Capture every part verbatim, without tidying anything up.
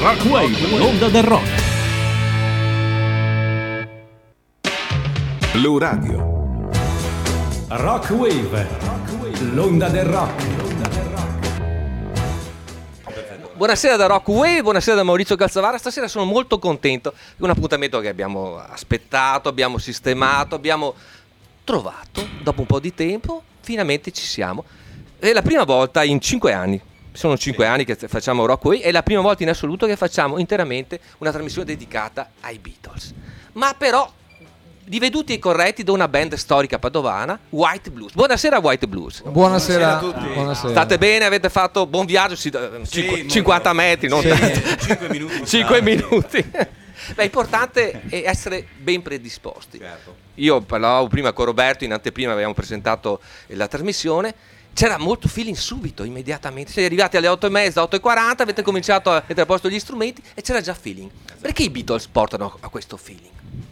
Rockwave, l'onda del rock. Blu Radio. Rockwave, l'onda del rock. Buonasera da Rockwave, buonasera da Maurizio Calzavara. Stasera sono molto contento. È un appuntamento che abbiamo aspettato, abbiamo sistemato, abbiamo trovato dopo un po' di tempo. Finalmente ci siamo. È la prima volta in cinque anni. Sono cinque anni che facciamo Rockwave. È la prima volta in assoluto che facciamo interamente una trasmissione dedicata ai Beatles. Ma però diveduti e corretti da una band storica padovana, White Blues. Buonasera White Blues. Buonasera, Buonasera a tutti. Buonasera. State bene? Avete fatto buon viaggio? Sì, Sì, cinquanta metri, non sì, tanto. cinque minuti. cinque minuti. Beh, importante è essere ben predisposti. Certo. Io parlavo prima con Roberto, in anteprima abbiamo presentato la trasmissione. C'era molto feeling subito, immediatamente. Siete arrivati alle otto e mezza, otto e quaranta, avete cominciato a mettere a posto gli strumenti e c'era già feeling. Perché i Beatles portano a questo feeling?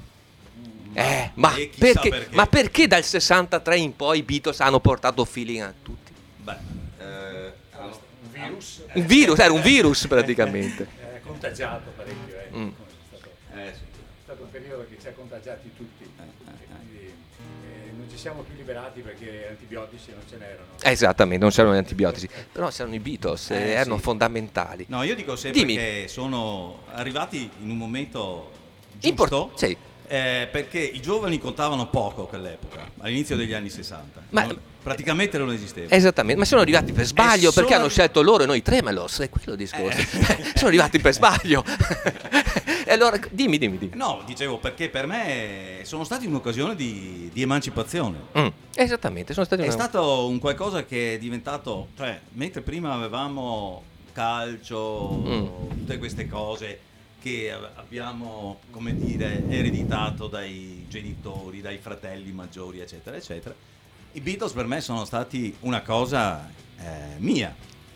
Eh, ma e chissà perché, perché. ma perché dal sessantatré in poi i Beatles hanno portato feeling a tutti? Beh, eh, Un virus Un virus, era un virus praticamente. è contagiato parecchio, eh. Mm. È stato, eh, sì. è stato un periodo che ci ha contagiati tutti e quindi eh, non ci siamo più liberati perché antibiotici non ce n'erano. Esattamente, non c'erano gli antibiotici, però c'erano i Beatles, Eh, eh, erano sì. fondamentali. No, io dico sempre Dimmi. che sono arrivati in un momento giusto. Import- sì. eh, perché i giovani contavano poco a quell'epoca, all'inizio degli anni sessanta. Ma- Non- praticamente non esisteva. Esattamente, ma sono arrivati per sbaglio Eh, perché sono- hanno scelto loro e noi Tremelos, è quello il discorso. Sono arrivati per sbaglio. E allora, dimmi, dimmi, dimmi. No, dicevo perché per me sono stati un'occasione di, di emancipazione. Mm, esattamente, sono stati È una- stato un qualcosa che è diventato, cioè, mentre prima avevamo calcio, Mm. tutte queste cose che av- abbiamo, come dire, ereditato dai genitori, dai fratelli maggiori, eccetera, eccetera. I Beatles per me sono stati una cosa eh, mia.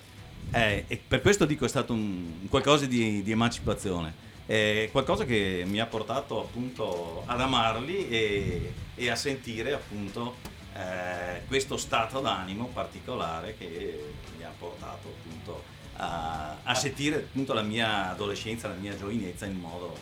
Eh, e per questo dico è stato un, un qualcosa di, di emancipazione. È qualcosa che mi ha portato appunto ad amarli e, e a sentire appunto eh, questo stato d'animo particolare che mi ha portato appunto a, a sentire appunto la mia adolescenza, la mia giovinezza in modo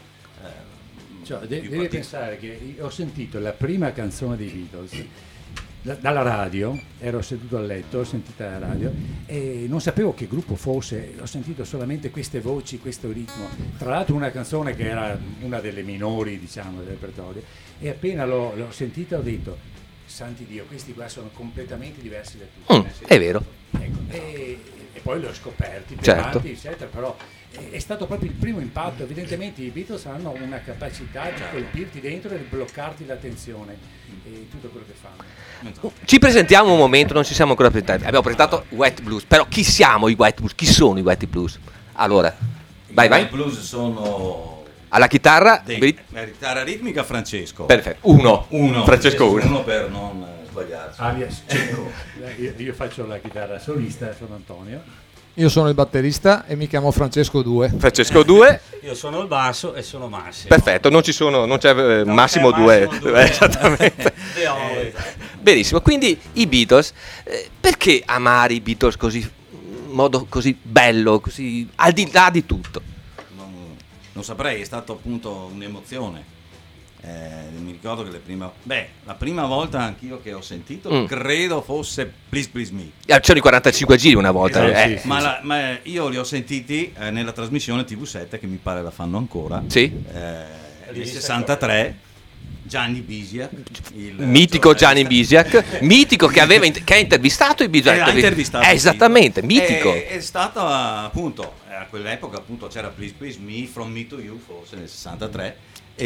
eh, Cioè, più de- devi particolare. pensare che ho sentito la prima canzone dei Beatles da- dalla radio, ero seduto al letto, ho sentita la radio e non sapevo che gruppo fosse, ho sentito solamente queste voci, questo ritmo, tra l'altro una canzone che era una delle minori diciamo del repertorio e appena l'ho, l'ho sentita ho detto santi Dio, questi qua sono completamente diversi da tutti. Mm, è vero. Ecco, e, e poi li ho scoperti più Certo. avanti, eccetera, però è, è stato proprio il primo impatto. Evidentemente i Beatles hanno una capacità di colpirti dentro e di bloccarti l'attenzione e tutto quello che fanno. Ci presentiamo un momento, non ci siamo ancora presentati. Abbiamo presentato White Blues, però chi siamo i White Blues? Chi sono i White Blues? Allora, vai, I vai. White Blues sono Alla chitarra, dei, Brit- la chitarra ritmica Francesco. perfetto, uno, Uno, Francesco uno. uno per non eh, sbagliarsi. Alias Cecco. io, io faccio la chitarra solista, sono Antonio. Io sono il batterista e mi chiamo Francesco due. Francesco due, Io sono il basso e sono Massimo. perfetto, non ci sono, non c'è eh, Non Massimo c'è due, Massimo due. esattamente. De Ore. Benissimo, quindi i Beatles, eh, perché amare i Beatles così, in modo così bello, così al di là di tutto? Non, non saprei, è stato appunto un'emozione. Eh, mi ricordo che le prime, beh, la prima volta anch'io che ho sentito Mm. credo fosse Please Please Me. Eh, C'erano i quarantacinque giri una volta. Esatto, eh. sì, Ma, la- ma io li ho sentiti eh, nella trasmissione T V sette che mi pare la fanno ancora. Sì. Eh, nel sessantatré Gianni Bisiak, il Mitico Gianni giornalista. Bisiak, mitico che, aveva in- che ha intervistato i Beatles. Eh, ha intervistato, Eh, esattamente, sì. mitico. È, è stata appunto eh, a quell'epoca appunto c'era Please Please Me, From Me to You forse nel sessantatré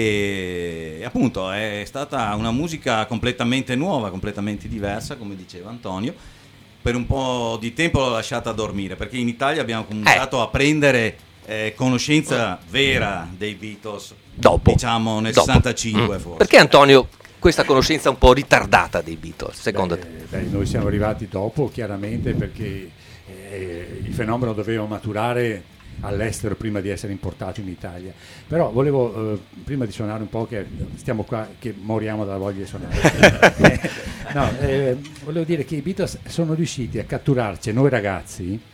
e appunto è stata una musica completamente nuova, completamente diversa come diceva Antonio. Per un po' di tempo l'ho lasciata dormire perché in Italia abbiamo cominciato a prendere eh, conoscenza vera dei Beatles Dopo. diciamo nel Dopo. sessantacinque Mm. forse. Perché Antonio questa conoscenza un po' ritardata dei Beatles, secondo Beh, te? beh, noi siamo arrivati dopo chiaramente perché eh, il fenomeno doveva maturare all'estero prima di essere importato in Italia. Però volevo eh, prima di suonare un po' che stiamo qua che moriamo dalla voglia di suonare. no, eh, volevo dire che i Beatles sono riusciti a catturarci, noi ragazzi,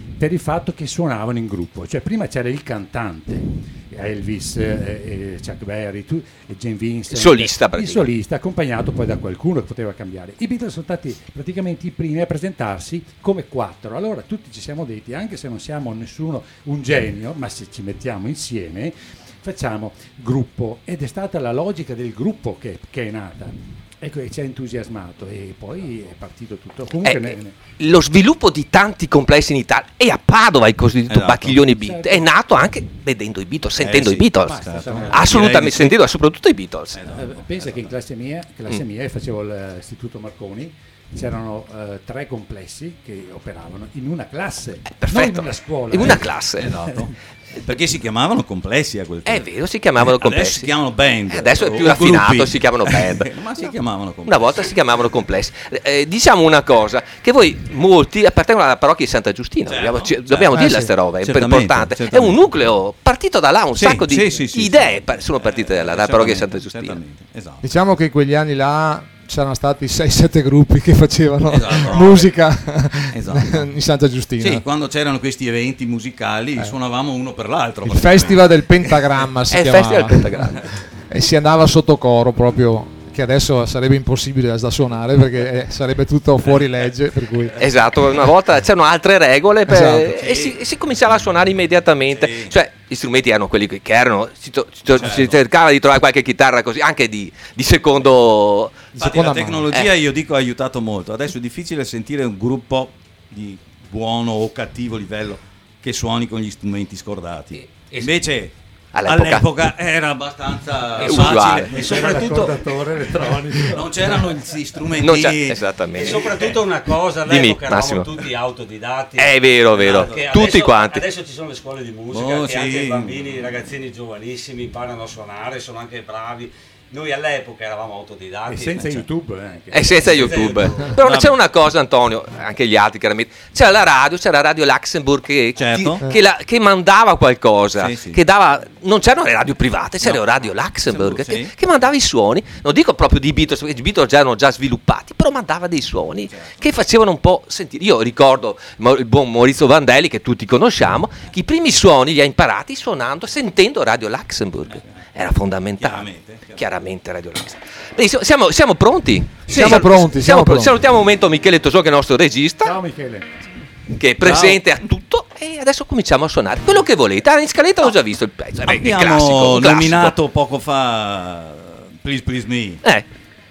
per il fatto che suonavano in gruppo, cioè prima c'era il cantante, Elvis, eh, eh, Chuck Berry, tu, e Gene Vincent, Il solista, il praticamente. solista accompagnato poi da qualcuno che poteva cambiare. I Beatles sono stati praticamente i primi a presentarsi come quattro, allora tutti ci siamo detti, anche se non siamo nessuno un genio, ma se ci mettiamo insieme facciamo gruppo, ed è stata la logica del gruppo che, che è nata. Ecco, e ci ha entusiasmato e poi è partito tutto. Comunque Eh, ne- ne- Lo sviluppo di tanti complessi in Italia e a Padova il cosiddetto Esatto. Bacchiglioni Beat Certo. è nato anche vedendo i Beatles, sentendo sì, i Beatles. basta, Certo. sarà- Assolutamente, Direi di sì. sentendo soprattutto i Beatles. Eh, pensa che in classe mia, classe Mm. mia io facevo l'istituto Marconi, c'erano eh, tre complessi che operavano in una classe, Perfetto. non in una scuola. In una eh. classe. Esatto. Perché si chiamavano complessi a quel È tempo. vero, si chiamavano Adesso complessi. si chiamano band. Eh, Adesso è più o raffinato, gruppi. si chiamano band. Ma si chiamavano complessi. Una volta si chiamavano complessi. Eh, diciamo una cosa, che voi molti appartengono alla parrocchia di Santa Giustina, Certo, dobbiamo, ci- certo. dobbiamo Eh, dirla sì. queste robe, è Certamente, importante. È un certamente. nucleo partito da là, un Sì, sacco di sì, sì, sì, idee sì. pa- sono partite da là, dalla Certamente, parrocchia di Santa Giustina. certamente, esatto. Diciamo che in quegli anni là c'erano stati sei sette gruppi che facevano Esatto. musica Esatto. in Santa Giustina. Sì, quando c'erano questi eventi musicali suonavamo uno per l'altro. Il festival del pentagramma si È il chiamava. festival del pentagramma. E si andava sotto coro proprio, che adesso sarebbe impossibile da suonare perché eh, sarebbe tutto fuori legge, per cui Esatto, una volta c'erano altre regole per- Esatto. e, si, e si cominciava a suonare immediatamente. Sì. Cioè, gli strumenti erano quelli che, che erano, si, to- si to- Certo. si cercava di trovare qualche chitarra così, anche di, di secondo. Infatti seconda la mano. tecnologia, Eh. io dico, ha aiutato molto. Adesso è difficile sentire un gruppo di buono o cattivo livello che suoni con gli strumenti scordati. E- Invece All'epoca. all'epoca era abbastanza È facile. usuale. E soprattutto, L'accordatore elettronico. Non c'erano gli strumenti. Non c'è, e esattamente. soprattutto una cosa, Dimmi, all'epoca eravamo Massimo. tutti autodidatti. È vero, vero. Che Tutti adesso- quanti. Adesso ci sono le scuole di musica Oh, che sì. anche i bambini, i ragazzini giovanissimi imparano a suonare, sono anche bravi. Noi all'epoca eravamo autodidatti. E senza YouTube eh, anche. E senza YouTube. YouTube. Però Vabbè. c'era una cosa, Antonio, anche gli altri chiaramente. C'era la radio, c'era Radio Luxembourg che, Certo. ti- che, la- che mandava qualcosa. Sì, sì. Che dava, non c'erano le radio private, c'era No. Radio Luxembourg che, Luxembourg, sì. che mandava i suoni. Non dico proprio di Beatles, perché i Beatles già erano già sviluppati, però mandava dei suoni che facevano un po' sentire. Io ricordo Mo- il buon Maurizio Vandelli, che tutti conosciamo, che i primi suoni li ha imparati suonando, sentendo Radio Luxembourg. Era fondamentale. Chiaramente, chiaramente. Chiaramente Radio Luxembourg. Benissimo, siamo, siamo pronti? Siamo Sal- pronti, siamo pronti. Salutiamo un momento Michele Tosò, che è il nostro regista, Ciao Michele. che è presente a tutto, e adesso cominciamo a suonare quello che volete. Ah, in scaletta ho già visto il pezzo. Eh, beh, Abbiamo classico, un classico. nominato poco fa Please Please Me Eh,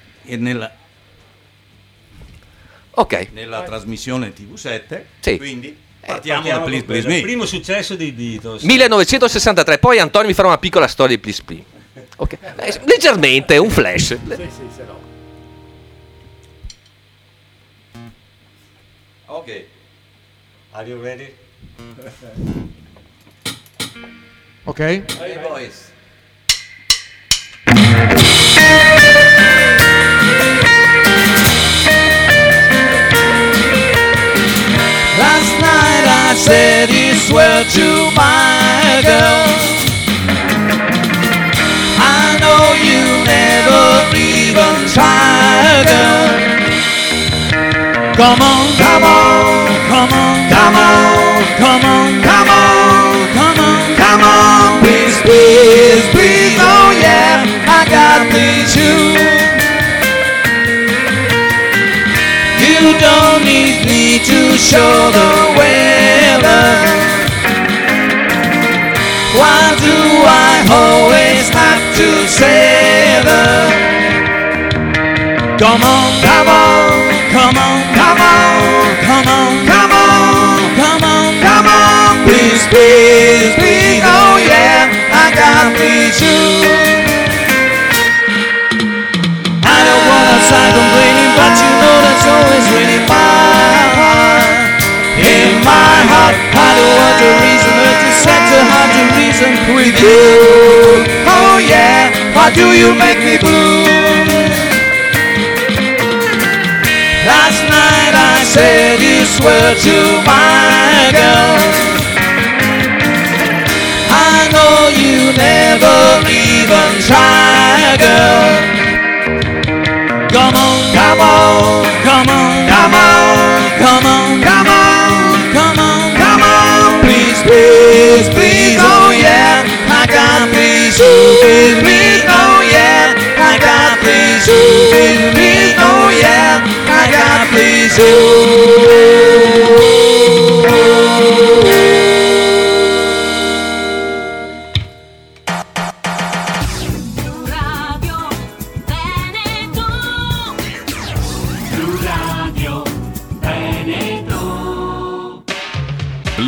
e nella, ok. nella trasmissione T V sette, Sì. quindi partiamo, Partiamo da Please con Please quello, Me. il primo successo dei Beatles. millenovecentosessantatré, poi Antonio mi farà una piccola storia di Please Please. Ok. Eh, leggermente, un flash. Sì, sì, ce l'ho. Ok. Are you ready? ok? Hey boys. Last night I said you swear to my girl. I know you never even try, girl. Come on, come on, come on, come on, come on, come on, come on, come on, please, please, please, oh yeah, I got these shoes. You don't need me to show the weather. Why do I always have to say that? Come on, come on, come on, come on, come on, come on, come on, come on, please, please, please, oh yeah, I got these shoes. I don't wanna start complaining, but you know that's always really my heart. In my heart, I don't want to reason, but it's such a hard to reason with you. Oh yeah, why do you make me blue? Last night I said you swear to my girl. I know you never even try, girl. Come on, come on, come on, come on, come on, come on, come on, come on.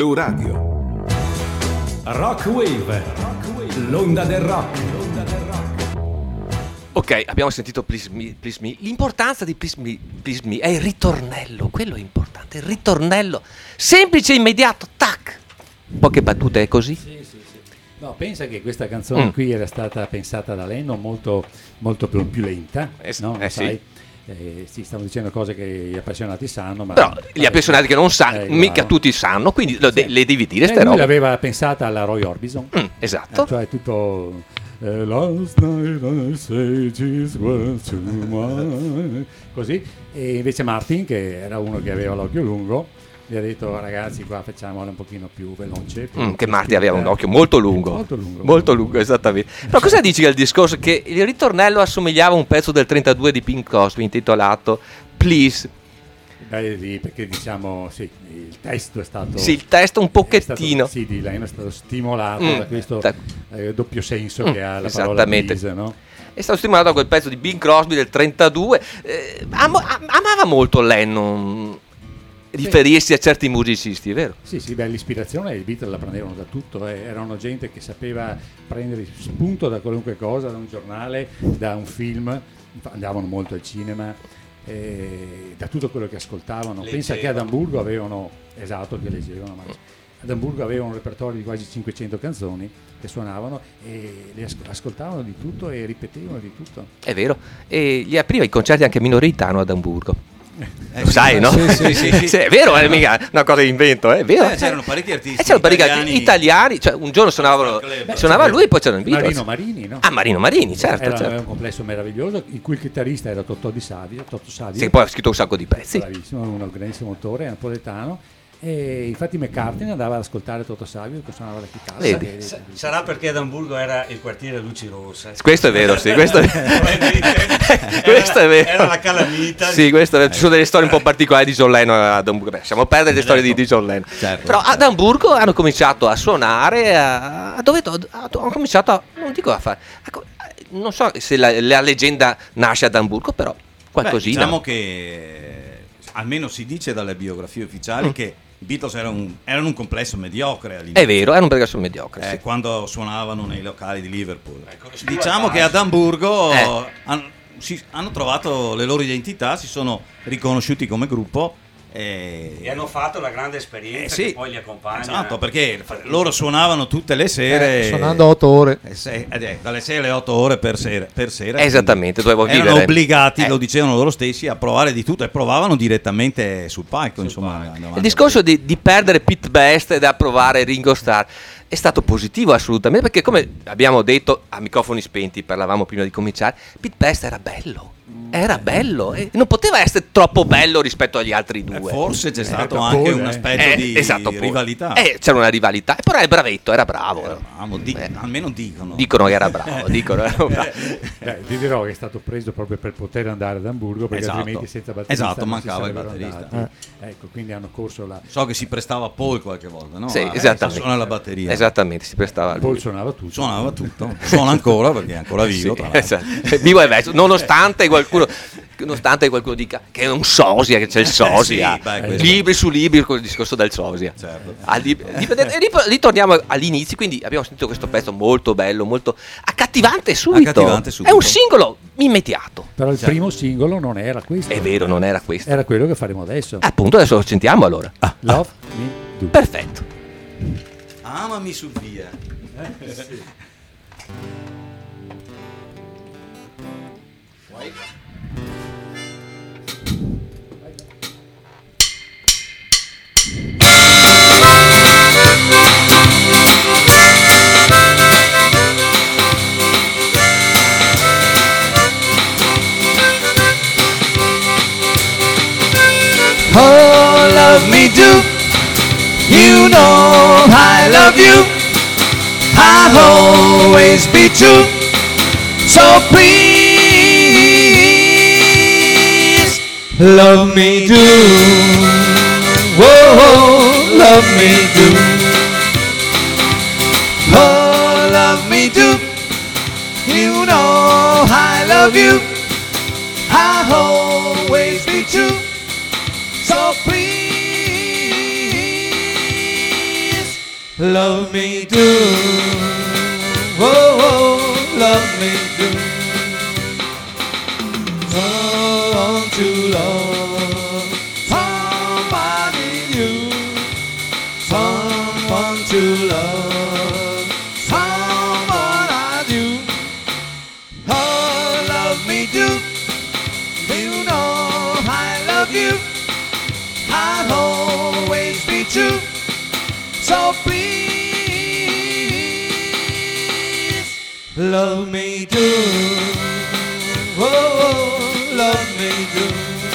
Blu Radio. Rock Wave, l'onda del rock. Ok, abbiamo sentito Please Me, Please Me. L'importanza di Please Me, Please Me è il ritornello, quello è importante, il ritornello semplice e immediato, tac. Poche battute, è così? Sì, sì, sì. No, pensa che questa canzone Mm. qui era stata pensata da Lennon molto, molto più, più lenta, Eh, no? eh, Sai? sì. Eh, sì, stiamo dicendo cose che gli appassionati sanno, ma Però gli appassionati che non sanno, Eh, mica guarda. tutti sanno, quindi lo de- Sì. le devi dire Eh, ste lui robe. l'aveva pensata alla Roy Orbison, Mm, esatto. eh, cioè tutto eh, Last night I said this was too much, così, e invece Martin, che era uno che aveva l'occhio lungo, gli ha detto ragazzi qua facciamola un pochino più veloce, più- Mm, che più Marti aveva un spinta. occhio molto lungo. molto lungo, Molto lungo, esattamente. Però cosa dici del discorso che il ritornello assomigliava a un pezzo del trentadue di Pink Crosby intitolato Please? Eh, sì, perché diciamo sì, il testo è stato Sì, il testo un è stato- pochettino. sì, di Lennon è stato stimolato Mm, da questo ta- eh, doppio senso Mm, che ha la parola esattamente. please, no? È stato stimolato da quel pezzo di Bing Crosby del trentadue. Eh, am- am- amava molto Lennon riferirsi a certi musicisti, è vero? Sì, sì, beh, l'ispirazione i Beatles la prendevano da tutto, eh, erano gente che sapeva prendere spunto da qualunque cosa, da un giornale, da un film, andavano molto al cinema, eh, da tutto quello che ascoltavano. Pensa che ad Amburgo avevano, esatto, che leggevano, ma ad Amburgo avevano un repertorio di quasi cinquecento canzoni che suonavano e le as- ascoltavano di tutto e ripetevano di tutto. È vero. E gli apriva i concerti anche Minoritano ad Amburgo. Eh, Lo sì, sai, no? sì, sì, sì, sì. Sì, è vero, è mica una cosa di invento, è vero. Eh, c'erano parecchi artisti Eh, c'erano parecchi italiani. artisti italiani, cioè un giorno suonavano, Beh, suonava lui e poi c'erano i Beatles. Marino Marini, no? Ah, Marino Marini, certo, era certo. un complesso meraviglioso in cui il chitarrista era Totò di Savio, Totò Savio. Sì, poi ha scritto un sacco di pezzi. Bravissimo, un grandissimo autore napoletano. E infatti McCartney andava ad ascoltare Toto Savio che suonava la chitarra. Vedi. E- Sa- Sarà perché ad Amburgo era il quartiere Luci Rosse. Questo è vero, sì, questo è Probabilmente questo è era- vero. Era la calamita. Sì, questo è vero. Ci sono delle storie un po' particolari di John Lennon ad Amburgo. Beh, lasciamo perdere le storie di, di John Lennon. Certo. Però ad Amburgo hanno cominciato a suonare, a, a dove, a- hanno cominciato a, non dico a fare, a co- non so se la, la leggenda nasce ad Amburgo, però Beh, qualcosina. diciamo che almeno si dice dalle biografie ufficiali Mm. che i Beatles erano un, erano un complesso mediocre all'inizio. È vero, era un percorso mediocre. Eh, sì. quando suonavano nei locali di Liverpool. Ecco, Diciamo che ad Amburgo Eh. han- si- hanno trovato le loro identità, si sono riconosciuti come gruppo e, E hanno fatto la grande esperienza Eh, sì. che poi li accompagna. esatto, perché loro suonavano tutte le sere, Eh, suonando otto ore. eh, se- ed è, dalle sei alle otto ore per sera, per sera Esattamente, dovevo erano vivere. obbligati, Eh. lo dicevano loro stessi, a provare di tutto e provavano direttamente sul palco, insomma, andando Il avanti. discorso di, di perdere Pete Best ed approvare Ringo Starr è stato positivo assolutamente, perché come abbiamo detto a microfoni spenti, parlavamo prima di cominciare, Pete Best era bello, era bello e non poteva essere troppo bello rispetto agli altri Eh, due. forse c'è stato Paul, anche eh. un aspetto Eh, di esatto, poi. rivalità. Eh, c'era una rivalità, però era bravetto, era bravo. Era bravo, di- Eh. almeno dicono. Dicono che era bravo, dicono che era bravo. Beh, ti dirò che è stato preso proprio per poter andare ad Amburgo perché Esatto. altrimenti senza batterista Esatto, non mancava si il sarebbero batterista. andati. Ecco, quindi hanno corso la So che si prestava a Paul qualche volta, no? Sì, Ah, esattamente. Suona la batteria. Esattamente, si prestava a lui. Paul suonava tutto. Suonava tutto. Suona ancora perché è ancora vivo. Sì, tra l'altro. esatto. Vivo e vecchio, nonostante qualcuno, nonostante qualcuno dica che è un sosia, che c'è il sosia, sì, beh, questo- libri su libri con il discorso del sosia. Certo. Ah, li- li- e rip- ritorniamo all'inizio, quindi abbiamo sentito questo pezzo molto bello, molto accattivante subito. Accattivante subito. È un singolo immediato. Però il primo singolo non era questo. È vero, non era questo. Era quello che faremo adesso. Appunto, adesso lo sentiamo allora. Love Me Do. Perfetto. Amami su via. Oh, love me do. You know I love you. I'll always be true. So please, love me do. Whoa, love me do. Oh, love me do. You know I love you. I'll always be true. So please, love me do. Oh, oh, love me do. Someone to love, somebody new. Someone to love, someone I do. Oh, love me do. You know I love you. I'll always be true. So please, love me do. Oh, oh, love me do.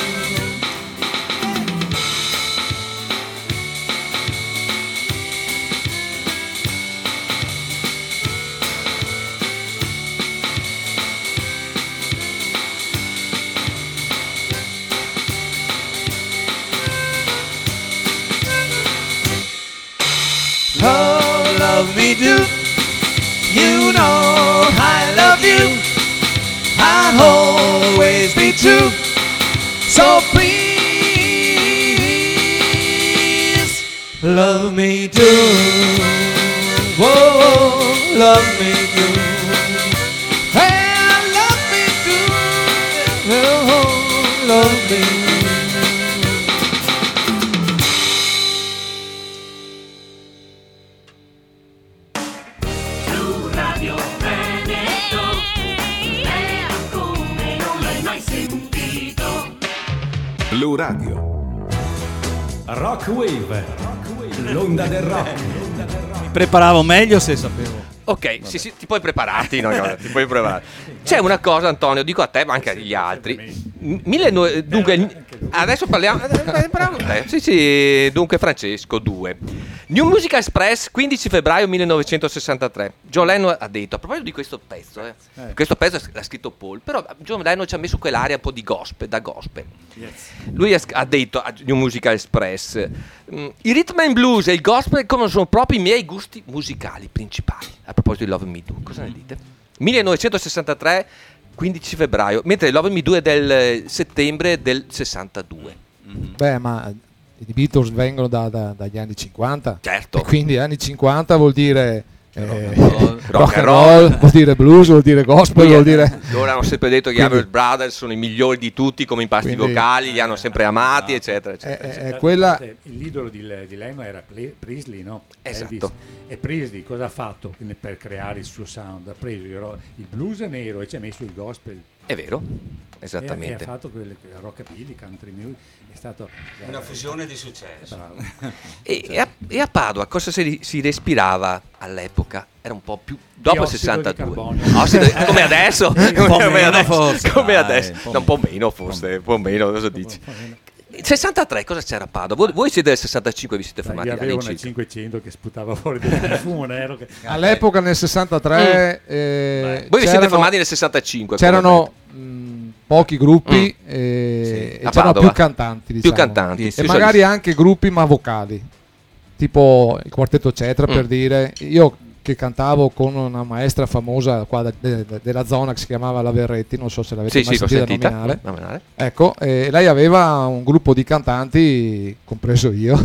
Oh, love me do. You know I love you. I'll always be true. So please, love me do. Oh, love me do. Hey, love me do. Oh, love me do. Blu Radio. Rock Wave. L'onda del rock. Mi preparavo meglio se sapevo. Ok, sì, sì, ti puoi prepararti, no, no, ti puoi preparare. C'è una cosa, Antonio, dico a te ma anche agli altri. Mille no- dunque, adesso parliamo, eh, parliamo te. Sì, sì, dunque Francesco due. New Musical Express, quindici febbraio millenovecentosessantatré. John Lennon ha detto, a proposito di questo pezzo, eh, eh. questo pezzo l'ha scritto Paul, però John Lennon ci ha messo quell'area un po' di gospel, da gospel. Yes. Lui ha, ha detto a New Musical Express, il rhythm and blues e il gospel come sono proprio i miei gusti musicali principali. A proposito di Love Me Do, cosa ne dite? millenovecentosessantatré, quindici febbraio, mentre Love Me Do è del settembre del sessantadue. Mm-hmm. Beh, ma i Beatles vengono da, da, dagli anni cinquanta, certo. E quindi anni cinquanta vuol dire eh, rock and roll, rock and roll, vuol dire blues, vuol dire gospel, vuol dire... Loro hanno sempre detto che gli Everett Brothers sono i migliori di tutti come impasti quindi, vocali, li hanno sempre amati, no, eccetera, eccetera. È, è quella... L'idolo di, di Lennon era Presley, no? Esatto. Elvis. E Presley cosa ha fatto per creare il suo sound? Ha preso il blues nero e ci ha messo il gospel. È vero, esattamente. E ha fatto quel rockabilly, country music, è stato una fusione di successo. e, e, a, e a Padova cosa si, si respirava all'epoca? Era un po' più dopo il sessantadue. Ossido, come adesso, un po' come meno adesso, forse, come dai, adesso. Un po', no, un po' meno forse, un po' meno, cosa dici? sessantatré cosa c'era a Padova? Voi, voi siete del sessantacinque, vi siete fermati lì aveva una cinquecento che sputava fuori del profumo nero che... all'epoca nel sessantatré mm. eh, voi vi siete fermati nel sessantacinque, c'erano mh, pochi gruppi mm. e, sì, e c'erano più cantanti, diciamo. più cantanti e più magari solisti. Anche gruppi ma vocali, tipo il quartetto Cetra, mm. per dire. Io che cantavo con una maestra famosa qua de, de, de, della zona che si chiamava La Verretti, non so se l'avete sì, mai sì, sentita nominare. nominare. Ecco, e lei aveva un gruppo di cantanti, compreso io,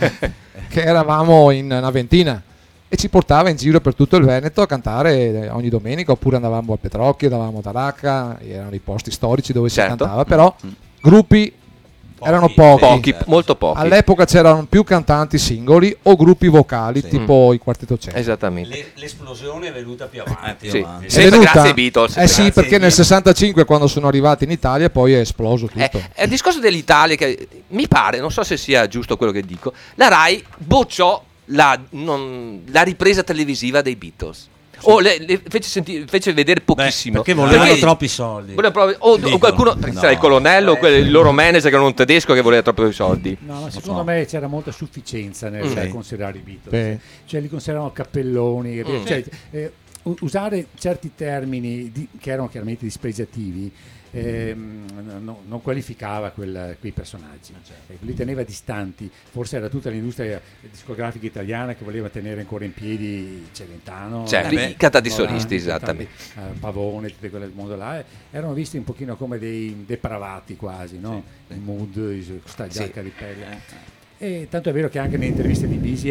che eravamo in una ventina e ci portava in giro per tutto il Veneto a cantare ogni domenica, oppure andavamo al Petrocchio, andavamo ad Aracca, erano i posti storici dove certo. si cantava, però mm. gruppi Pochi, erano pochi. pochi, molto pochi. All'epoca c'erano più cantanti singoli o gruppi vocali, sì. tipo mm. il quartetto Cetra. Esattamente. Le, l'esplosione è venuta più avanti. Sì. avanti. Sempre venuta, grazie ai Beatles. Eh sì, perché nel sessantacinque quando sono arrivati in Italia poi è esploso tutto. Eh, è il discorso dell'Italia che mi pare, non so se sia giusto quello che dico, la Rai bocciò la, non, la ripresa televisiva dei Beatles. Sì. O le, le fece, senti, fece vedere pochissimo. Beh, perché volevano perché, troppi soldi. Proprio, o, o qualcuno, no. C'era il colonnello, eh, il loro manager che era un tedesco che voleva troppi soldi. No, ma secondo so. me c'era molta sufficienza nel mm. considerare i Beatles. Beh. Cioè li consideravano cappelloni, mm. cioè, eh, usare certi termini di, che erano chiaramente dispregiativi. Eh, no, non qualificava quel, quei personaggi, certo. li teneva distanti, forse era tutta l'industria discografica italiana che voleva tenere ancora in piedi Celentano, certo, i cantanti solisti, esattamente, uh, Pavone, tutte quelle del mondo là, eh, erano visti un pochino come dei depravati quasi, no? Sì. Il mood, questa giacca sì. di pelle. E tanto è vero che anche nelle interviste di Bisia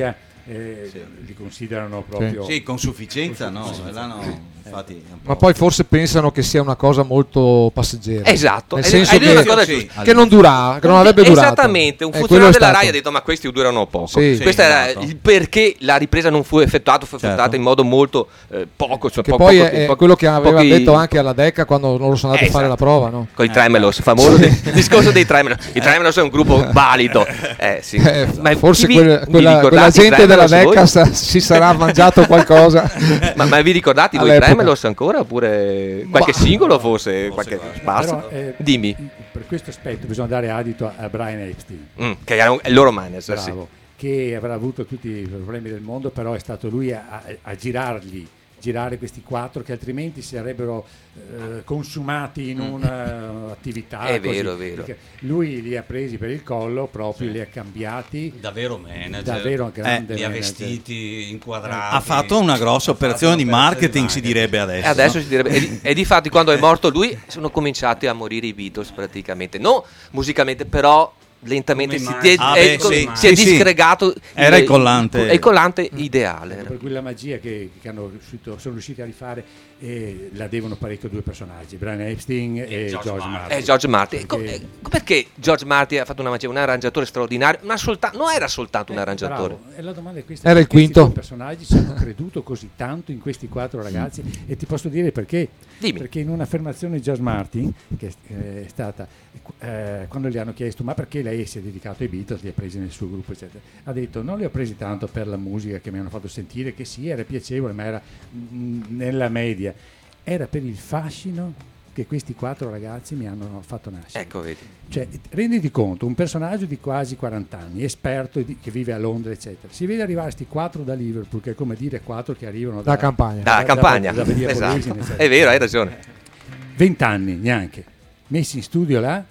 eh, li considerano proprio Sì, con sufficienza, no? L'hanno, infatti, è un po'. Ma poi forse pensano che sia una cosa molto passeggera. Esatto, Nel ed- senso ed è una che, cosa sì. giusta. che non dura, che non avrebbe durato. Esattamente, un Eh, quello funzionario è della stato. Rai ha detto ma questi durano poco. Sì. Sì, Questo era esatto. il perché la ripresa non fu effettuata, fu effettuata Certo. in modo molto eh, poco, cioè Che po- poi poco- è, è pochi- quello che aveva pochi- detto anche alla Decca quando loro sono andati Eh, a fare la esatto. prova, no? con i Tremelos, famoso de- il discorso dei Tremelos. I Tremelos è un gruppo valido. Eh, sì. Eh, Ma forse chi vi- quel- vi quella, ricordate quella i gente della Tremelos voi? Decca sa- si sarà mangiato qualcosa. Ma, ma vi ricordate voi i All'epoca. Tremelos ancora? Oppure qualche Bah. singolo forse? Qualche spazio? Però, eh, Dimmi. per questo aspetto bisogna dare adito a, a Brian Epstein, Mm, che era un- è il loro manager, sì. bravo, che avrà avuto tutti i problemi del mondo, però è stato lui a, a- a girargli girare questi quattro che altrimenti si sarebbero eh, consumati in un'attività. È vero, è vero. Lui li ha presi per il collo, proprio li ha cambiati. Davvero manager. Davvero un grande li ha manager. vestiti, inquadrati. Ha fatto una grossa Ha fatto operazione di una operazione marketing, di si marketing. direbbe adesso. E adesso no? si direbbe, e, di- e difatti quando è morto lui sono cominciati a morire i Beatles praticamente, non musicamente però lentamente Come si, immagini. è, Ah, è- beh, sì. si è Sì, sì. disgregato Era il collante. è il collante ideale. Per quella magia che, che hanno riuscito, sono riusciti a rifare, eh, la devono parecchio a due personaggi, Brian Epstein e, George George Martin. Martin. Eh, George Martin. Co- Perché- eh, perché George Martin ha fatto una magia, un arrangiatore straordinario, ma solta- non era soltanto un Eh, arrangiatore. bravo. E la domanda è questa: Era il perché quinto. questi due personaggi ci hanno creduto così tanto in questi quattro ragazzi, e ti posso dire perché. Dimmi. Perché in un'affermazione di George Martin, che eh, è stata eh, quando gli hanno chiesto ma perché lei si è dedicato ai Beatles, li ha presi nel suo gruppo eccetera, ha detto non li ho presi tanto per la musica che mi hanno fatto sentire, che sì era piacevole ma era mm, nella media, era per il fascino che questi quattro ragazzi mi hanno fatto nascere. Ecco, vedi. Cioè, renditi conto, un personaggio di quasi quaranta anni, esperto, di- che vive a Londra, eccetera. Si vede arrivare questi quattro da Liverpool, che è come dire quattro che arrivano Da campagna. Dalla campagna. da Badia Esatto. Polesine, eccetera. È vero, hai ragione. vent'anni neanche, messi in studio là,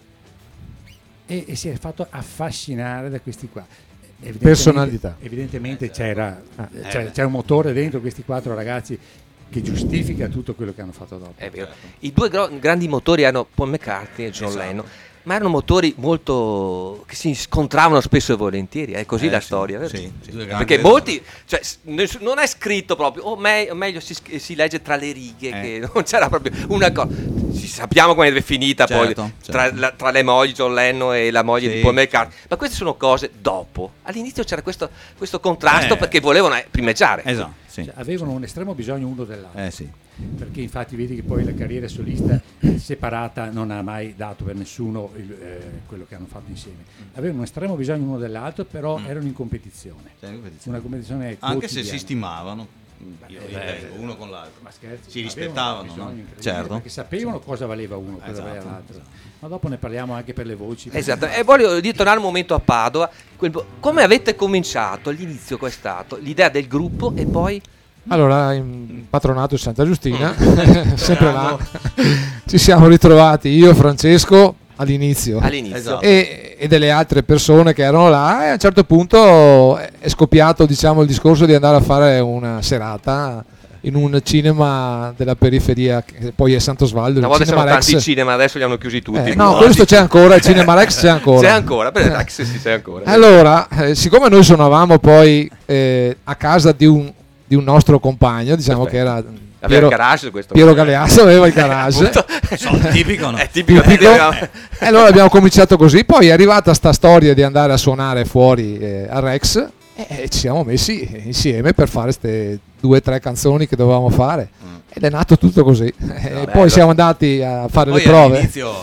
e, e si è fatto affascinare da questi qua. Evidentemente- Personalità. Evidentemente c'era, Eh, c'è, c'è un motore dentro questi quattro ragazzi che giustifica tutto quello che hanno fatto dopo. È vero. I due gro- grandi motori erano Paul McCartney e John Esatto. Lennon, ma erano motori molto che si scontravano spesso e volentieri, è così Eh, la sì, storia, vero? sì, sì, due grandi Perché leoni. molti, cioè, s- ness- non è scritto proprio, o me- o meglio si, sch- si legge tra le righe, Eh. che non c'era proprio una cosa. Ci sappiamo come è finita poi Certo, tra, certo. la- tra le mogli John Lennon e la moglie Sì. di Paul McCartney, ma queste sono cose dopo. All'inizio c'era questo, questo contrasto Eh. perché volevano eh, primeggiare. Esatto, sì. Cioè, avevano un estremo bisogno uno dell'altro. Eh sì. Perché infatti vedi che poi la carriera solista eh, separata non ha mai dato per nessuno il, eh, quello che hanno fatto insieme. Avevano un estremo bisogno uno dell'altro, però erano in competizione. Cioè, in competizione. Una competizione Anche se quotidiana. si stimavano, io ritengo, uno con l'altro. Ma scherzi, Si avevano rispettavano, un no? bisogno incredibile, Certo. perché sapevano cosa valeva uno, cosa Esatto, valeva l'altro. esatto. Ma dopo ne parliamo anche per le voci. Esatto, e voglio di tornare un momento a Padova. Quel- come avete cominciato? All'inizio qual è stato? L'idea del gruppo e poi? Allora, in patronato di Santa Giustina, Mm. sempre là, ci siamo ritrovati io e Francesco all'inizio. All'inizio. Esatto. E, e delle altre persone che erano là, e a un certo punto è scoppiato, diciamo, il discorso di andare a fare una serata in un cinema della periferia che poi è Sant'Osvaldo, Una il volta cinema c'erano Rex. tanti cinema, adesso li hanno chiusi tutti. Eh, no, questo c'è ancora, il cinema Rex c'è ancora. C'è ancora, per Rex sì, c'è ancora. Allora, eh, siccome noi suonavamo poi eh, a casa di un, di un nostro compagno, diciamo Perfetto. che era Aveva Piero, il garage questo. Piero Galeazzo, aveva il garage. Appunto. Sono tipico, no? È tipico. Tipico. tipico. E allora abbiamo cominciato così, poi è arrivata sta storia di andare a suonare fuori eh, a Rex e ci siamo messi insieme per fare queste due o tre canzoni che dovevamo fare ed è nato tutto così. E bello. poi siamo andati a fare Poi le prove. all'inizio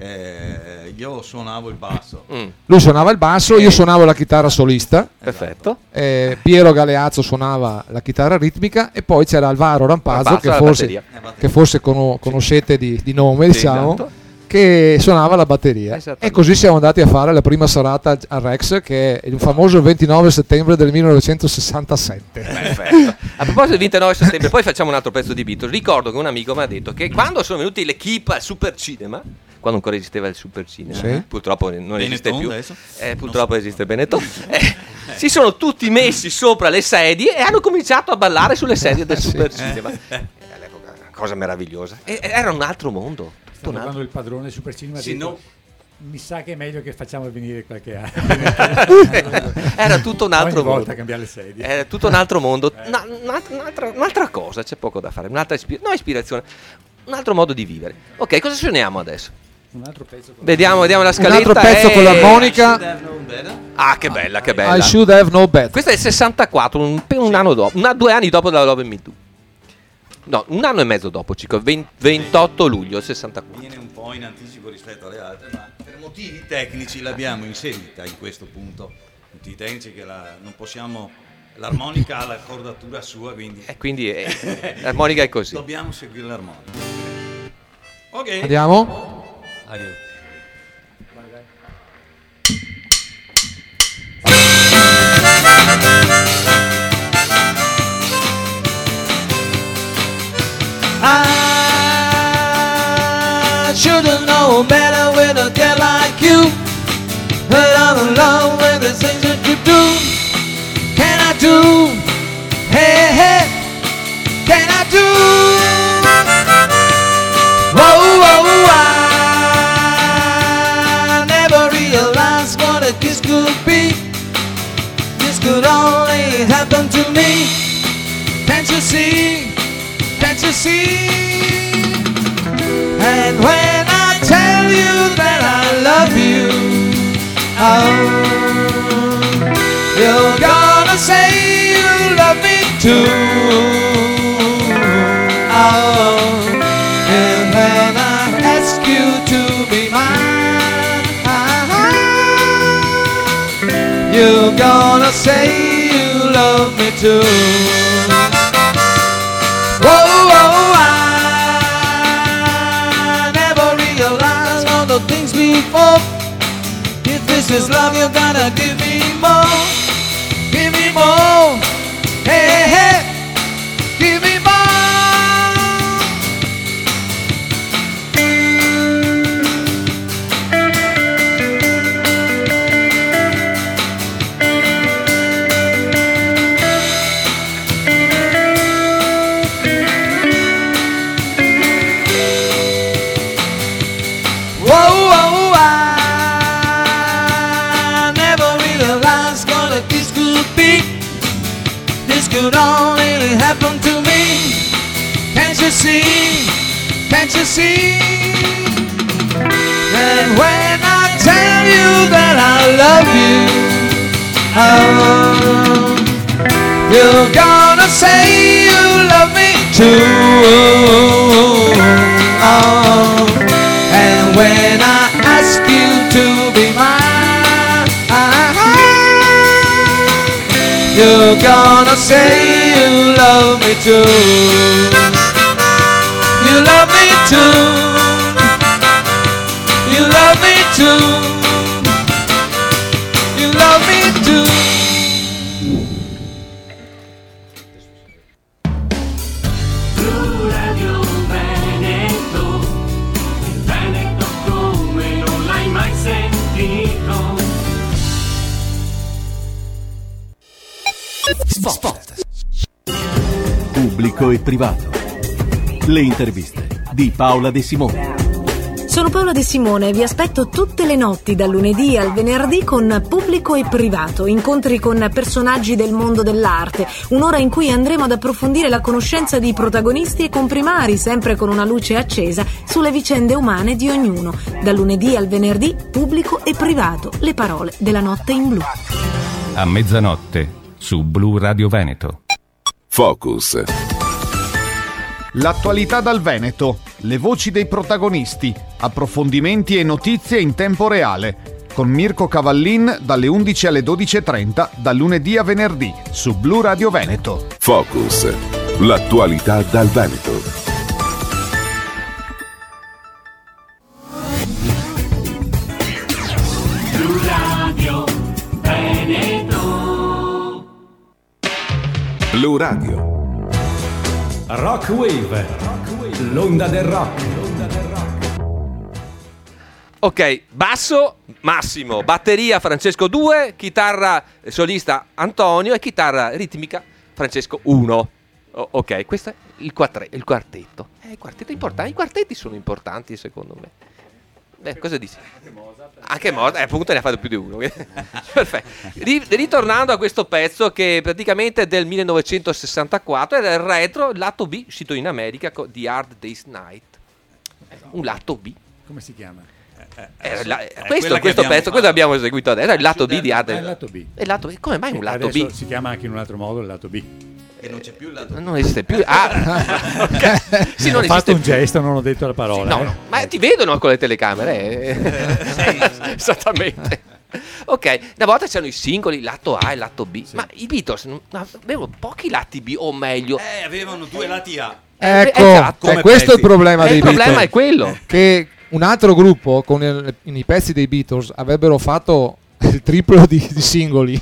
eh, io suonavo il basso. Mm, Lui suonava il basso, io suonavo la chitarra solista, perfetto. eh, Piero Galeazzo suonava la chitarra ritmica e poi c'era Alvaro Rampazzo Rampazzo che alla forse, batteria. che forse cono- conoscete di, di nome, Sì, diciamo, esatto. che suonava la batteria. Esattamente. E così siamo andati a fare la prima serata a Rex, che è il famoso ventinove settembre del millenovecentosessantasette. Perfetto. A proposito del ventinove settembre, poi facciamo un altro pezzo di Beatles. Ricordo che un amico mi ha detto che quando sono venuti l'equipe al Super Cinema, quando ancora esisteva il Super Cinema, Sì. purtroppo non esiste Benetton più. adesso? Eh, purtroppo esiste Benetton. Eh, si sono tutti messi sopra le sedie e hanno cominciato a ballare sulle sedie del Super Cinema. Eh, all'epoca, una cosa meravigliosa. E, e era un altro mondo. tutto un Quando altro. il padrone del Super Cinema ha Sì, detto no. Mi sa che è meglio che facciamo venire qualche anno. Era tutto un altro Ogni volta mondo. cambiare le sedie. Era tutto un altro mondo. Una- una- un'altra, un'altra cosa, c'è poco da fare. Un'altra ispi- no, ispirazione. Un altro modo di vivere. Ok, cosa suoniamo adesso? Un altro pezzo con Vediamo, vediamo la Un scaletta. altro pezzo e- con l'armonica. Ah, che bella, che bella. I should have no bet. Questo è il sessantaquattro, un, un anno dopo, una, due anni dopo la Love Me Do. No, un anno e mezzo dopo, Cico, venti ventotto luglio sessantaquattro. Viene un po' in anticipo rispetto alle altre, ma per motivi tecnici l'abbiamo inserita in questo punto. Motivi tecnici che la, non possiamo. L'armonica ha la cordatura sua, quindi. E quindi eh, l'armonica è così. Dobbiamo seguire l'armonica. Ok. Andiamo? Addio. I should've known better with a girl like you. But I'm in love with the things that you do. Can I do? Hey, hey, can I do? Whoa, whoa, I never realized what a kiss could be. This could only happen to me. Can't you see? Can't you see? And when I tell you that I love you, oh, you're gonna say you love me too. Oh, and when I ask you to be mine, you're gonna say you love me too. Whoa, whoa, I never realized all the things before. If this is love, you gotta give me more. Give me more. Hey, hey, give me more. Whoa, whoa, I never realized what a kiss could be. This could only happen to me. Can't you see? Can't you see? And when I tell you that I love you, oh, you're gonna say you love me too. Oh, and when I ask you to be mine, you're gonna say you love me too. You love me too. You love me too. You love me too. Blu Radio Veneto, il Veneto come non l'hai mai sentito. Spot. Pubblico e privato. Le interviste di Paola De Simone. Sono Paola De Simone e vi aspetto tutte le notti dal lunedì al venerdì con Pubblico e Privato, incontri con personaggi del mondo dell'arte, un'ora in cui andremo ad approfondire la conoscenza di protagonisti e comprimari, sempre con una luce accesa, sulle vicende umane di ognuno. Dal lunedì al venerdì, Pubblico e Privato, le parole della notte in blu. A mezzanotte su Blu Radio Veneto. Focus. L'attualità dal Veneto, le voci dei protagonisti, approfondimenti e notizie in tempo reale, con Mirko Cavallin dalle undici alle dodici e trenta, dal lunedì a venerdì, su Blu Radio Veneto. Focus. L'attualità dal Veneto. Blu Radio Veneto. Blu Radio. Rock Wave. L'onda del rock. Ok, basso Massimo, batteria Francesco due, chitarra solista Antonio e chitarra ritmica Francesco uno. O- ok, questo è il, quattro, il quartetto. Eh, il quartetto è importante. I quartetti sono importanti secondo me. Beh, cosa dici? Anche Mozart, eh, appunto ne ha fatto più di uno. Perfetto. Ri- ritornando a questo pezzo che praticamente è del millenovecentosessantaquattro, era il retro, il lato B, uscito in America con The Hard Day's Night. Un lato B. Come si chiama? Era la- questo questo pezzo, questo abbiamo eseguito adesso, è il lato B di Hard Ah, Day's il lato B. È il lato B. Come mai un Che lato adesso B? si chiama anche in un altro modo il lato B. Che non c'è più il lato Non esiste più. Ah, ok. Sì, non ho fatto esiste un più. gesto, non ho detto la parola. No, eh. no, ma ti vedono con le telecamere. eh. Esattamente. Ok, una volta c'erano i singoli, lato A e lato B, ma i Beatles non- avevano pochi lati B, o meglio, Eh, avevano due lati A. Ecco, esatto. e Come questo è il pezzi. problema E dei il problema Beatles, è quello. che un altro gruppo con il- i pezzi dei Beatles avrebbero fatto il triplo di, di singoli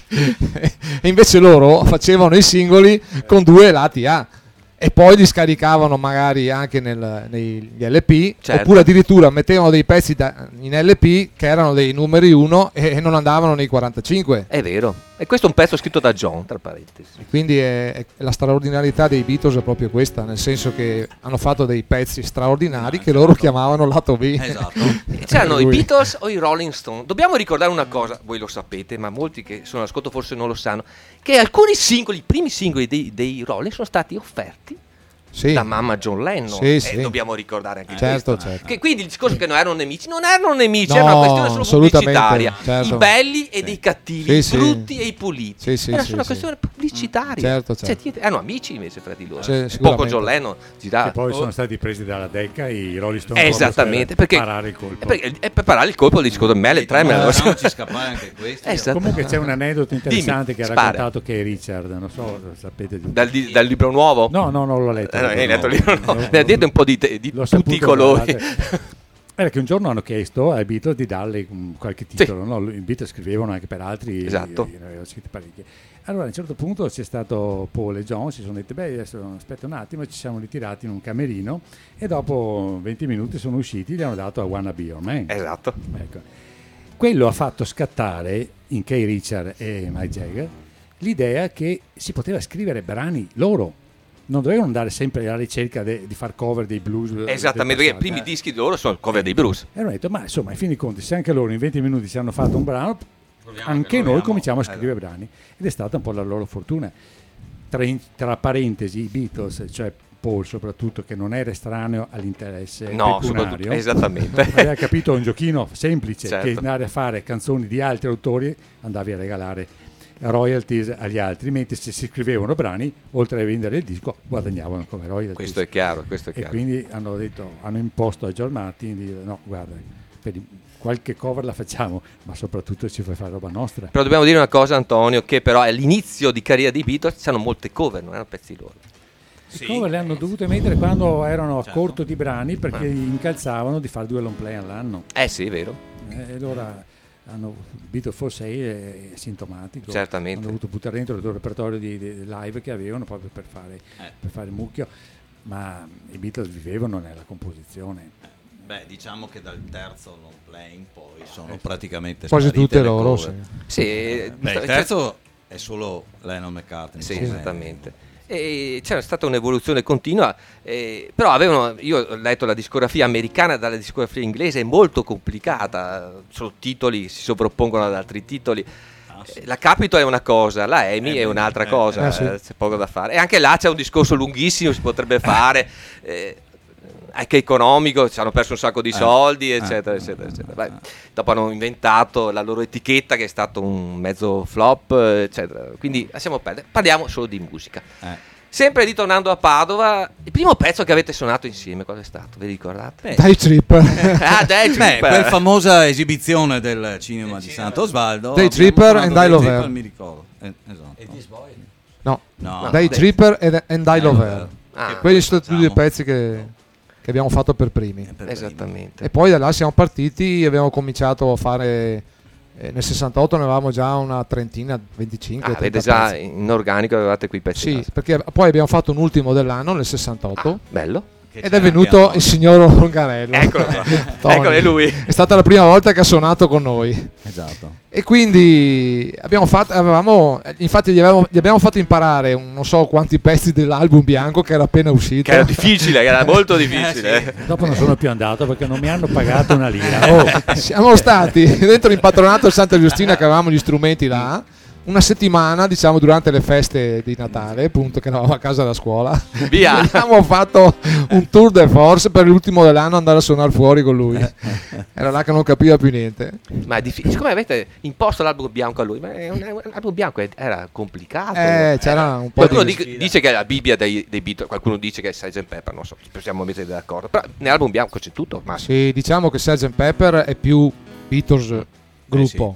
e invece loro facevano i singoli con due lati A e poi li scaricavano magari anche nel- negli L P, Certo. oppure addirittura mettevano dei pezzi da- in L P che erano dei numeri uno e non andavano nei quarantacinque. è vero. E questo è un pezzo scritto da John, tra parentesi. Quindi è, è- la straordinarietà dei Beatles è proprio questa, nel senso che hanno fatto dei pezzi straordinari che loro chiamavano lato B. Esatto. C'erano i Lui. Beatles o i Rolling Stone. Dobbiamo ricordare una cosa, voi lo sapete, ma molti che sono all'ascolto forse non lo sanno, che alcuni singoli, i primi singoli dei, dei Rolling sono stati offerti Sì. da mamma John Lennon. Sì, e sì. dobbiamo ricordare anche Certo, questo. certo. Che quindi il discorso che non erano nemici, non erano nemici, No, era una questione solo assolutamente, pubblicitaria. certo. I belli e dei cattivi, Sì, i sì. brutti e i puliti. Sì, sì, era sì, solo una sì. questione pubblicitaria. Certo, certo. Cioè, ti- erano amici invece fra di loro. Sì, Poco sicuramente. John Lennon girava. E poi Oh. sono stati presi dalla Decca i Rolling Stone Esattamente, proprio perché, per parare il colpo. perché- e per parare il colpo del disco me le tre me Ma lo lasciamoci scappare anche questi. Esatto. Comunque c'è un aneddoto interessante Dimmi, che ha spara. raccontato Kay Richard, non so, lo sapete tutti. Dal, di- dal libro nuovo? No, no, non l'ho letto. Eh, no, hai letto il No, libro nuovo. no, Ne ha no. detto un po' di, te- di L'ho tutti i saputo, colori. guardate. Era che un giorno hanno chiesto ai Beatles di darle un- qualche titolo, no? I Beatles scrivevano anche per altri, Esatto. ne avevano scritti parecchi. Allora a un certo punto c'è stato Paul e John, si sono detti beh adesso aspetta un attimo, ci siamo ritirati in un camerino e dopo venti minuti sono usciti, gli hanno dato a Wanna Be Your Man. Esatto. Ecco. Quello ha fatto scattare in Kay Richard e Mike Jagger l'idea che si poteva scrivere brani loro, non dovevano andare sempre alla ricerca de- di far cover dei blues. del Esattamente, perché i passato. primi Eh. dischi di loro sono il cover dei blues. E hanno detto, ma insomma, in fin dei conti, se anche loro in venti minuti ci hanno fatto un brano, anche noi cominciamo a scrivere brani. Ed è stata un po' la loro fortuna. Tra, in- tra parentesi, i Beatles, cioè Paul soprattutto, che non era estraneo all'interesse No, pecuniario, soprattutto- esattamente. aveva capito un giochino semplice, Certo. che andare a fare canzoni di altri autori andavi a regalare royalties agli altri, mentre se si scrivevano brani, oltre a vendere il disco, guadagnavano come royalties. Questo è chiaro, questo è E chiaro. quindi hanno detto, hanno imposto a George Martin di dire no, guarda, per i- qualche cover la facciamo, ma soprattutto ci fai fare roba nostra. Però dobbiamo dire una cosa, Antonio, che però all'inizio di carriera dei Beatles c'erano molte cover, non erano pezzi loro. Le cover le hanno dovute mettere quando erano a Certo. corto di brani perché Eh. incalzavano di fare due long play all'anno. Eh sì, è vero. Eh, E allora hanno Beatles for sei è sintomatico. Certamente. Hanno dovuto buttare dentro il loro repertorio di, di live che avevano proprio per fare, Eh. per fare il mucchio, ma i Beatles vivevano nella composizione. Beh, diciamo che dal terzo long play in poi sono praticamente Quasi sparite tutte le loro, cover. Sì, eh, Beh, il cioè- terzo è solo Lennon McCartney. Sì, come- esattamente. E c'era stata un'evoluzione continua, eh, però avevano, io ho letto la discografia americana dalla discografia inglese, è molto complicata, sono titoli, si sovrappongono ad altri titoli. Ah, sì. Eh, La Capitol è una cosa, la Amy Eh, è un'altra eh, cosa, eh, sì. eh, c'è poco da fare. E anche là c'è un discorso lunghissimo, si potrebbe fare, eh, anche economico, ci hanno perso un sacco di Eh, soldi, eh, eccetera, eh, eccetera, eccetera. eh, Beh, dopo hanno inventato la loro etichetta che è stato un mezzo flop, eccetera. Quindi lasciamo perdere, parliamo solo di musica. Eh. Sempre ritornando a Padova, il primo pezzo che avete suonato insieme, cosa è stato? Vi ricordate? Day Trip. Ah, Day Beh, Tripper. quella famosa esibizione del cinema di Sant'Osvaldo. Day abbiamo Tripper suonato and Day I Love Tripper, Her. mi ricordo. Eh, esatto. No, No, Day Day- Tripper ed- and I Love Her. Ah, Quelli sono tutti i facciamo. pezzi che, che abbiamo fatto per primi. per Esattamente. E poi da là siamo partiti e abbiamo cominciato a fare. eh, nel sessantotto ne avevamo già una trentina, venticinque. Ah, avete trenta già pezzi. in organico avevate quei pezzi. Sì, là. perché poi abbiamo fatto un ultimo dell'anno nel sessantotto. Ah, bello. che Ed c'è è venuto anche a il signor Longarello. Eccolo qua. Tony. Eccolo, è lui. È stata la prima volta che ha suonato con noi. Esatto. E quindi abbiamo fatto, avevamo, infatti gli, avevamo, gli abbiamo fatto imparare un, non so quanti pezzi dell'album bianco che era appena uscito. Che era difficile, era molto difficile. Eh, sì. Dopo non sono più andato perché non mi hanno pagato una lira. Oh. Siamo stati dentro in patronato Santa Giustina, che avevamo gli strumenti là, una settimana, diciamo, durante le feste di Natale, appunto, che eravamo a casa da scuola. Via. Abbiamo fatto un tour de force per l'ultimo dell'anno, andare a suonare fuori con lui. Era là che non capiva più niente. Ma è difficile. Come avete imposto l'album bianco a lui? Ma è un, l'album bianco era complicato. Eh, c'era un po' qualcuno di... dice, dice che è la Bibbia dei, dei Beatles, qualcuno dice che è sergeant Pepper, non so, ci possiamo mettere d'accordo. Però nell'album bianco c'è tutto. Ma sì, diciamo che sergeant Pepper è più Beatles gruppo.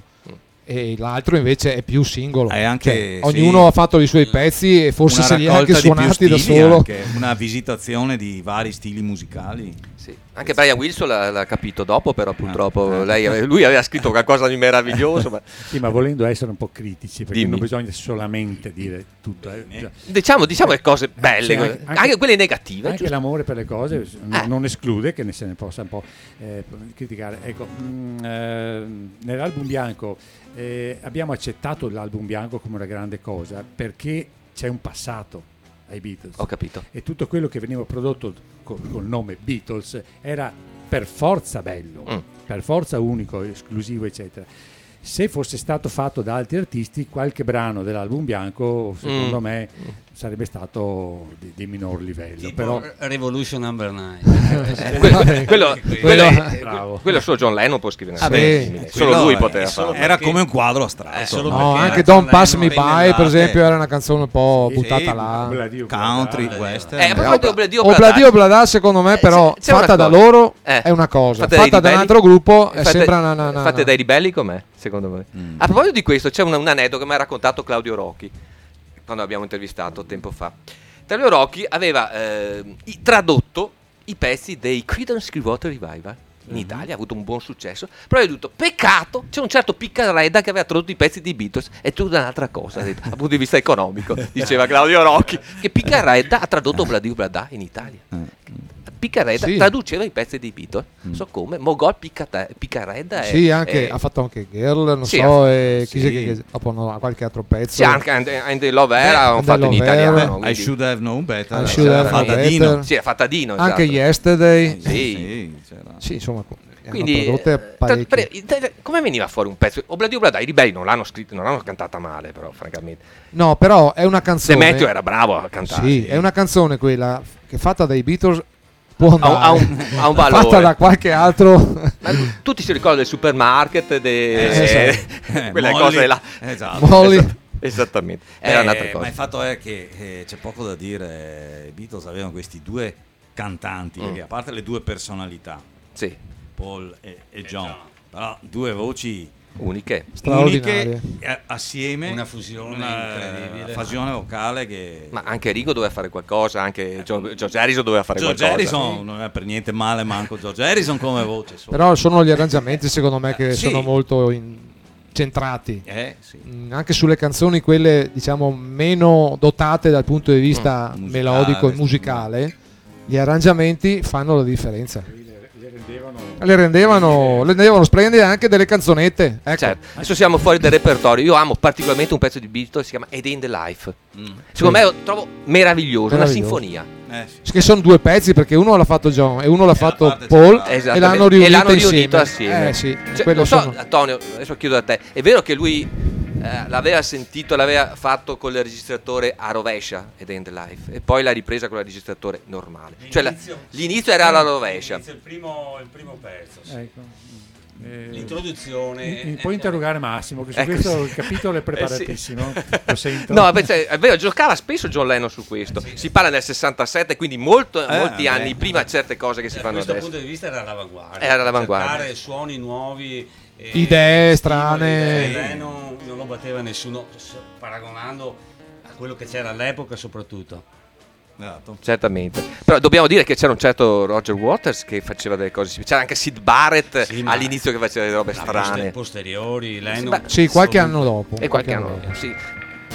Eh sì. E l'altro invece è più singolo. È anche, cioè, ognuno sì, ha fatto i suoi pezzi e forse una se li ha anche raccolta di più suonati da stili, solo. anche una visitazione di vari stili musicali. sì. Anche Brian Wilson l'ha, l'ha capito dopo, però purtroppo Ah, lei, lui aveva scritto qualcosa di meraviglioso. Ma... Sì, ma volendo essere un po' critici, perché Dimmi. non bisogna solamente dire tutto. Eh. Già. Diciamo, diciamo le cose belle, Sì, anche, anche, anche- quelle negative. Anche giusto? l'amore per le cose n- Eh. non esclude che ne se ne possa un po' eh, criticare. Ecco, mh, eh, nell'album bianco eh, abbiamo accettato l'album bianco come una grande cosa perché c'è un passato ai Beatles. Ho capito. E tutto quello che veniva prodotto col, col nome Beatles era per forza bello, Mm. per forza unico, esclusivo, eccetera. Se fosse stato fatto da altri artisti, qualche brano dell'album bianco, secondo Mm. me, sarebbe stato di, di minor livello. Tipo Però Revolution Number nine. Eh, quello, quello, quello, è- Bravo. quello solo John Lennon può scrivere una Ah, cosa beh, simile. quello Solo lui è- poteva è solo farlo. Era perché- come un quadro astratto. Eh, solo No, perché anche John Don't Pass Me Lennon By, per pennellate. esempio, era una canzone un po' Sì, buttata là. Obladio, Country, Obladio. western. Eh, a proposito di Obladio Obladio Obladio, Obladà, secondo me, Eh, però, c'è- c'è una fatta da cosa. loro Eh. è una cosa, Fatta dai fatta da un ribelli- altro gruppo è fatte- sembra una, una, una- fatte dai ribelli com'è, secondo me. Mm. A proposito di questo, c'è un, un aneddoto che mi ha raccontato Claudio Rocchi quando abbiamo intervistato tempo fa. Claudio Rocchi aveva eh, i- tradotto i pezzi dei Creedence Clearwater Revival in Italia, ha avuto un buon successo, però ha detto peccato, c'è un certo Piccarredda che aveva tradotto i pezzi di Beatles, è tutta un'altra cosa, ha detto, dal punto di vista economico, diceva Claudio Rocchi, che Piccarredda ha tradotto Obladio Obladà in Italia. Piccarredda Sì. traduceva i pezzi dei Beatles, non so come, Mogol Piccata- Piccarredda è, Sì, anche, è- ha fatto anche Girl, non Sì, so, ha- e chi sì. c'è che dopo no, qualche altro pezzo. sì, anche And, And the Love Era hanno And fatto the in Love italiano. Era. I quindi- should have known better. I should C'era have known Fattadino. better. Sì, è fattadino. Anche esatto. Yesterday. Sì. Sì, c'era. Sì, insomma, ne Quindi, hanno prodotte eh, tra- parecchie. pre- te- come veniva fuori un pezzo? Obladio Obladà, i ribelli non l'hanno scritto, non l'hanno cantata male, però, francamente. No, però è una canzone. Demetrio era bravo a cantare. Sì, è una canzone quella che fatta dai Beatles può andare. Ha un- ha un- ha un valore. Fatta da qualche altro. Ma tutti si ricordano del supermarket, de- Eh, esatto. quelle Molly. cose là. Esatto. Molly. Esatto, esattamente. Era Eh, un'altra Ma cosa. il fatto è che eh, c'è poco da dire. I Beatles avevano questi due cantanti, Mm. che a parte le due personalità, Sì, Paul e, e John, però due voci uniche. Straordinarie. uniche eh, assieme, Una fusione una incredibile. fusione vocale che Ma anche Rigo doveva fare qualcosa, anche Gio- George Harrison doveva fare George qualcosa. Harrison non è per niente male, manco George Harrison come voce solo. Però sono gli arrangiamenti, secondo me, che Sì. sono molto in- centrati. Eh, sì. Mm, Anche sulle canzoni, quelle diciamo meno dotate dal punto di vista Mm. melodico e Musicale, musicale, gli arrangiamenti fanno la differenza. Le, le rendevano Le rendevano, le rendevano splendide anche delle canzonette. Ecco. Certo. Adesso siamo fuori dal repertorio. Io amo particolarmente un pezzo di Beatles, si chiama A Day in the Life. Mm. Secondo me lo trovo meraviglioso, una Meraviglioso. sinfonia. Eh, sì. Che sono due pezzi, perché uno l'ha fatto John e uno l'ha la fatto parte Paul centrale. e Esattamente. l'hanno riunito, E l'hanno insieme. riunito assieme. Eh, sì, Cioè, quello non so, sono- Antonio, adesso chiedo a te. È vero che lui eh, l'aveva sentito, l'aveva fatto con il registratore a rovescia ed End Life e poi l'ha ripresa con il registratore normale. Cioè la- L'inizio- l'inizio era alla rovescia. L'inizio, Il primo, il primo pezzo. sì. ecco. Eh, L'introduzione. mi- mi eh, puoi eh, interrogare Massimo, che su Ecco, questo sì. il capitolo è Eh, sì. preparatissimo. Lo sento. No, invece è vero, giocava spesso John Lennon su questo. Si parla nel sessantasette, quindi molto, Eh, molti beh. anni prima certe cose che si Da fanno questo adesso. punto di vista era all'avanguardia. Era all'avanguardia. Cercare suoni nuovi. eh, Idee stimoli, strane. idee, non, non lo batteva nessuno, s- paragonando a quello che c'era all'epoca soprattutto. Esatto. Certamente, però dobbiamo dire che c'era un certo Roger Waters che faceva delle cose simili. C'era anche Sid Barrett Sì, ma- all'inizio che faceva delle robe Ma strane. poster- posteriori, Lennon, Beh, Sì, qualche ovunque. anno dopo. E qualche anno dopo, sì.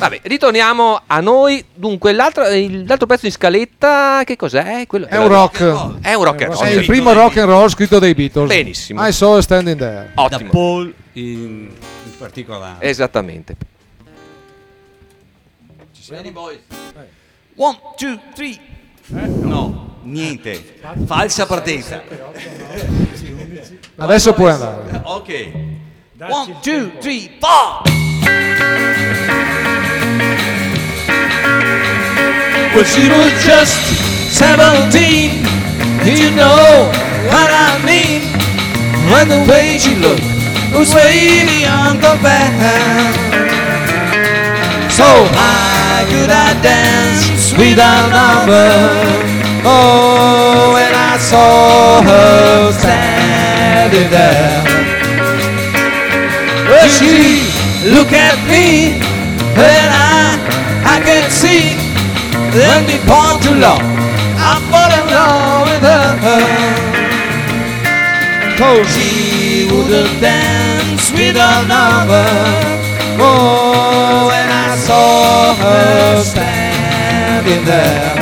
Vabbè, ritorniamo a noi. Dunque, l'altro, il- l'altro pezzo in scaletta, che cos'è? Quello È un rock. È un rock and roll. È il primo rock and roll scritto dai Beatles. Benissimo. I Saw Her Standing There. Da Ottimo. Paul in, in particolare. Esattamente. Ready, boys? One, two, three. No, niente. Falsa partenza. Adesso puoi andare. Ok. One, two, three, four. Well, she was just seventeen. Did you know what I mean? When the way she looked was way beyond compare. So how could I dance without number? Oh, when I saw her standing there. Well, she looked at me, and I, I could see. Then we part too long, I fall in love with her. Cause she wouldn't dance with another. Oh, when I saw her standing there.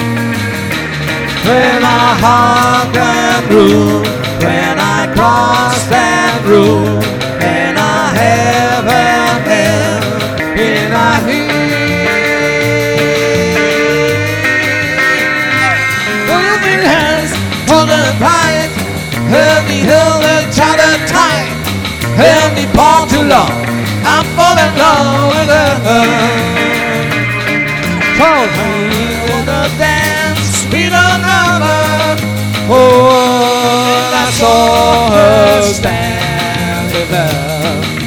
When I hung and grew, when I crossed and grew, and I have her hand in a hand. Hold her tight, held me, held each other tight, held me far too long, I fall in love with her. Told me wanna dance with another. Oh, and I saw her standing there.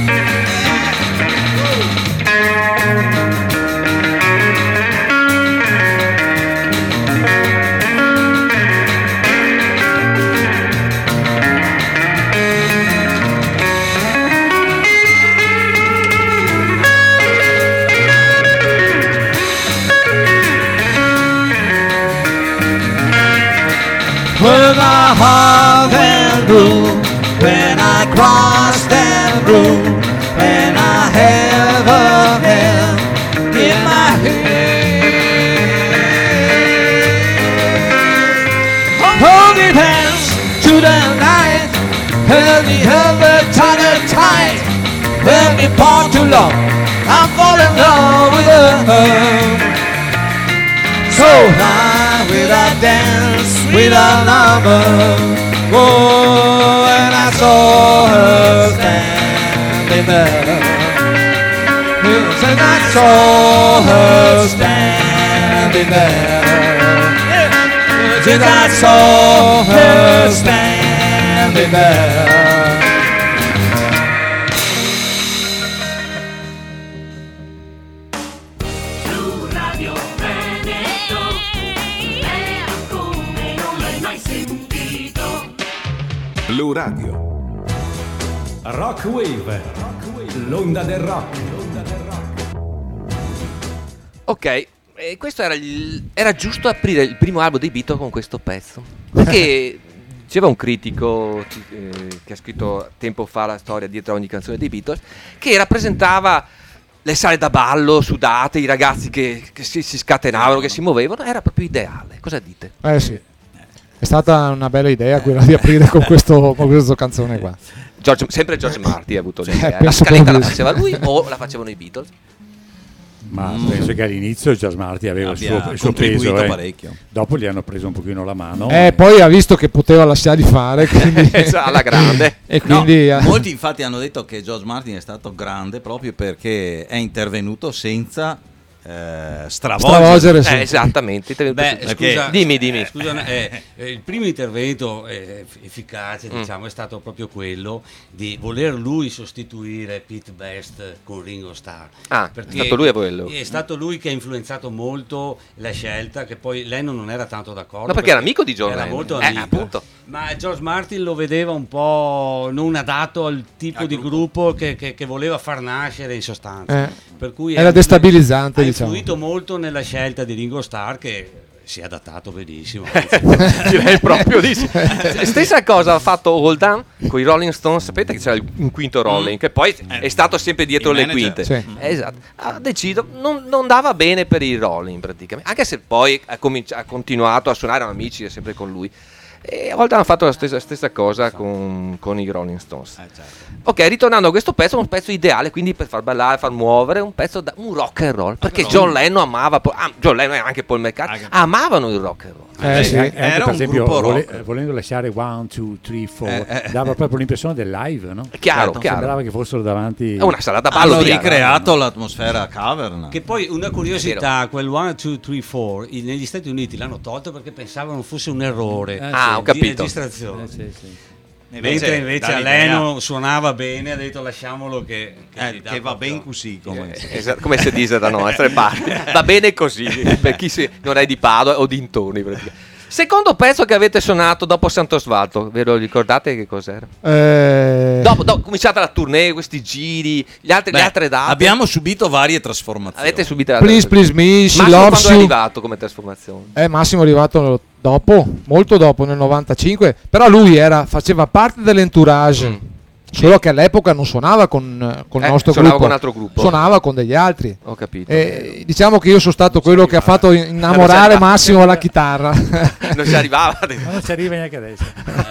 When I hung and grew, when I crossed and grew, when I have a hand in my hand. Holding hands to the night, held me, held the tighter tight, held me far too long, I fall in love with her. So high will I dance with another. Oh, and I saw her standing there. Yes, and I saw her standing there. Yes, and I saw her standing there. Blu Radio. Rock Wave, l'onda del rock. Ok, e questo era, il, era giusto aprire il primo album dei Beatles con questo pezzo. Perché diceva un critico eh, che ha scritto tempo fa la storia dietro a ogni canzone dei Beatles, che rappresentava le sale da ballo sudate, i ragazzi che, che si, si scatenavano, che si muovevano. Era proprio ideale. Cosa dite? Eh sì. È stata una bella idea quella di aprire con questo con questa canzone qua. George, sempre George Martin ha avuto l'idea. Eh, La scaletta la proprio. faceva lui o la facevano i Beatles? Ma penso che all'inizio George Martin aveva il Abbia suo, il suo contribuito peso. eh. parecchio. Dopo gli hanno preso un pochino la mano. Eh, poi ha visto che poteva lasciarli fare, quindi alla grande. E quindi No, eh, molti infatti hanno detto che George Martin è stato grande proprio perché è intervenuto senza eh, stravolgere. stravolgere sì. Eh, esattamente. Te- Beh, Perché- scusa, dimmi, dimmi. eh, scusa, eh, eh, il primo intervento eh, eff- efficace, Mm. diciamo, è stato proprio quello di voler lui sostituire Pete Best con Ringo Starr. Ah, è Perché stato lui a quello. È stato lui che ha influenzato molto la scelta, che poi Lennon non era tanto d'accordo. No, perché era amico di John Era Lennon. molto Eh, amico. appunto. Ma George Martin lo vedeva un po' non adatto al tipo Al di gruppo. gruppo che, che- che voleva far nascere in sostanza. Eh, Per cui era ha- destabilizzante, ha diciamo. influito molto nella scelta di Ringo Starr, che si è adattato benissimo. Direi proprio di sì. Stessa cosa ha fatto Oldham con i Rolling Stones. Sapete che c'era un quinto Rolling, mm. che poi è stato sempre dietro le quinte. Sì. Esatto. Ha deciso, non, non dava bene per i Rolling praticamente, anche se poi ha, cominci- ha continuato a suonare, erano amici sempre con lui. E a volte hanno fatto la stessa, stessa cosa con, con i Rolling Stones. Eh, certo. Ok, ritornando a questo pezzo, un pezzo ideale quindi per far ballare, far muovere, un pezzo da un rock and roll, perché John Lennon amava, ah, John Lennon e anche Paul McCartney amavano il rock and roll. Eh, sì, anche, era per esempio vole, volendo lasciare one, two, three, four eh, eh, dava proprio l'impressione del live, no? Chiaro, certo, chiaro. Sembrava che fossero davanti. È una sala da ballo. Hanno ricreato l'atmosfera cavern. Che poi una curiosità, quel one, two, three, four negli Stati Uniti l'hanno tolto perché pensavano fosse un errore eh, ah, sì, ho capito. di registrazione. Eh, sì, sì. Mentre invece a Lennon suonava bene, ha detto lasciamolo che, che, eh, che va ben così, come, eh, esatto, come si dice da nostre parti, va bene così per chi si, non è di Padova o dintorni praticamente. Secondo pezzo che avete suonato dopo Sant'Osvaldo, ve lo ricordate che cos'era? Eh... Dopo, dopo cominciata la tournée, questi giri, gli altri, Beh, le altre date. Abbiamo subito varie trasformazioni. Avete subito la Please, please me, she Massimo loves quando you. è arrivato come trasformazione? Eh, Massimo è arrivato dopo, molto dopo, nel novantacinque, però lui era, faceva parte dell'entourage. Mm. Solo che all'epoca non suonava con, con il eh, nostro suonava gruppo, con un altro gruppo, suonava con degli altri. Ho capito. E diciamo che io sono stato quello che ha fatto innamorare Massimo alla chitarra. Non ci arrivava, non ci arriva neanche adesso.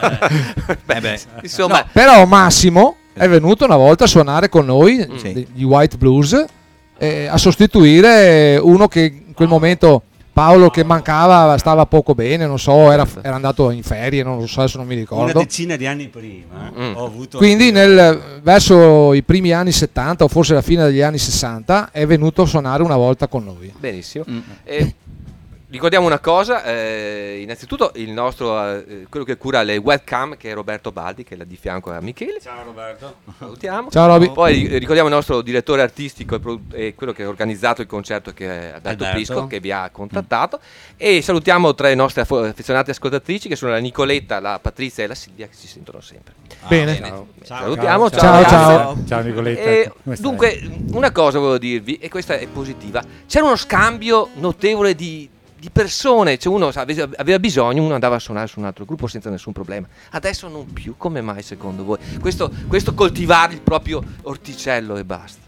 beh, beh. Insomma, no, però Massimo è venuto una volta a suonare con noi mm. gli White Blues, eh, a sostituire uno che in quel momento, Paolo, che mancava, stava poco bene, non so, era, era andato in ferie, non lo so, adesso non mi ricordo. Una decina di anni prima mm. ho avuto quindi nel, verso i primi anni settanta o forse la fine degli anni sessanta è venuto a suonare una volta con noi. Benissimo. Mm. Eh, ricordiamo una cosa, eh, innanzitutto il nostro, eh, quello che cura le webcam, che è Roberto Baldi, che è là di fianco a Michele. Ciao Roberto. Salutiamo. Ciao Roby. Poi ricordiamo il nostro direttore artistico e, produ- e quello che ha organizzato il concerto, che è Alberto, Alberto. Prisco, che vi ha contattato. Mm. E salutiamo tre nostre affezionate ascoltatrici, che sono la Nicoletta, la Patrizia e la Silvia, che ci sentono sempre. Ah, bene. bene. Ciao. Salutiamo. Ciao, ciao. ciao. Ciao, ciao Nicoletta. E dunque, una cosa volevo dirvi, e questa è positiva. C'era uno scambio notevole di di persone, cioè uno aveva, aveva bisogno, uno andava a suonare su un altro gruppo senza nessun problema. Adesso non più. Come mai secondo voi? Questo, questo coltivare il proprio orticello e basta.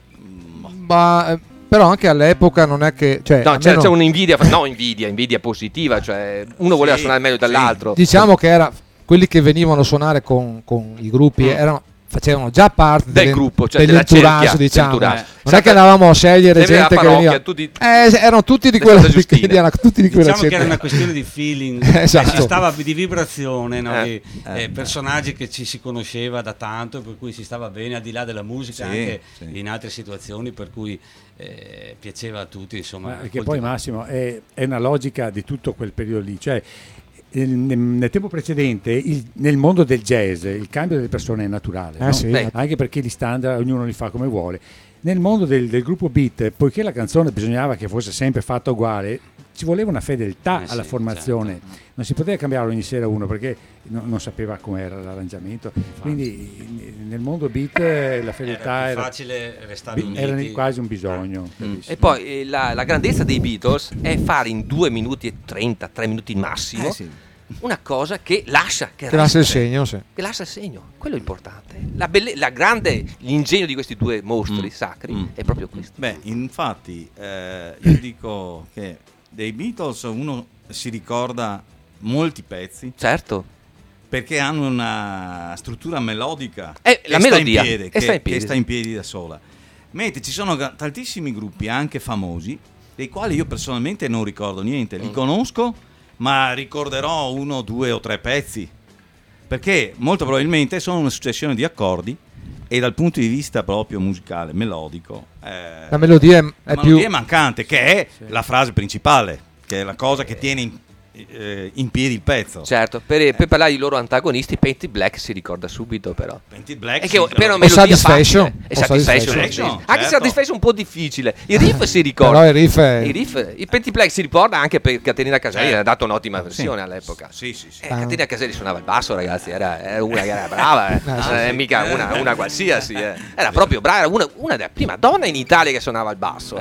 Ma però anche all'epoca non è che, cioè, no, c'è, almeno... c'è un'invidia, no invidia, invidia positiva, cioè uno voleva sì, suonare meglio dall'altro. Sì. Diciamo che era quelli che venivano a suonare con, con i gruppi mm. erano facevano già parte del delle, gruppo, cioè dell'entourage, diciamo. Eh. Non è che andavamo a scegliere gente parrocchia, che veniva. Tutti, eh, erano tutti di quella di, di, di, tutti di quella diciamo che era una questione di feeling, esatto. Si stava di vibrazione, no? eh, eh, eh, personaggi che ci si conosceva da tanto, per cui si stava bene al di là della musica, sì, anche sì. in altre situazioni, per cui eh, piaceva a tutti, insomma. Perché poi Massimo è, è una logica di tutto quel periodo lì, cioè nel tempo precedente il, nel mondo del jazz il cambio delle persone è naturale, eh no? sì. Anche perché gli standard ognuno li fa come vuole. Nel mondo del, del gruppo beat, poiché la canzone bisognava che fosse sempre fatta uguale, ci voleva una fedeltà eh alla sì, formazione, certo. Non si poteva cambiarlo ogni sera uno perché no, non sapeva com'era l'arrangiamento. Infatti. Quindi nel mondo beat la fedeltà era, era facile restare uniti, era quasi un bisogno. Mm. E poi eh, la, la grandezza dei Beatles è fare in due minuti e trenta, tre minuti massimo, eh sì. una cosa che lascia che, che lascia il segno, sì. che lascia il segno, quello è importante. La, belle, la grande, l'ingegno di questi due mostri mm. sacri mm. è proprio questo. Beh, infatti eh, io dico che dei Beatles uno si ricorda molti pezzi, certo, perché hanno una struttura melodica eh, che, la sta melodia, in piedi, che, che, sta in piedi. che sta in piedi da sola. Mentre ci sono g- tantissimi gruppi anche famosi dei quali io personalmente non ricordo niente, li mm. conosco ma ricorderò uno, due o tre pezzi, perché molto probabilmente sono una successione di accordi e dal punto di vista proprio musicale, melodico, eh, la melodia è, è la più melodia è mancante, che è sì. la frase principale, che è la cosa che tiene in, eh, in piedi il pezzo. Certo, per, eh. per parlare dei loro antagonisti, Painted Black si ricorda subito, però. Painted Black, è che sì, per una o melodia Satisfaction, facile, e o Satisfaction, Satisfaction, sì. Anche se certo. Satisfaction è un po' difficile. Il riff si ricorda. Però il riff è... il riff, il Painted Black si ricorda anche per Caterina Caselli, certo. ha dato un'ottima versione sì. all'epoca. Sì, sì, sì. Eh, Caterina Caselli suonava il basso, ragazzi, era, era una che era brava, eh. Ah, sì, eh, sì. mica una, una qualsiasi, eh. Era proprio brava, era una, una delle prime donne in Italia che suonava il basso. Eh.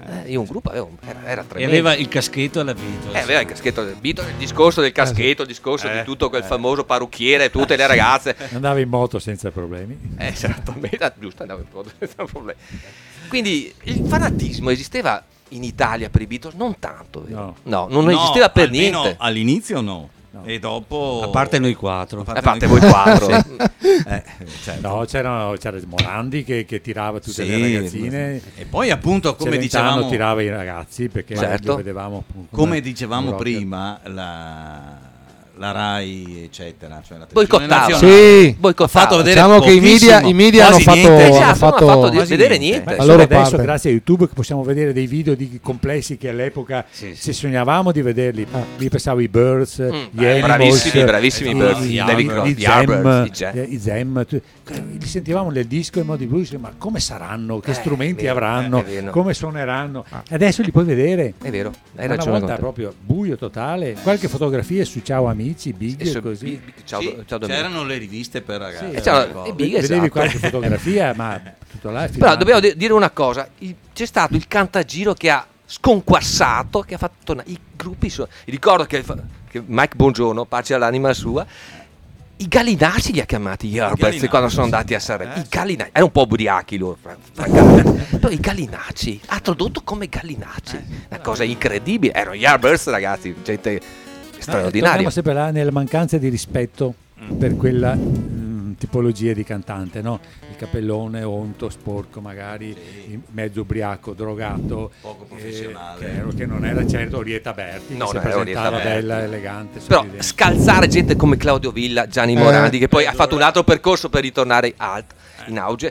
Eh, io un gruppo avevo, era, era E tremendo. aveva il caschetto alla Beatles. Eh, aveva il caschetto del Beatles, il discorso del caschetto, il discorso Eh, di tutto quel eh. famoso parrucchiere, tutte le ragazze. Andava in moto senza problemi. Eh, esattamente, giusto, andavo in moto senza problemi. Quindi il fanatismo esisteva in Italia per i Beatles? Non tanto, vero? No, non No, esisteva per almeno niente. All'inizio no. E dopo... A parte noi quattro. A parte voi quattro. Eh, certo. No, c'era, c'era Morandi che, che tirava tutte Sì, le ragazzine. e poi appunto come Celentano dicevamo tirava i ragazzi perché Certo. lo vedevamo appunto come dicevamo un rocker. prima la, la Rai eccetera, cioè la televisione Boicottava. nazionale Sì. ha fatto vedere Diciamo che i media, pochissimo, i media hanno quasi fatto, niente. Esatto, hanno non fatto, ha fatto di- quasi vedere niente. niente. Beh, La solo loro adesso parte. grazie a YouTube che possiamo vedere dei video di complessi che all'epoca Sì, se sognavamo di vederli lì pensavo i Birds, Mm, gli eh, Animals, bravissimi, bravissimi i Birds, i, gli i, David i, Cross, i gli Yardbirds, i Zem, Jam. i Zem, tu- li sentivamo nel disco in modo di blues, ma come saranno, che Eh, strumenti è vero, avranno, è vero. come suoneranno. Adesso li puoi vedere. È vero, hai Una ragione. volta con te. proprio buio totale, qualche fotografia su Ciao Amici, Big E su- così. Big- ciao, Sì, ciao Domenico. c'erano le riviste per ragazzi. Sì, E c'era- ricordo. e Big, Vedevi esatto. qualche fotografia, ma tutto là è Però filmato. dobbiamo de- dire una cosa, il- c'è stato il cantagiro che ha sconquassato, che ha fatto tornare i gruppi. So- ricordo che, fa- che Mike Bongiorno, pace all'anima sua, i Gallinacci li ha chiamati gli Yardbirds Gallinacci, quando sono sì. andati a Sanremo. Eh, I Gallinacci, erano un po' ubriachi loro, fra- francamente. Però i Gallinacci, ha tradotto come Gallinacci, una cosa incredibile. Erano gli Yardbirds, ragazzi, gente Eh, straordinaria. torniamo sempre là nella mancanza di rispetto per quella mm, tipologia di cantante, no? Il capellone onto, sporco magari, mezzo ubriaco, drogato, Poco eh, professionale. che, era- che non era certo Orietta Berti, No, che si non era Orietta presentava Berti. bella, elegante, Però sorridente. scalzare gente come Claudio Villa, Gianni Eh. Morandi, che poi ha fatto un altro percorso per ritornare alt, in auge,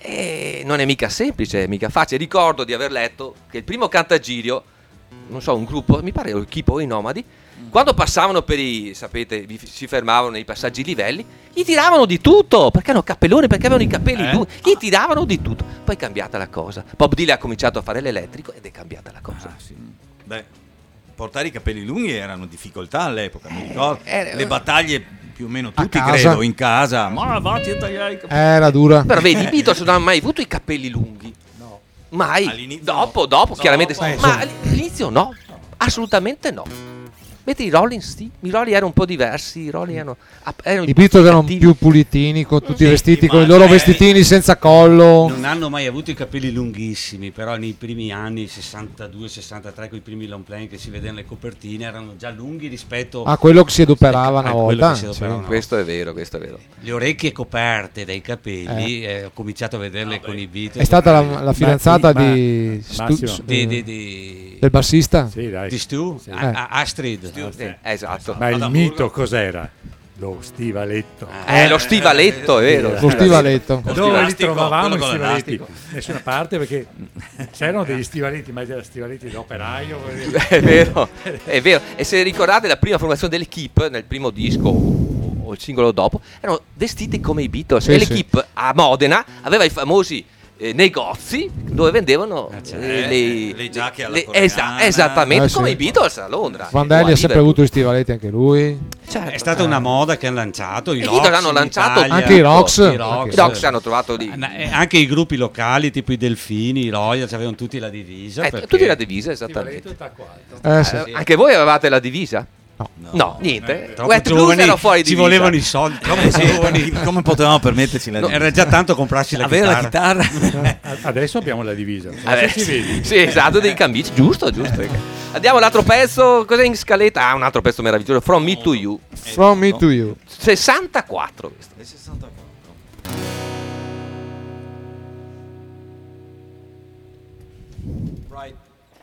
e non è mica semplice, è mica facile. Ricordo di aver letto che il primo Cantagirio, non so, un gruppo, mi pare il Kipo o i Nomadi, quando passavano per i, sapete, vi- si fermavano nei passaggi livelli, gli tiravano di tutto, perché hanno cappelloni, perché avevano i capelli Eh? lunghi, gli tiravano di tutto. Poi è cambiata la cosa. Bob Dylan ha cominciato a fare l'elettrico ed è cambiata la cosa. Ah, sì. Beh, portare i capelli lunghi erano difficoltà all'epoca, mi ricordo. eh, le battaglie più o meno tutti casa. credo in casa. Ma vatti a tagliare i capelli. Era dura. Però vedi, i Beatles non hanno mai avuto i capelli lunghi. No. Mai. All'inizio Dopo, no. dopo, Dopo, chiaramente. sì. eh, Ma all'inizio no. Assolutamente no. Mentre i Rolling sì, i Rolling erano un po' diversi, i Rolling erano, erano I Beatles erano cattivi. più pulitini con tutti Sì, i vestiti, ma con i loro cioè- vestitini senza collo. Non hanno mai avuto i capelli lunghissimi, però nei primi anni sessantadue sessantatré, con i primi long play che si vedevano le copertine, erano già lunghi rispetto Ah, quello che si adoperava una a quello volta. che si adoperava sì. una Questo è vero, questo è vero. Le orecchie coperte dai capelli, eh, ho cominciato a vederle con i Beatles. È stata la, la fidanzata Ma- di, Massimo. Stu- di, eh, di, di, del bassista. Sì, dai. di Stu, Sì. A- A- Astrid. Eh, esatto. Ma il Ad Amburgo. mito cos'era? Lo stivaletto. Eh, lo stivaletto, è vero. Lo stivaletto. Lo Dove li stilastico, trovavamo quello i con stivaletti? l'elastico. Nessuna parte perché c'erano degli stivaletti, ma erano stivaletti d'operaio. È vero, è vero. E se ricordate la prima formazione dell'Equipe nel primo disco o, o il singolo dopo, erano vestiti come i Beatles. Sì, e sì. l'Equipe a Modena aveva i famosi eh, negozi dove vendevano certo. eh, le, Le giacche alla le- coreana. esa- esattamente Eh, sì. come i Beatles a Londra. Vandelli o a ha sempre Liverpool. avuto gli stivaletti anche lui. Certo. È stata una moda che hanno lanciato i I Rox Beatles hanno in lanciato Italia. Anche i Rox. I I Rox. Docs hanno trovato lì. Ma, eh, anche i gruppi locali tipo i Delfini, i Royals avevano tutti la divisa. Eh, perché- tutti la divisa, esattamente. Eh, sì. Eh, anche voi avevate la divisa? No. No, niente. Troppo Wet Blues giovani, era fuori ci divisa. volevano i soldi. Troppo Eh, sì, giovani. come potevamo permetterci la Era già tanto comprarsi la avere la chitarra. chitarra? Adesso abbiamo la divisa. Non so Eh, se si vedi. sì, esatto, dei cambici, giusto, giusto. Andiamo all'altro pezzo, cos'è in scaletta? Ah, un altro pezzo meraviglioso, From Me to You. From me to you. sessantaquattro questo. Nel sessantaquattro. Right.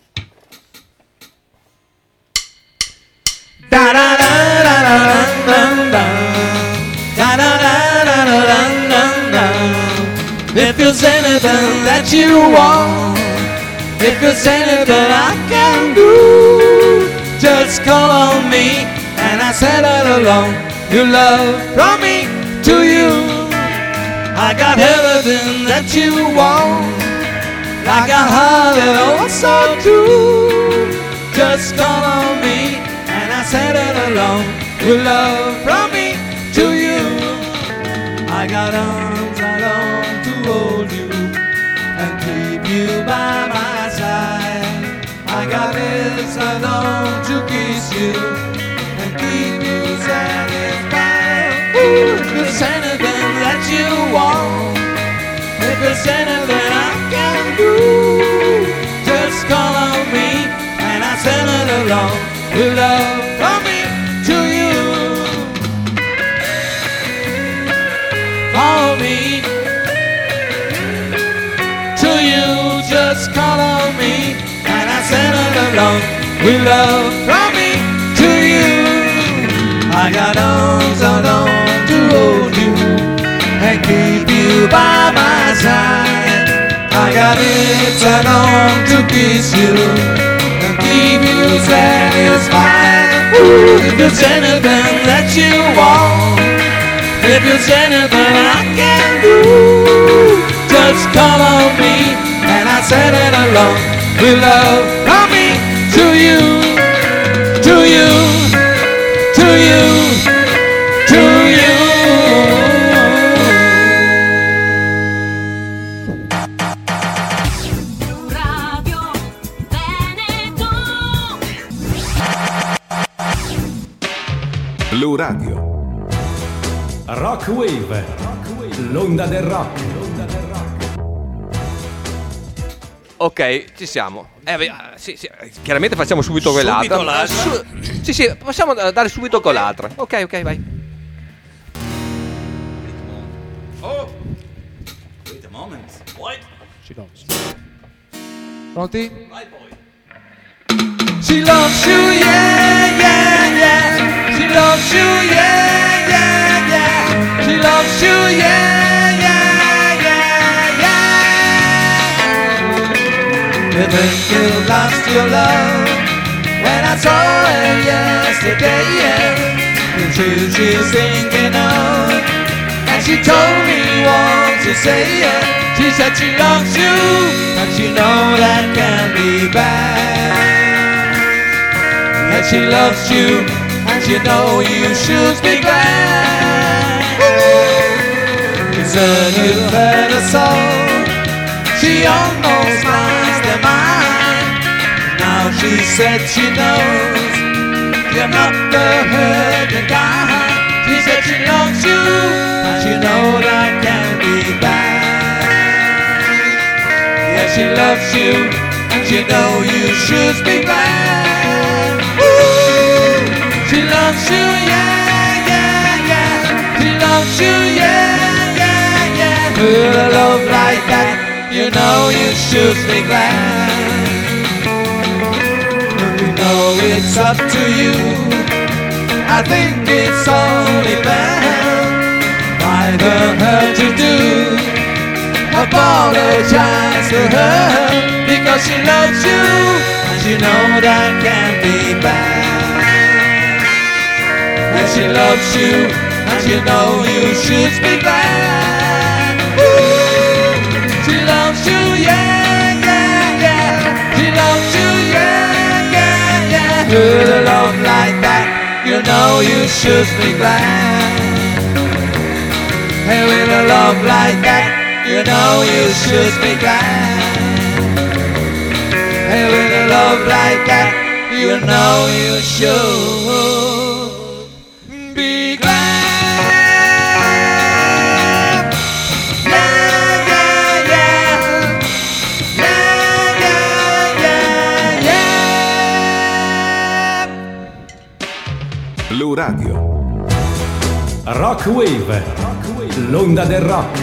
If there's anything that you want, if there's anything I can do, just call on me and I send it along. Your love from me to you. I got everything that you want. I got heart and also too. Just call on me and I send it along. Your love from me to you. I got arms I long to hold you and keep you by my side. I long to kiss you and keep you satisfied. Ooh, if there's anything that you want, if there's anything I can do, just call on me and I'll send it along with love from me to you. Follow me to you, just call on me and I'll send it along with love from me to you. I got arms and arms to hold you and keep you by my side. I got lips and arms to kiss you and keep you satisfied. Ooh, if there's anything that you want, if there's anything I can do, just call on me and I'll send it along with love from me to you, to you, to you, to you. Blu Radio. Rock Wave, l'onda del rock. Ok, ci siamo. Eh, beh, sì, sì, chiaramente facciamo subito quell'altra. Subito l'altra? Su- sì, sì, possiamo dare subito con l'altra. Ok, ok, vai. Oh, wait a moment. What? Pronti? She loves you, yeah, yeah, yeah. She loves you, yeah, yeah, yeah. She loves you, yeah, yeah, yeah, yeah. You think you lost your love when I saw her yesterday, yeah. The truth she's thinking of, and she told me once to say, yeah. She said she loves you, but you know that can be bad. And she loves you, and you know you should be glad. It's a new better soul. She almost lost her mind. Now she said she knows you're not the hurting guy. She said she loves you, and you know that can be bad. Yeah, she loves you, and you know you should be glad. She loves you, yeah, yeah, yeah. She loves you, yeah, yeah, yeah. With a love like that, you know you should be glad. You know it's up to you. I think it's only fair. By the hurt you do, apologize to her, because she loves you, and you know that can be bad. And she loves you, and you know you should be glad. Ooh, she loves you, yeah, yeah, yeah. She loves you, yeah, yeah, yeah. With a love like that, you know you should be glad. And with a love like that, you know you should be glad. And with a love like that, you know you should. Blu Radio. Rock Wave, l'onda del rock.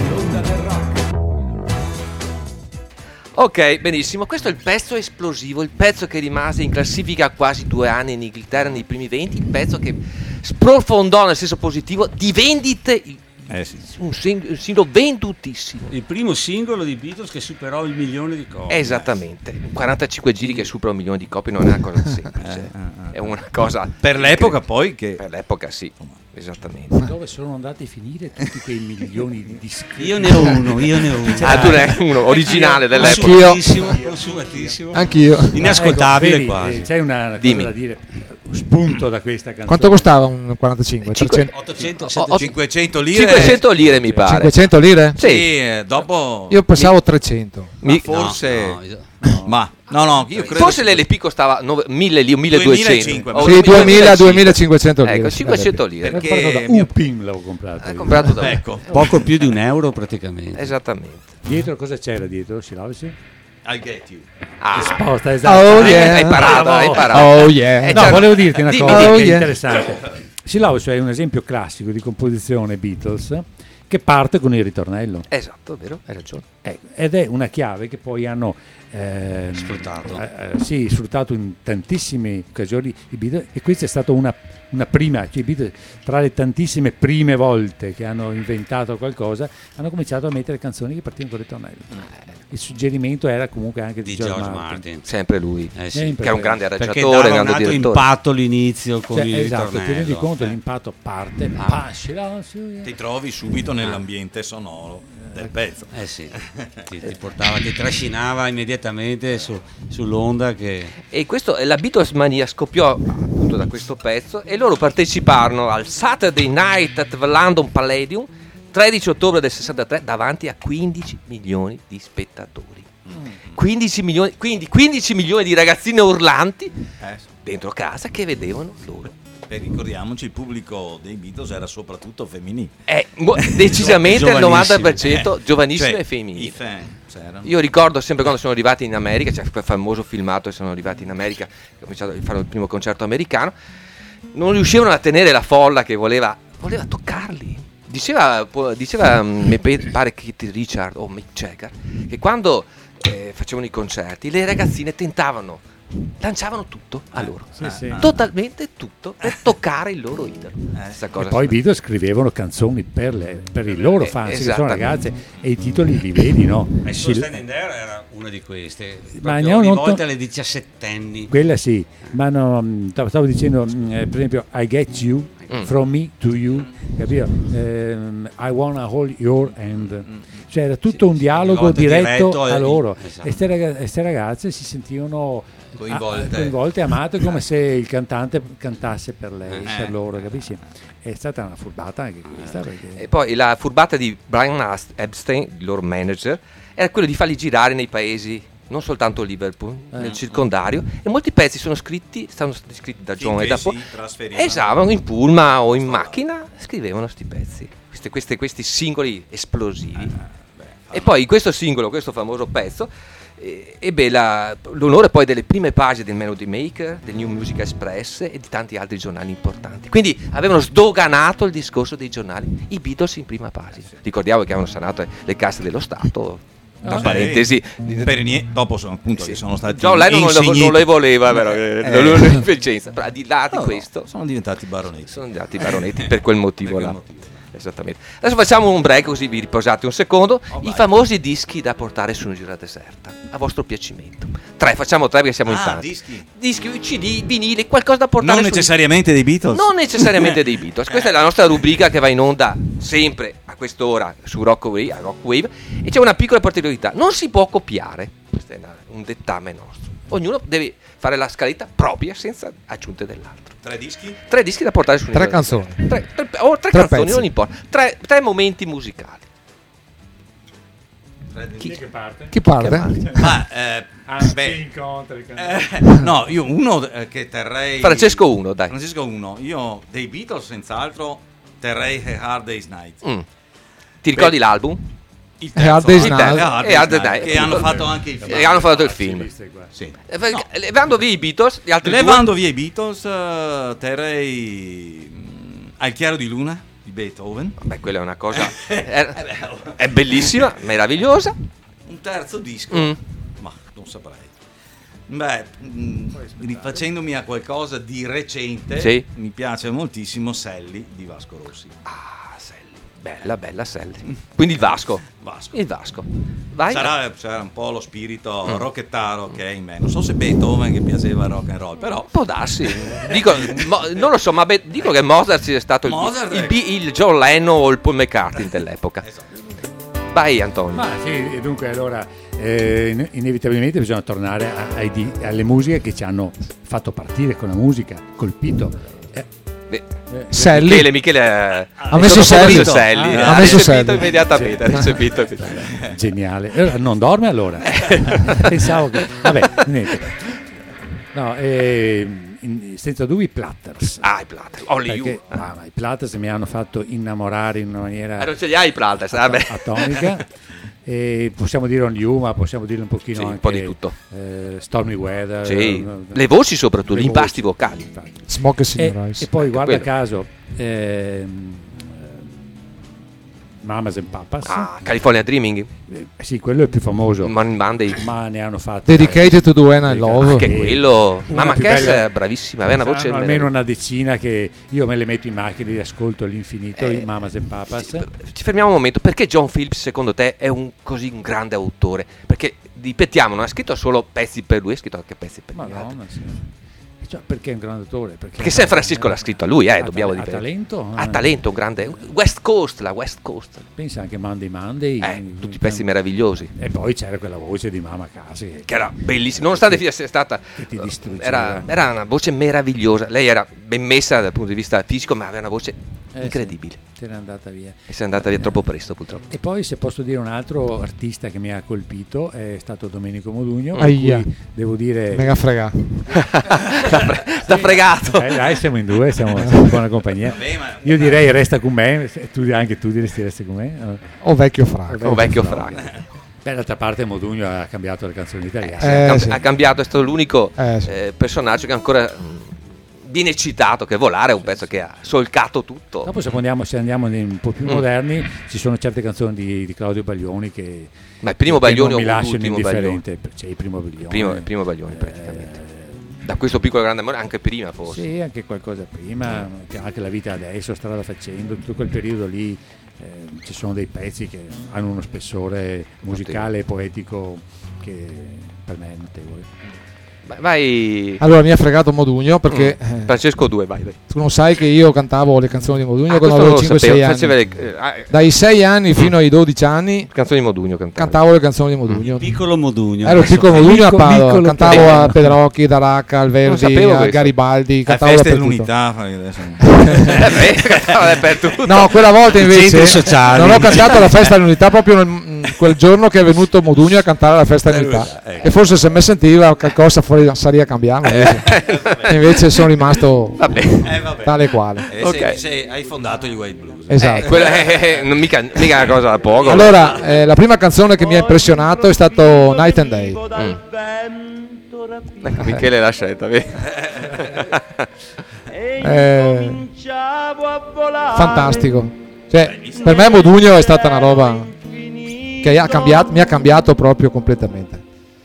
Ok, benissimo, questo è il pezzo esplosivo, il pezzo che rimase in classifica quasi due anni in Inghilterra nei primi venti, il pezzo che sprofondò nel senso positivo di vendite, eh sì. un, sing- un singolo vendutissimo. Il primo singolo di Beatles che superò il milione di copie. Esattamente, quarantacinque giri che supera un milione di copie non è una cosa semplice, è una cosa... Per l'epoca poi che... Per l'epoca sì, esattamente. Dove sono andati a finire tutti quei milioni di dischi? Io ne ho uno, io ne ho uno. Ah, tu ne hai uno, originale dell'epoca. Consumatissimo, consumatissimo. Anch'io. Inascoltabile, ecco, quasi. vedi, c'è una cosa Dimmi. da dire, spunto da questa canzone. Quanto costava un quarantacinque? trecento? ottocento, cinquecento lire. cinquecento lire mi pare. cinquecento lire? Sì. Sì, eh, dopo... Io pensavo trecento. Ma Mi- forse... No, no, Ma no, no, io credo forse l'L P costava mille lì, milleduecento. duemilacinquecento. Sì, duemila duemilacinquecento lire. Ecco, cinquecento lire. Perché da mio... Upin l'avevo comprato. Hai comprato da ecco. Poco più di un euro praticamente. Esattamente. Dietro cosa c'era dietro? Silavici? I get you. Ah. Risposta esatta. Oh yeah. Hai parato, hai parato. Oh yeah. Eh, No, cioè, volevo dirti una dimmi, cosa dimmi. che è yeah. interessante. Silavici è un esempio classico di composizione Beatles che parte con il ritornello. Esatto, vero, hai ragione. Eh, ed è una chiave che poi hanno ehm, Sfruttato. eh, eh, sì, sfruttato in tantissime occasioni i Beatles, e questa è stata una, una prima, cioè i Beatles, tra le tantissime prime volte che hanno inventato qualcosa, hanno cominciato a mettere canzoni che partivano con il ritornello. Il suggerimento era comunque anche di, Di George, George Martin. Martin. Sempre lui, Eh sì. Sempre che è un lui. grande Perché arrangiatore, dava un un grande altro direttore. impatto l'inizio con Cioè, il esatto, ti ritornello. rendi conto, Eh. l'impatto parte, Ah. pa, Silavici, Ti trovi subito nell'ambiente sonoro del pezzo. Eh sì, ti, ti portava, ti trascinava immediatamente su- sull'onda che... E questo, la Beatles mania scoppiò appunto da questo pezzo e loro parteciparono al Saturday Night at the London Palladium tredici ottobre del sessantatré davanti a quindici milioni di spettatori. quindici milioni, quindi quindici milioni di ragazzine urlanti Eh, dentro casa che vedevano loro. e ricordiamoci, il pubblico dei Beatles era soprattutto femminile. È mo- decisamente il novanta per cento Eh, giovanissime cioè, e femminili. i fan c'erano. Io ricordo sempre quando sono arrivati in America, c'è quel famoso filmato che sono arrivati in America, che ho cominciato a fare il primo concerto americano, non riuscivano a tenere la folla che voleva, voleva toccarli. Diceva, po- diceva mm, mi pe- pare Keith Richard o Mick Jagger, che quando eh, facevano i concerti le ragazzine tentavano, lanciavano tutto a loro, Sì, sì. totalmente tutto per toccare il loro idolo. Questa cosa E poi i Beatles scrivevano canzoni per, le, per i loro fans, che sono esattamente. ragazze, e i titoli li vedi, no? E Sì, Slow Standing There era una di queste, Ma proprio no, non rivolte to- alle diciassettenni. quella sì, ma no, mh, stavo stavo dicendo, mh, eh, per esempio, I get you, Mm. from me to you, capito? Ehm, I wanna hold your hand. Cioè era tutto un dialogo rivolte diretto diretto a e- loro, esatto. e queste ragazze si sentivano Coinvolte. a- coinvolte, amate, come se il cantante cantasse per lei, Eh. per loro, capisci? È stata una furbata anche questa, perché E poi la furbata di Brian Ast- Epstein, il loro manager, era quello di farli girare nei paesi, non soltanto Liverpool, Eh. nel circondario, e molti pezzi sono scritti, stanno stati scritti da John e Finché da Paul. si trasferivano. Esatto, in pullman o in macchina scrivevano sti pezzi, queste, queste- questi singoli esplosivi. E poi in questo singolo, questo famoso pezzo, eh, ebbe la- l'onore poi delle prime pagine del Melody Maker, del New Music Express e di tanti altri giornali importanti. Quindi avevano sdoganato il discorso dei giornali, i Beatles in prima pagina. Ricordiamo che avevano sanato le casse dello Stato. Tra Ah, parentesi, per nie- dopo sono appunto che sono stati John Lennon non le, insigniti- non le voleva, però, Eh, eh, non le efficienza. Però al di là di no, questo, sono diventati baronetti. sono diventati baronetti per quel motivo Per quel là. motivo. Esattamente. Adesso facciamo un break così vi riposate un secondo. Oh, I vai. famosi dischi da portare su una gira deserta, a vostro piacimento. Tre, facciamo tre perché siamo in Ah, tanti. dischi. Dischi, C D, vinili, qualcosa da portare Non su- necessariamente dei Beatles. Non necessariamente dei Beatles. Questa è la nostra rubrica che va in onda sempre a quest'ora su Rock Wave, a Rock Wave, e c'è una piccola particolarità: non si può copiare. Questo è una- un dettame nostro. Ognuno deve fare la scaletta propria senza aggiunte dell'altro. Tre dischi? Tre dischi da portare su una Tre gira canzoni. deserta. Tre, tre- o tre, Tre canzoni, pezzi. non importa. Tre, tre momenti musicali. chi che parte? Chi parte? Ma eh, Ah, si beh, incontra il eh, no, io uno eh, che terrei. Francesco uno, dai. Francesco uno. Io dei Beatles senz'altro terrei A Hard Day's Night. Mm. Ti ricordi Beh, l'album? Il A Hard Day's il Night. terzo, A Hard E Day's Hard Day's Night, Night. che hanno fatto anche il film. E hanno fatto il film. Sì. Eh, perché- Levando via i Beatles, gli altri Levando due, via i Beatles, eh, terrei mm, Al chiaro di luna di Beethoven. beh, quella è una cosa. È, è bellissima, meravigliosa. Un terzo disco, Mm. ma non saprei. Beh, mm, rifacendomi a qualcosa di recente, Sì. mi piace moltissimo Sally di Vasco Rossi. Ah, Sally. Bella, bella Sally. Quindi il Vasco. Vasco. Il Vasco. Vai. Sarà, sarà un po' lo spirito Mm. rockettaro che è in me. Non so se Beethoven che piaceva il rock and roll, però Può darsi. Dico, mo- non lo so, ma be- dico che Mozart sia stato il, Mozart il, è- il John Lennon o il Paul McCartney dell'epoca. esatto. Vai Antonio. Ma sì, e dunque allora eh, in- inevitabilmente bisogna tornare a- ai di- alle musiche che ci hanno fatto partire con la musica, colpito. Eh, Selli. Michele, Michele ha, ha messo Selli, Selli. Ah, ha messo recepito Selli. immediatamente, ha recepito. Geniale. Eh, non dorme allora? Pensavo che vabbè, niente. No, eh, in- senza dubbi i Platters. Ah, i Platters. Only Perché, you. ah, ma i Platters mi hanno fatto innamorare in una maniera Ah, non ce li hai i Platters, vabbè. atomica. E possiamo dire Only You, ma possiamo dire un pochino Sì, un anche po' di tutto. eh, Stormy Weather. Sì. eh, Le voci soprattutto, le gli impasti voci, vocali. infatti. Smoke e E, Sunrise. e poi guarda quello. caso ehm, Mamas and Papas. Ah, California Dreaming. Eh, sì, quello è il più famoso. Man Monday. Ma ne hanno fatto Dedicated to Duena I Love. Anche quello. Una Mamma più Cass bella- è bravissima, aveva una voce Saranno almeno una decina che io me le metto in macchina e li ascolto all'infinito, i Mamas and Papas. Ci fermiamo un momento, perché John Phillips secondo te è un così un grande autore? Perché ripetiamo, non ha scritto solo pezzi per lui, ha scritto anche pezzi per gli altri. Madonna, sì. Cioè, perché è un grande autore? Perché, Perché San Francisco l'ha scritto a lui, eh, Ha dobbiamo ta- dire. ha talento? Ha talento, un grande West Coast, la West Coast. Pensa anche Monday Monday. Eh, tutti i pezzi meravigliosi. E poi c'era quella voce di Mama Kasi Che era bellissima, nonostante sia stata che ti distruggeva. era, era una voce meravigliosa. Lei era ben messa dal punto di vista fisico, ma aveva una voce Eh, incredibile. sì, se n'è andata via. E si è andata via troppo presto, purtroppo. E poi, se posso dire, un altro artista che mi ha colpito è stato Domenico Modugno. Aia. Cui devo dire. Mega frega. T'ha fregato. Eh, dai, siamo in due, siamo, siamo in buona compagnia. Io direi resta con me, se tu, anche tu diresti resta con me. O vecchio fraco. O vecchio fraco. Beh, d'altra parte Modugno ha cambiato le canzoni italiane. Eh, ha, cam- sì. ha cambiato, è stato l'unico Eh, sì. eh, personaggio che ancora mh, viene citato, che Volare è un pezzo che ha solcato tutto. Dopo se andiamo, se andiamo nei- un po' più Mm. moderni, ci sono certe canzoni di, di Claudio Baglioni che, Ma il primo che Baglioni non o mi lasciano l'ultimo indifferente. C'è il primo Baglioni. Il primo, il primo Baglioni, praticamente. Da questo piccolo grande amore, anche prima forse. Sì, anche qualcosa prima, che anche La vita adesso, Strada facendo, tutto quel periodo lì eh, ci sono dei pezzi che hanno uno spessore musicale e poetico che per me è notevole. Vai, vai. Allora mi ha fregato Modugno perché Mm. eh, Francesco due, vai, vai. tu non sai che io cantavo le canzoni di Modugno Ah, quando questo avevo non lo cinque sei sapevo, anni. faceva le- eh, ah, Dai sei anni fino ai dodici anni canzoni di Modugno cantavo. cantavo le canzoni di Modugno. Piccolo Modugno. Ero il piccolo Modugno a Piccolo, Padova, piccolo cantavo Pedro. a Pedrocchi, Daracca, Non Alverdi, sapevo a questo. Garibaldi, La cantavo festa dappertutto. dell'unità. fa che adesso- Eh, beh, cantava dappertutto. No, quella volta I centri invece sociali. non ho cantato alla festa dell'unità proprio nel- mh, quel giorno che è venuto Modugno a cantare alla festa dell'unità. ecco. E forse se mi sentiva qualcosa fuori sarebbe cambiato. Invece, invece sono rimasto Vabbè. Eh, vabbè. tale quale. Eh, Ok. sei- sei- hai fondato gli White Blues. Esatto. Eh, quella è, non mica, mica una cosa da poco. Allora, eh, la prima canzone che mi ha impressionato è stato Night and Day. Ecco, Michele l'ha scelta, vedi? Eh, fantastico. Cioè, per me Modugno è stata una roba che ha cambiato, mi ha cambiato proprio completamente.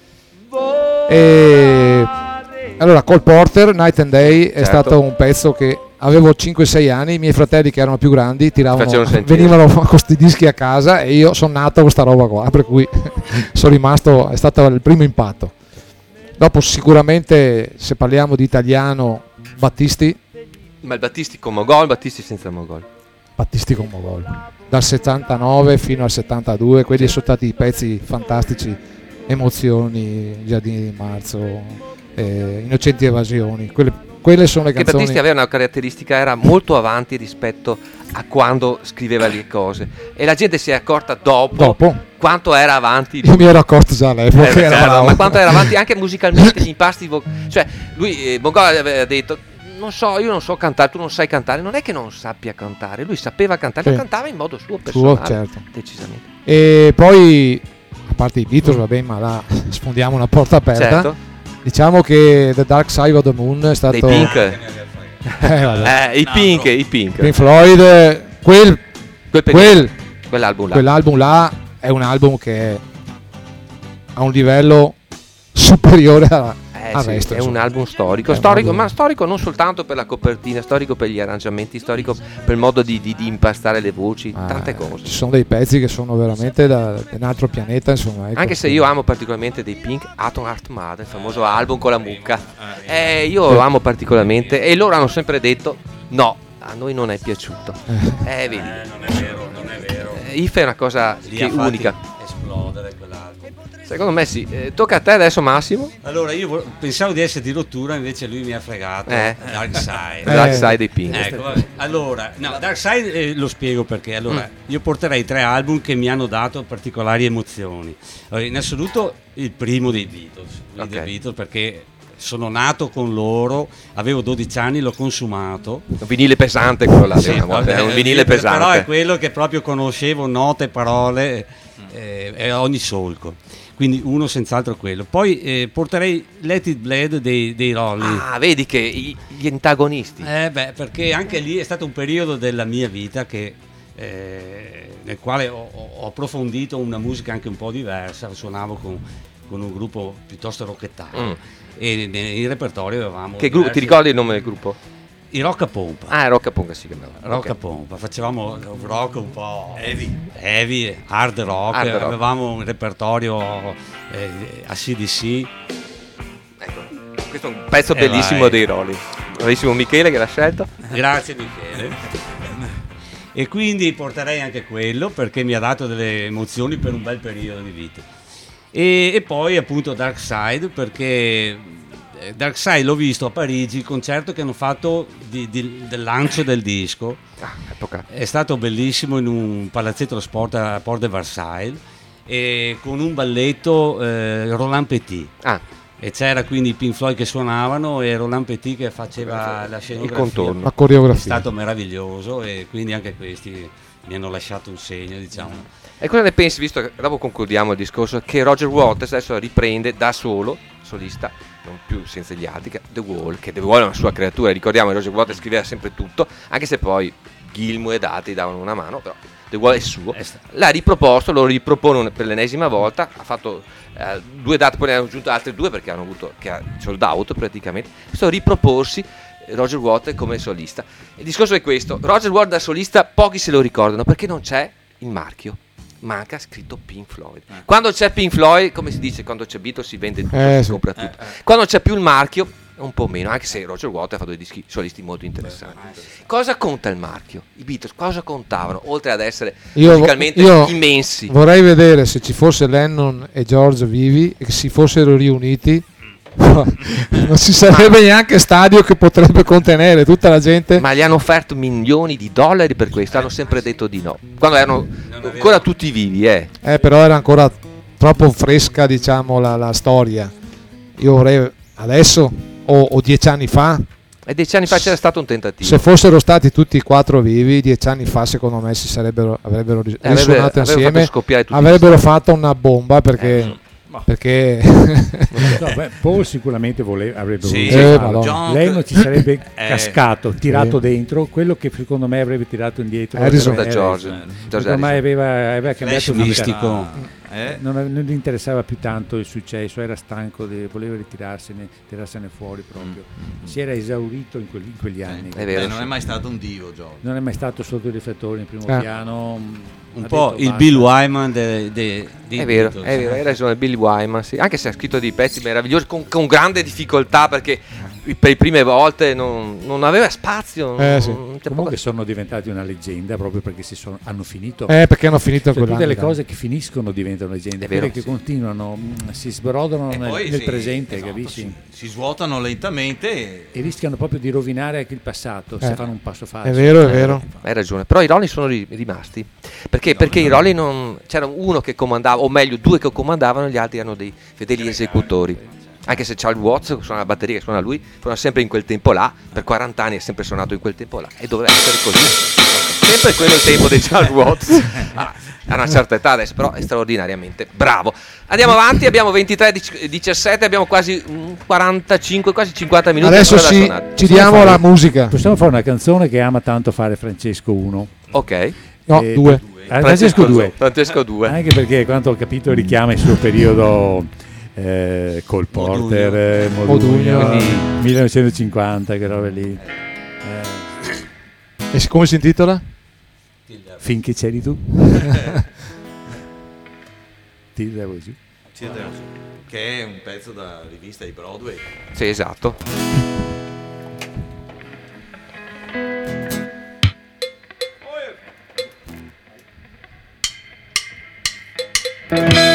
E allora, Cole Porter, Night and Day è Certo. stato un pezzo che avevo cinque sei anni, i miei fratelli che erano più grandi tiravano, Facevano sentire. venivano con questi dischi a casa e io sono nato con sta roba qua, per cui sono rimasto, è stato il primo impatto. Dopo sicuramente, se parliamo di italiano, Battisti, Ma il Battisti con Mogol, Battisti senza Mogol. Battisti con Mogol. Dal settantanove fino al settantadue, quelli sono stati i pezzi fantastici, Emozioni, Giardini di Marzo, eh, Innocenti Evasioni, quelle, quelle sono le Che canzoni. Battisti aveva una caratteristica, era molto avanti rispetto a quando scriveva le cose e la gente si è accorta dopo, Dopo, quanto era avanti. io mi ero accorto già all'epoca. Eh, che era certo, bravo. ma quanto era avanti anche musicalmente, gli impasti vo- cioè lui eh, Mogol aveva detto non so, io non so cantare, tu non sai cantare, non è che non sappia cantare, lui sapeva cantare, Sì. lo cantava in modo suo personale, certo. decisamente. E poi, a parte i Beatles, va bene, ma là sfondiamo una porta aperta. Certo. Diciamo che The Dark Side of the Moon è stato... Dei Pink, Eh, vabbè. eh, i Pink, i Pink, Pink Floyd, eh, quel, quel, periodo, quel, quell'album là. quell'album là è un album che ha un livello superiore a- Eh, al sì, resto. è insomma. un album storico, È un storico album- ma storico non soltanto per la copertina, storico per gli arrangiamenti, storico per il modo di, di- di impastare le voci, Ah, tante cose. Ci sono dei pezzi che sono veramente da, da un altro pianeta, insomma. Ecco. Anche se io amo particolarmente dei Pink, Atom Heart Mother, il famoso album con la mucca, eh, io lo amo particolarmente e loro hanno sempre detto no, a noi non è piaciuto. Eh, vedi. non è vero, non è vero. Eh, I F è una cosa Lì che ha è fatti- unica. es- esplodere quell'album. Secondo me sì. Eh, tocca a te adesso, Massimo. Allora io vo- pensavo di essere di rottura, invece lui mi ha fregato. Eh. Dark Side. Eh. Dark Side dei Pink. Ecco, vabbè. Allora, no, Dark Side eh, lo spiego perché. Allora, mm. io porterei tre album che mi hanno dato particolari emozioni. Allora, in assoluto il primo dei Beatles, Ok. dei Beatles perché sono nato con loro, avevo dodici anni, l'ho consumato. Un vinile pesante quello là, Sì, una volta, vabbè, è un vinile però pesante. è quello che proprio conoscevo, note, parole eh, e ogni solco. Quindi uno senz'altro quello. Poi eh, porterei Let It Bleed dei, dei Rolling. Ah, vedi che i- gli antagonisti. Eh beh, perché anche lì è stato un periodo della mia vita che, eh, nel quale ho, ho approfondito una musica anche un po' diversa. Suonavo con, con un gruppo piuttosto rockettato Mm. e ne- in repertorio avevamo Che gruppo? Ti diversi- ricordi il nome del gruppo? I Rocca Pompa. Ah, Rocca Pompa si chiamava. Rocca Ok. Pompa, facevamo rock un po' heavy, heavy hard rock, Hard rock. avevamo un repertorio eh, A C D C. Questo è un pezzo Eh, bellissimo vai. dei Rolling. Bravissimo Michele che l'ha scelto. Grazie Michele. E quindi porterei anche quello perché mi ha dato delle emozioni per un bel periodo di vita. E, e poi appunto Dark Side perché eh, Dark Side l'ho visto a Parigi, il concerto che hanno fatto di- di- del lancio del disco. Ah, epoca. È stato bellissimo in un palazzetto da sport a Port de Versailles e con un balletto eh, Roland Petit. Ah. E c'era quindi i Pink Floyd che suonavano e Roland Petit che faceva la scenografia. contorno. La coreografia. È stato meraviglioso e quindi anche questi mi hanno lasciato un segno, diciamo. E cosa ne pensi, visto che dopo concludiamo il discorso, che Roger Waters adesso riprende da solo, solista, non più senza gli altri, che The Wall, che The Wall è una sua creatura, ricordiamo che Roger Waters scriveva sempre tutto, anche se poi Gilmour ed altri davano una mano, però The Wall è suo, l'ha riproposto, lo ripropone per l'ennesima volta, ha fatto eh, due date, poi ne hanno aggiunto altre due perché hanno avuto che ha sold out praticamente, questo riproporsi Roger Waters come solista. Il discorso è questo: Roger Waters da solista pochi se lo ricordano perché non c'è il marchio, manca scritto Pink Floyd. Quando c'è Pink Floyd, come si dice, quando c'è Beatles si vende tutto, Eh, si sì. compra tutto. Quando c'è più il marchio un po' meno, anche se Roger Waters ha fatto dei dischi solisti molto interessanti. Cosa conta il marchio? I Beatles cosa contavano oltre ad essere Io, musicalmente io immensi? vorrei vedere se ci fosse Lennon e George vivi e che si fossero riuniti. Non ci sarebbe neanche stadio che potrebbe contenere tutta la gente. Ma gli hanno offerto milioni di dollari per questo, hanno sempre detto di no. Quando erano ancora tutti vivi, eh. Eh, però era ancora troppo fresca, diciamo, la, la storia. Io vorrei adesso o, o dieci anni fa. E dieci anni fa c'era stato un tentativo. Se fossero stati tutti e quattro vivi, dieci anni fa, secondo me si sarebbero avrebbero ris- avrebbe- risuonato avrebbero insieme, fatto scoppiare tutti avrebbero fatto una bomba perché. perché No, beh, Paul sicuramente voleva, avrebbe Sì, voluto eh, farlo. Madonna. Lei non ci sarebbe Eh, cascato, tirato sì. dentro. Quello che secondo me avrebbe tirato indietro Harrison. era Da George. Harrison. George Ormai Harrison. aveva, aveva cambiato Flash vita. mistico. Eh? Non, ave- non gli interessava più tanto il successo, era stanco, de- voleva ritirarsene, tirarsene fuori proprio. Si era esaurito in, quegli- in quegli anni. È vero, Beh, non sì. è mai stato un divo, George. Non è mai stato sotto i riflettori in primo Eh. piano. Un ha po' detto il basta. Bill Wyman de- de- dei È vero, Beatles. è vero, hai ragione, Billy Wyman, sì. Anche se ha scritto dei pezzi meravigliosi con, con grande difficoltà perché per le prime volte non, non aveva spazio. Eh, sì. non- c'è Comunque poca- sono diventati una leggenda proprio perché si sono, hanno finito. eh, perché hanno finito in Cioè, tutte quell'anno. le cose che finiscono diventano leggende, È vero, quelle che sì. continuano mh, si sbrodano E nel, poi nel sì, presente, esatto, capisci? Si, si svuotano lentamente. E... E rischiano proprio di rovinare anche il passato se Eh. fanno un passo falso. È vero, è Eh, vero. Hai ragione, però i Rolling sono ri- rimasti. Perché? Perché i Rolling non. C'era uno che comandava, o meglio, due che comandavano, gli altri erano dei fedeli esecutori. Anche se Charles Watts che suona la batteria, che suona lui, suona sempre in quel tempo là, per quaranta anni è sempre suonato in quel tempo là, e doveva essere così. Sempre quello il tempo di Charles Watts. Ah, a una certa età adesso, però è straordinariamente bravo. Andiamo avanti, abbiamo ventitré diciassette, abbiamo quasi mm, quarantacinque, quasi cinquanta minuti. Adesso ancora da ci, suonare. ci diamo fare- la musica. Possiamo fare una canzone che ama tanto fare Francesco uno. Ok. No, Eh, due. Ah, Francesco due. Francesco due. Anche perché, quanto ho capito, richiama il suo periodo eh, col Porter, eh, Modugno, Modugno. millenovecentocinquanta, che robe lì. Eh, E come si intitola? finché c'eri tu. Ti devo giù. Che è un pezzo da rivista di Broadway. Sì, esatto. Thank you.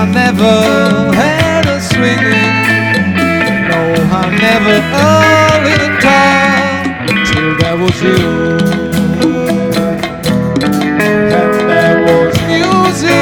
I never had a swinging. No, I never a little time till there was you. And there was music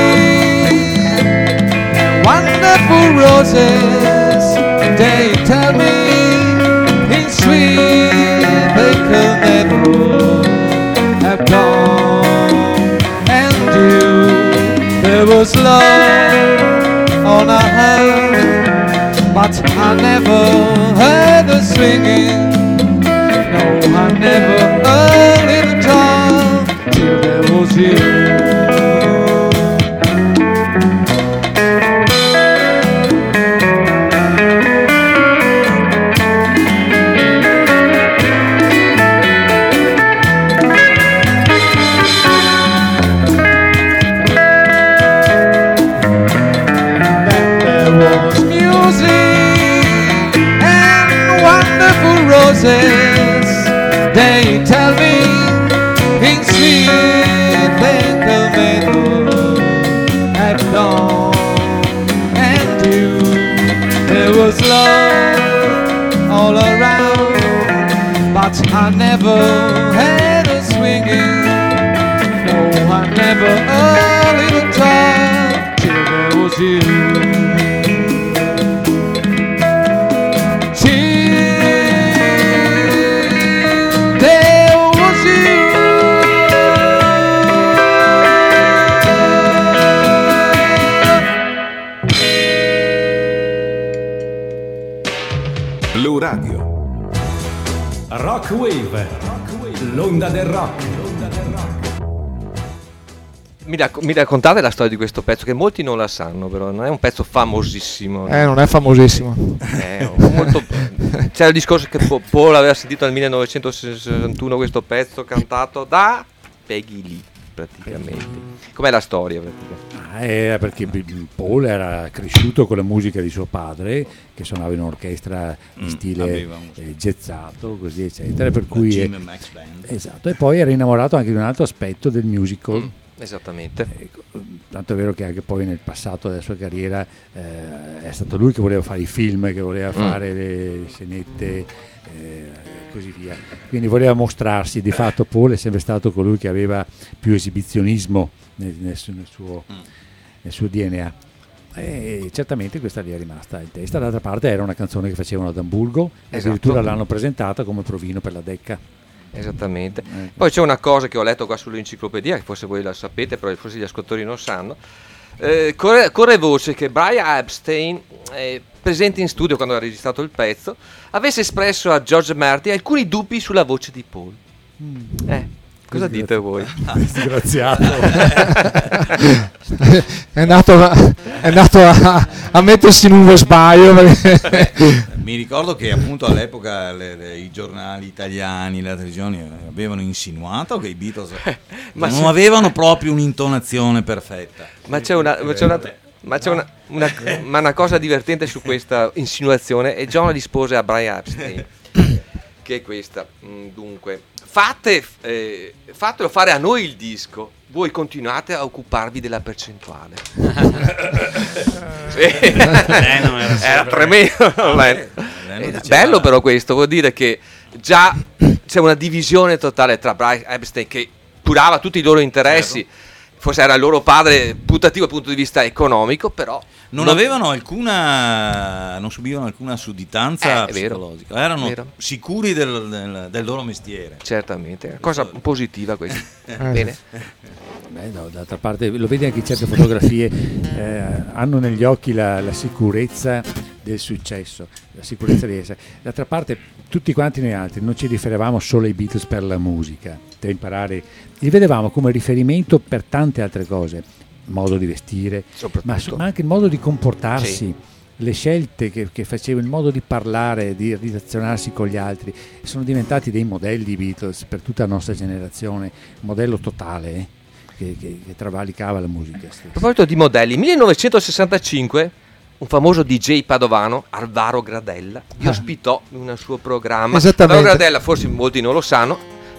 and wonderful roses. They tell me in sweet they could never have gone. And you, there was love all I heard, but I never heard the singing. No, I never a little time till there was you. They tell me in sweet they come at dawn. And you, there was love all around, but I never had a swinging. No, I never a little time till there was you. Radio. Rock Wave, l'onda del rock. Mi, rac- mi raccontate la storia di questo pezzo, che molti non la sanno, però non è un pezzo famosissimo. Eh, non è famosissimo. Eh, molto... C'era il discorso che Paul aveva sentito nel millenovecentosessantuno questo pezzo cantato da Peggy Lee, praticamente. Com'è la storia, praticamente? Ah, era perché Paul era cresciuto con la musica di suo padre, che suonava in un'orchestra di Mm, stile aveva un- eh, jazzato, così eccetera, per La cui Jim eh, e Max Band. esatto, e poi era innamorato anche di un altro aspetto del musical. Mm, esattamente. Ecco, tanto è vero che anche poi nel passato della sua carriera eh, è stato lui che voleva fare i film, che voleva fare le scenette eh, e così via, quindi voleva mostrarsi. Di fatto Paul è sempre stato colui che aveva più esibizionismo nel, nel suo, nel suo, nel suo D N A, e certamente questa lì è rimasta in testa. D'altra parte era una canzone che facevano ad Amburgo, e Esatto. addirittura l'hanno presentata come provino per la Decca. Esattamente. Ecco. Poi c'è una cosa che ho letto qua sull'enciclopedia, che forse voi la sapete, però forse gli ascoltatori non sanno. Eh, corre, corre voce che Brian Epstein, eh, presente in studio quando ha registrato il pezzo, avesse espresso a George Martin alcuni dubbi sulla voce di Paul. Eh, cosa dite voi? Disgraziato. è andato, a, è andato a, a mettersi in un vespaio perché... Mi ricordo che appunto all'epoca le, le, i giornali italiani, le televisioni avevano insinuato che i Beatles Ma non se- avevano proprio un'intonazione perfetta. Ma c'è una, ma c'è una, ma c'è una, una, ma una cosa divertente su questa insinuazione, e John rispose a Brian Epstein, che è questa. Mm, Dunque, fate, eh, fatelo fare a noi il disco, voi continuate a occuparvi della percentuale. Sì. Eh, non era Era sempre- tremendo. Ah, Beh, beh, lei non è diceva- bello però questo, vuol dire che già c'è una divisione totale tra Brian Epstein, che curava tutti i loro interessi, forse era il loro padre putativo dal punto di vista economico, però Non avevano alcuna, non subivano alcuna sudditanza Eh, è vero, psicologica, erano vero. sicuri del, del- del loro mestiere. Certamente, è una cosa positiva questa. Eh. Bene. Beh, no, d'altra parte lo vedi anche in certe fotografie, eh, hanno negli occhi la, la sicurezza del successo, la sicurezza di essere. D'altra parte tutti quanti noi altri non ci riferivamo solo ai Beatles per la musica, per imparare, li vedevamo come riferimento per tante altre cose, modo di vestire, ma, so- ma anche il modo di comportarsi. Sì. Le scelte che, che facevano, il modo di parlare, di relazionarsi con gli altri, sono diventati dei modelli Beatles per tutta la nostra generazione, un modello totale eh, che, che, che travalicava la musica stessa. A proposito di modelli, millenovecentosessantacinque un famoso D J padovano, Alvaro Gradella, vi Ah. ospitò in un suo programma. Esattamente. Alvaro Gradella, forse molti non lo sanno,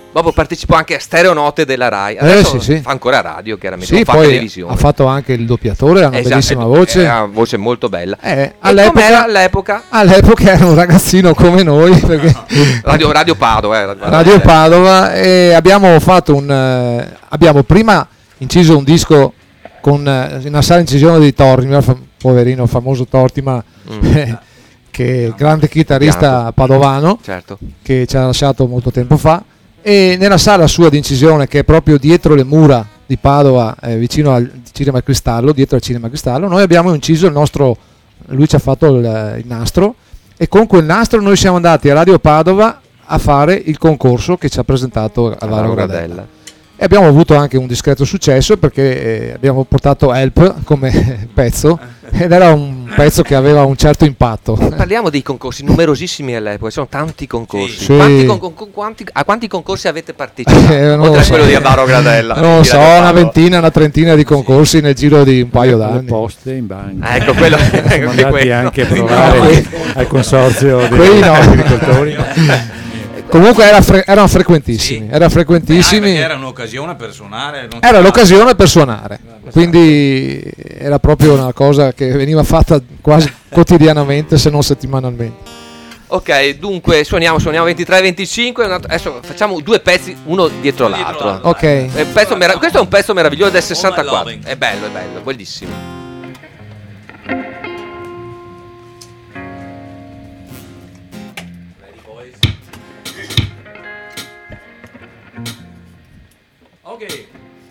Dopo partecipò anche a Stereonote della Rai. Eh, Adesso sì, sì. fa ancora radio, chiaramente, Sì, non fa poi televisione. ha fatto anche il doppiatore, ha una Esatto, bellissima è- voce. è una voce molto bella. Eh, E all'epoca, com'era all'epoca? all'epoca era un ragazzino come noi, perché Radio, Radio Padova. Eh, Radio Padova, e abbiamo fatto un eh, abbiamo prima inciso un disco con eh, una sala incisione di Tortima, fa- poverino, famoso Tortima, Mm. che grande chitarrista Pianto. padovano, Certo. che ci ha lasciato molto tempo fa, e nella sala sua di incisione, che è proprio dietro le mura di Padova, eh, vicino al Cinema Cristallo, dietro al Cinema Cristallo, noi abbiamo inciso il nostro, lui ci ha fatto il, il nastro, e con quel nastro noi siamo andati a Radio Padova a fare il concorso che ci ha presentato Alvaro Gradella. E abbiamo avuto anche un discreto successo, perché eh, abbiamo portato Help come pezzo, ed era un pezzo che aveva un certo impatto. Parliamo dei concorsi numerosissimi all'epoca, ci sono tanti concorsi. Sì. Quanti con- con- quanti- a quanti concorsi avete partecipato? Eh, non Oltre lo a so. quello di Alvaro Gradella. Non lo di so, Radio una Padova. ventina, una trentina di concorsi nel giro di un paio Le d'anni. poste in banca. Ah, ecco, quello- siamo anche andati quello. anche a No, provare quelli- al consorzio dei quelli no. agricoltori. Comunque era fre- erano frequentissimi, era frequentissimi. Era un'occasione per suonare. non Era si- l'occasione per suonare, quindi era proprio una cosa che veniva fatta quasi quotidianamente, se non settimanalmente. Ok, dunque suoniamo, suoniamo ventitré e venticinque. un altro- Adesso facciamo due pezzi uno dietro l'altro. Ok. È un pezzo merav- questo è un pezzo meraviglioso del Oh, my sessantaquattro. loving. È bello, è bello, bellissimo. Ok.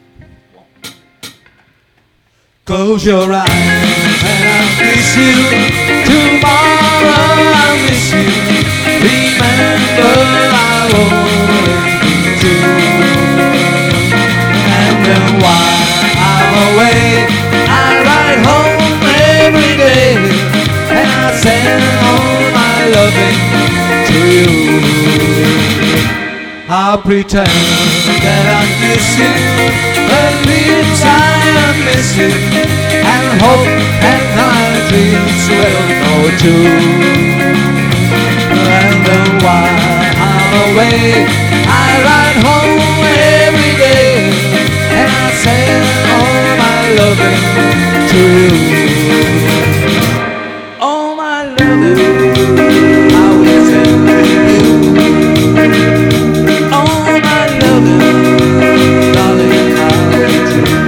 Close your eyes and I'll kiss you. Tomorrow I'll miss you. Remember I'll always be true. And then while I'm away, I ride home every day, and I send all my loving to you. I'll pretend that I miss you, but each I miss you, and hope that my dreams will know too. And then while I'm away, I ride home every day, and I send all my loving to you. All my loving, I will send to you. All my loving, darling, I'll be true.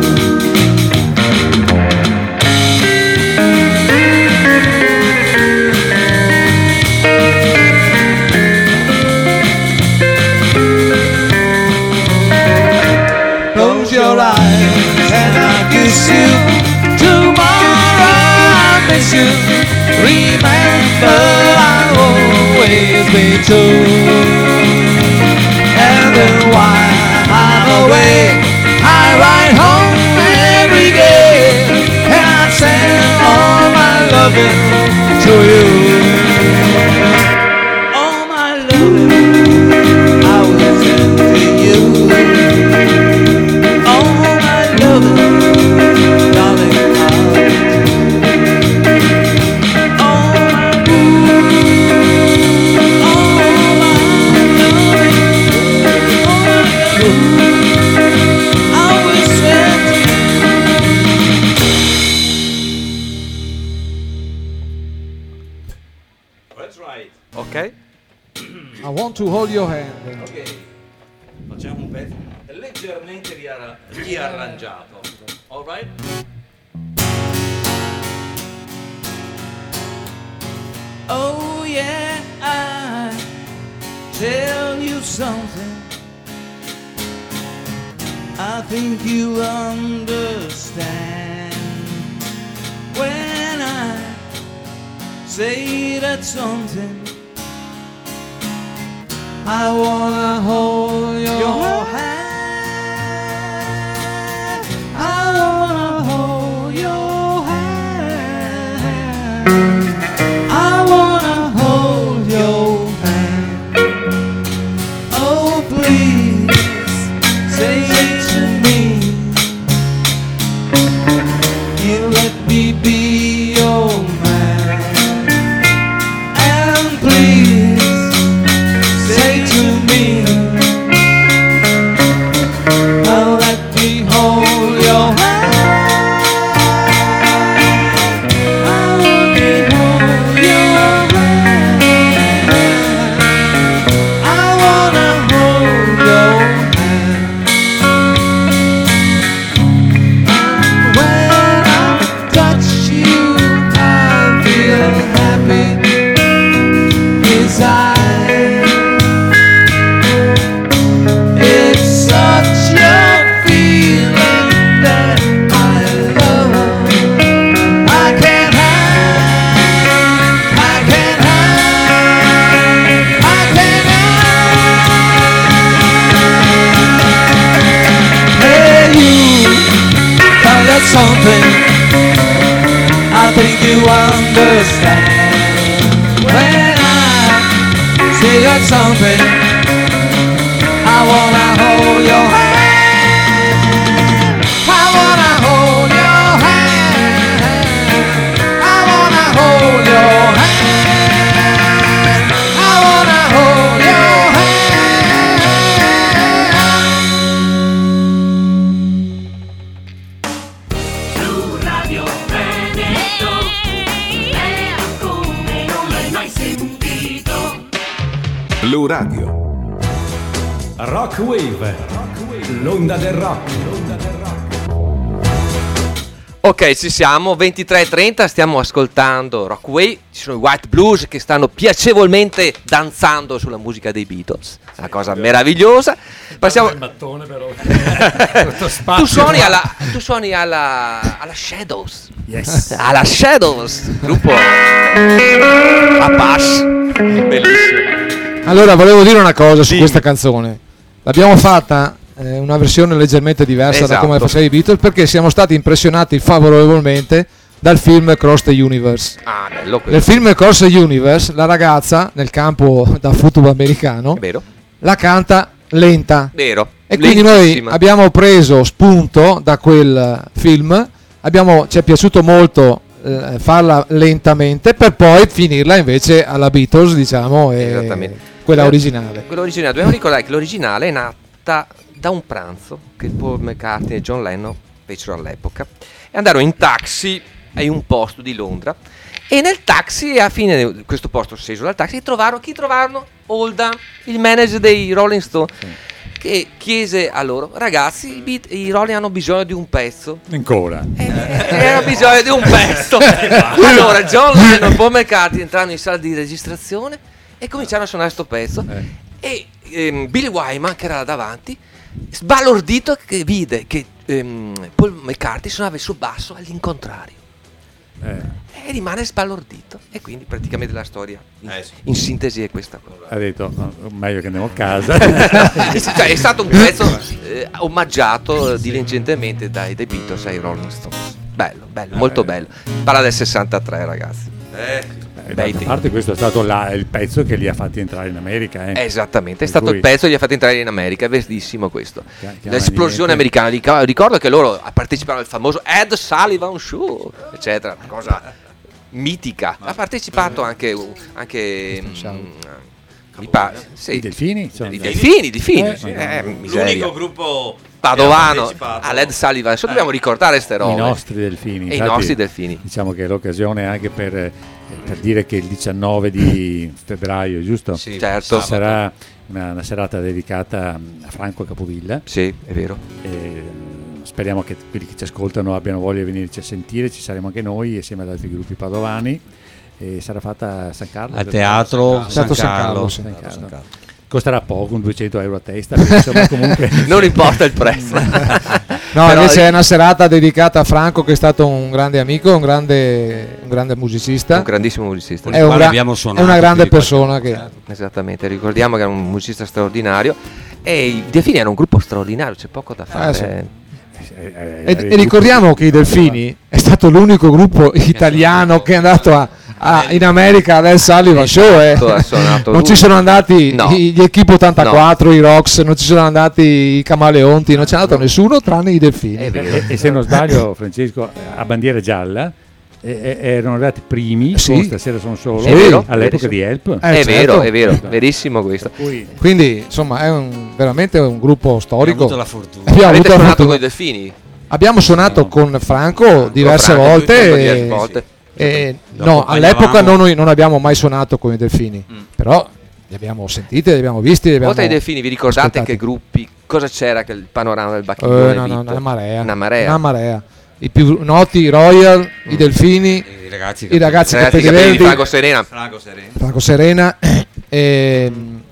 Close your eyes and I'll kiss you. Tomorrow I'll miss you. Remember I'll always be true. And then while I'm away, I ride home every day, and I send all my loving to you. All my loving I will send to you. All my loving, darling, I'll be true. All my That's right. Ok. I want to hold your hand. Ok. Facciamo un pezzo leggermente riarra- riarrangiato. All right? Oh yeah, I tell you something. I think you understand when I say that something. I wanna hold your, hand. I wanna hold your hand. I wanna hold your hand. Oh, please say to me, you let me be your man. And please say to me, something I think you understand. When I say you're something, I wanna hold your hand. I wanna hold your hand. I wanna hold your hand. I wanna hold your hand. Blu Radio Veneto, bello come non l'hai mai sentito. Blu Radio. Rock Wave, l'onda del rock. Ok, ci siamo, ventitré e trenta, stiamo ascoltando Rock Wave, ci sono i White Blues che stanno piacevolmente danzando sulla musica dei Beatles, una cosa meravigliosa. Passiamo... Il mattone però. tu suoni alla, tu suoni alla, alla Shadows, Yes. alla Shadows, gruppo Apache, bellissimo. Allora, volevo dire una cosa su questa canzone. L'abbiamo fatta eh, una versione leggermente diversa Esatto. da come faceva i Beatles, perché siamo stati impressionati favorevolmente dal film Across the Universe. Ah, bello quello. Nel film Across the Universe la ragazza nel campo da football americano Vero. la canta lenta. Vero. E quindi noi Lentissima. abbiamo preso spunto da quel film, abbiamo, ci è piaciuto molto eh, farla lentamente per poi finirla invece alla Beatles, diciamo, e Esattamente. quella Eh, originale. Quella originale, dobbiamo ricordare che l'originale è nata da un pranzo che Paul McCartney e John Lennon fecero all'epoca e andarono in taxi in un posto di Londra e nel taxi, a fine di questo posto sceso dal taxi, trovarono chi trovarono? Oldham, il manager dei Rolling Stone, che chiese a loro: ragazzi, i, Beat- i Rolling hanno bisogno di un pezzo. Ancora. Era bisogno di un pezzo. Allora John Lennon e Paul McCartney entrarono in sala di registrazione e cominciarono a suonare sto pezzo e ehm, Billy Wyman, che era là davanti, sbalordito, che vide che ehm, Paul McCartney suonava il suo basso all'incontrario Eh. e rimane sbalordito, e quindi praticamente la storia in, Eh sì. in sintesi è questa cosa. Ha detto no, meglio che andiamo a casa. Cioè, è stato un pezzo eh, omaggiato eh, diligentemente dai The Beatles ai Rolling Stones. Bello, bello, molto bello. Parla del sessantatré, ragazzi. Eh, Eh, Bei d'altra tempi. parte questo è stato la- il pezzo che li ha fatti entrare in America. Eh. Esattamente, è Per stato cui- il pezzo che li ha fatti entrare in America, è verissimo questo. Chiama- L'esplosione niente. americana. Ric- Ricordo che loro partecipano al famoso Ed Sullivan Show, eccetera, cosa mitica. Ha partecipato anche, anche mm, mi pare, sì. I Delfini? Sono- I Delfini, i Delfini. Eh, sì. Eh, miseria. l'unico gruppo Padovano partecipato. all'Ed Sullivan Show, dobbiamo ricordare ste robe. I nostri delfini. E i Infatti, nostri delfini. Diciamo che è l'occasione anche per, eh, per dire che il diciannove di febbraio, giusto? Sì, Certo. Ci sarà una, una serata dedicata a Franco Capovilla. Sì, è vero. E speriamo che quelli che ci ascoltano abbiano voglia di venirci a sentire. Ci saremo anche noi insieme ad altri gruppi padovani. E sarà fatta a San Carlo. Al teatro San San San Carlo. Carlo, San Carlo. Costerà poco, un duecento euro a testa. Insomma, comunque Non importa il prezzo. No, Però- invece è una serata dedicata a Franco, che è stato un grande amico, un grande, un grande musicista. Un grandissimo musicista. È, un quale gra- abbiamo è suonato una grande più di persona che Esattamente, ricordiamo che era un musicista straordinario e i Delfini erano un gruppo straordinario, c'è poco da fare. Eh, sì. eh, eh, E, eh, e ricordiamo che i Delfini è stato l'unico gruppo italiano che è andato a, a- in America all'El Sullivan Show. eh. Esatto, ha suonato Non lui. ci sono andati No. i- gli Equipo ottantaquattro, i Rocks, non ci sono andati i Camaleonti, non c'è andato nessuno tranne i Delfini. È vero. E, e se non sbaglio, Francesco, a bandiera gialla e- e- erano arrivati primi, Sì. con stasera sono solo, È vero, all'epoca verissimo. di Help. Eh, è certo. vero, è vero, verissimo questo. Cui, Quindi insomma è un- veramente un gruppo Abbiamo storico. avuto la fortuna. Abbiamo Avete avuto la suonato fortuna- con i Delfini? Abbiamo suonato con Franco diverse Franco, volte. Franco e- diverse volte. e- Lo no, accompagnavamo. all'epoca non, non abbiamo mai suonato con i Delfini, però li abbiamo sentiti, li abbiamo visti. Li abbiamo Oltre ai Delfini, vi ricordate ascoltati. che gruppi, cosa c'era che il panorama del Eh, Bacchiglione? no, no, Vito? una marea. Una marea. Una marea. I più noti, i Royal, i Delfini, I ragazzi, i ragazzi Ragazzi, Capelli capelli di Verdi, Franco Serena. Franco Sereno. Franco Serena, e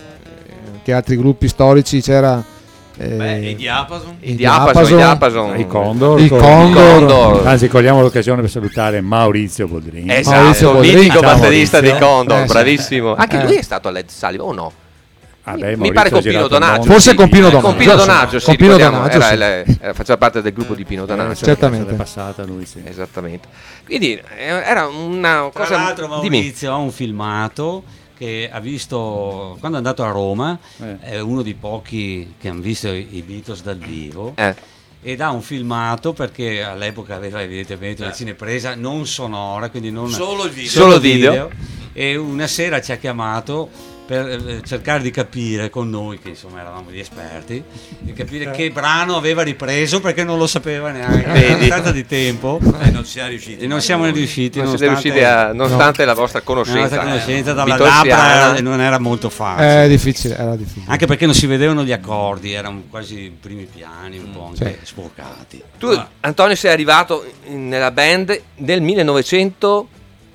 che altri gruppi storici c'era? Eh, Beh, i Diapason. i Diapason, i Diapason. i Condor, I con- Condor. Condor. Anzi, cogliamo l'occasione per salutare Maurizio Boldrini. Esatto, Maurizio Boldrini. mitico Ciao, batterista Maurizio. di Condor, Eh, sì. bravissimo. Anche Eh. lui è stato a Led Sullivan o no? Ah, beh, mi pare con Pino Donaggio. Forse sì, con Pino eh, Donaggio. Con Pino Donaggio, sì, Con Pino ricordiamo, Donaggio, era, sì. era- faceva parte del gruppo di Pino Donaggio. certamente. È passata lui, sì. Esattamente. Quindi eh, era una Tra cosa. l'altro Dimmi. Maurizio ha un filmato che ha visto quando è andato a Roma, Eh. è uno dei pochi che hanno visto i i Beatles dal vivo. Eh. Ed ha un filmato perché all'epoca aveva evidentemente una cinepresa non sonora, quindi non Solo il video. Solo video. E una sera ci ha chiamato per eh, cercare di capire con noi, che insomma eravamo gli esperti, di capire che brano aveva ripreso perché non lo sapeva neanche. Vedi. Tanto di tempo E non si è riusciti. e non siamo riusciti, Non siete nonostante- riusciti a, nonostante la vostra la conoscenza, nostra conoscenza eh, dalla beatlesiana. Dabra non era molto facile. È difficile, era difficile. Anche perché non si vedevano gli accordi, erano quasi i primi piani, un po' anche Sì. sporcati. Tu, Antonio, sei arrivato in- nella band nel millenovecento.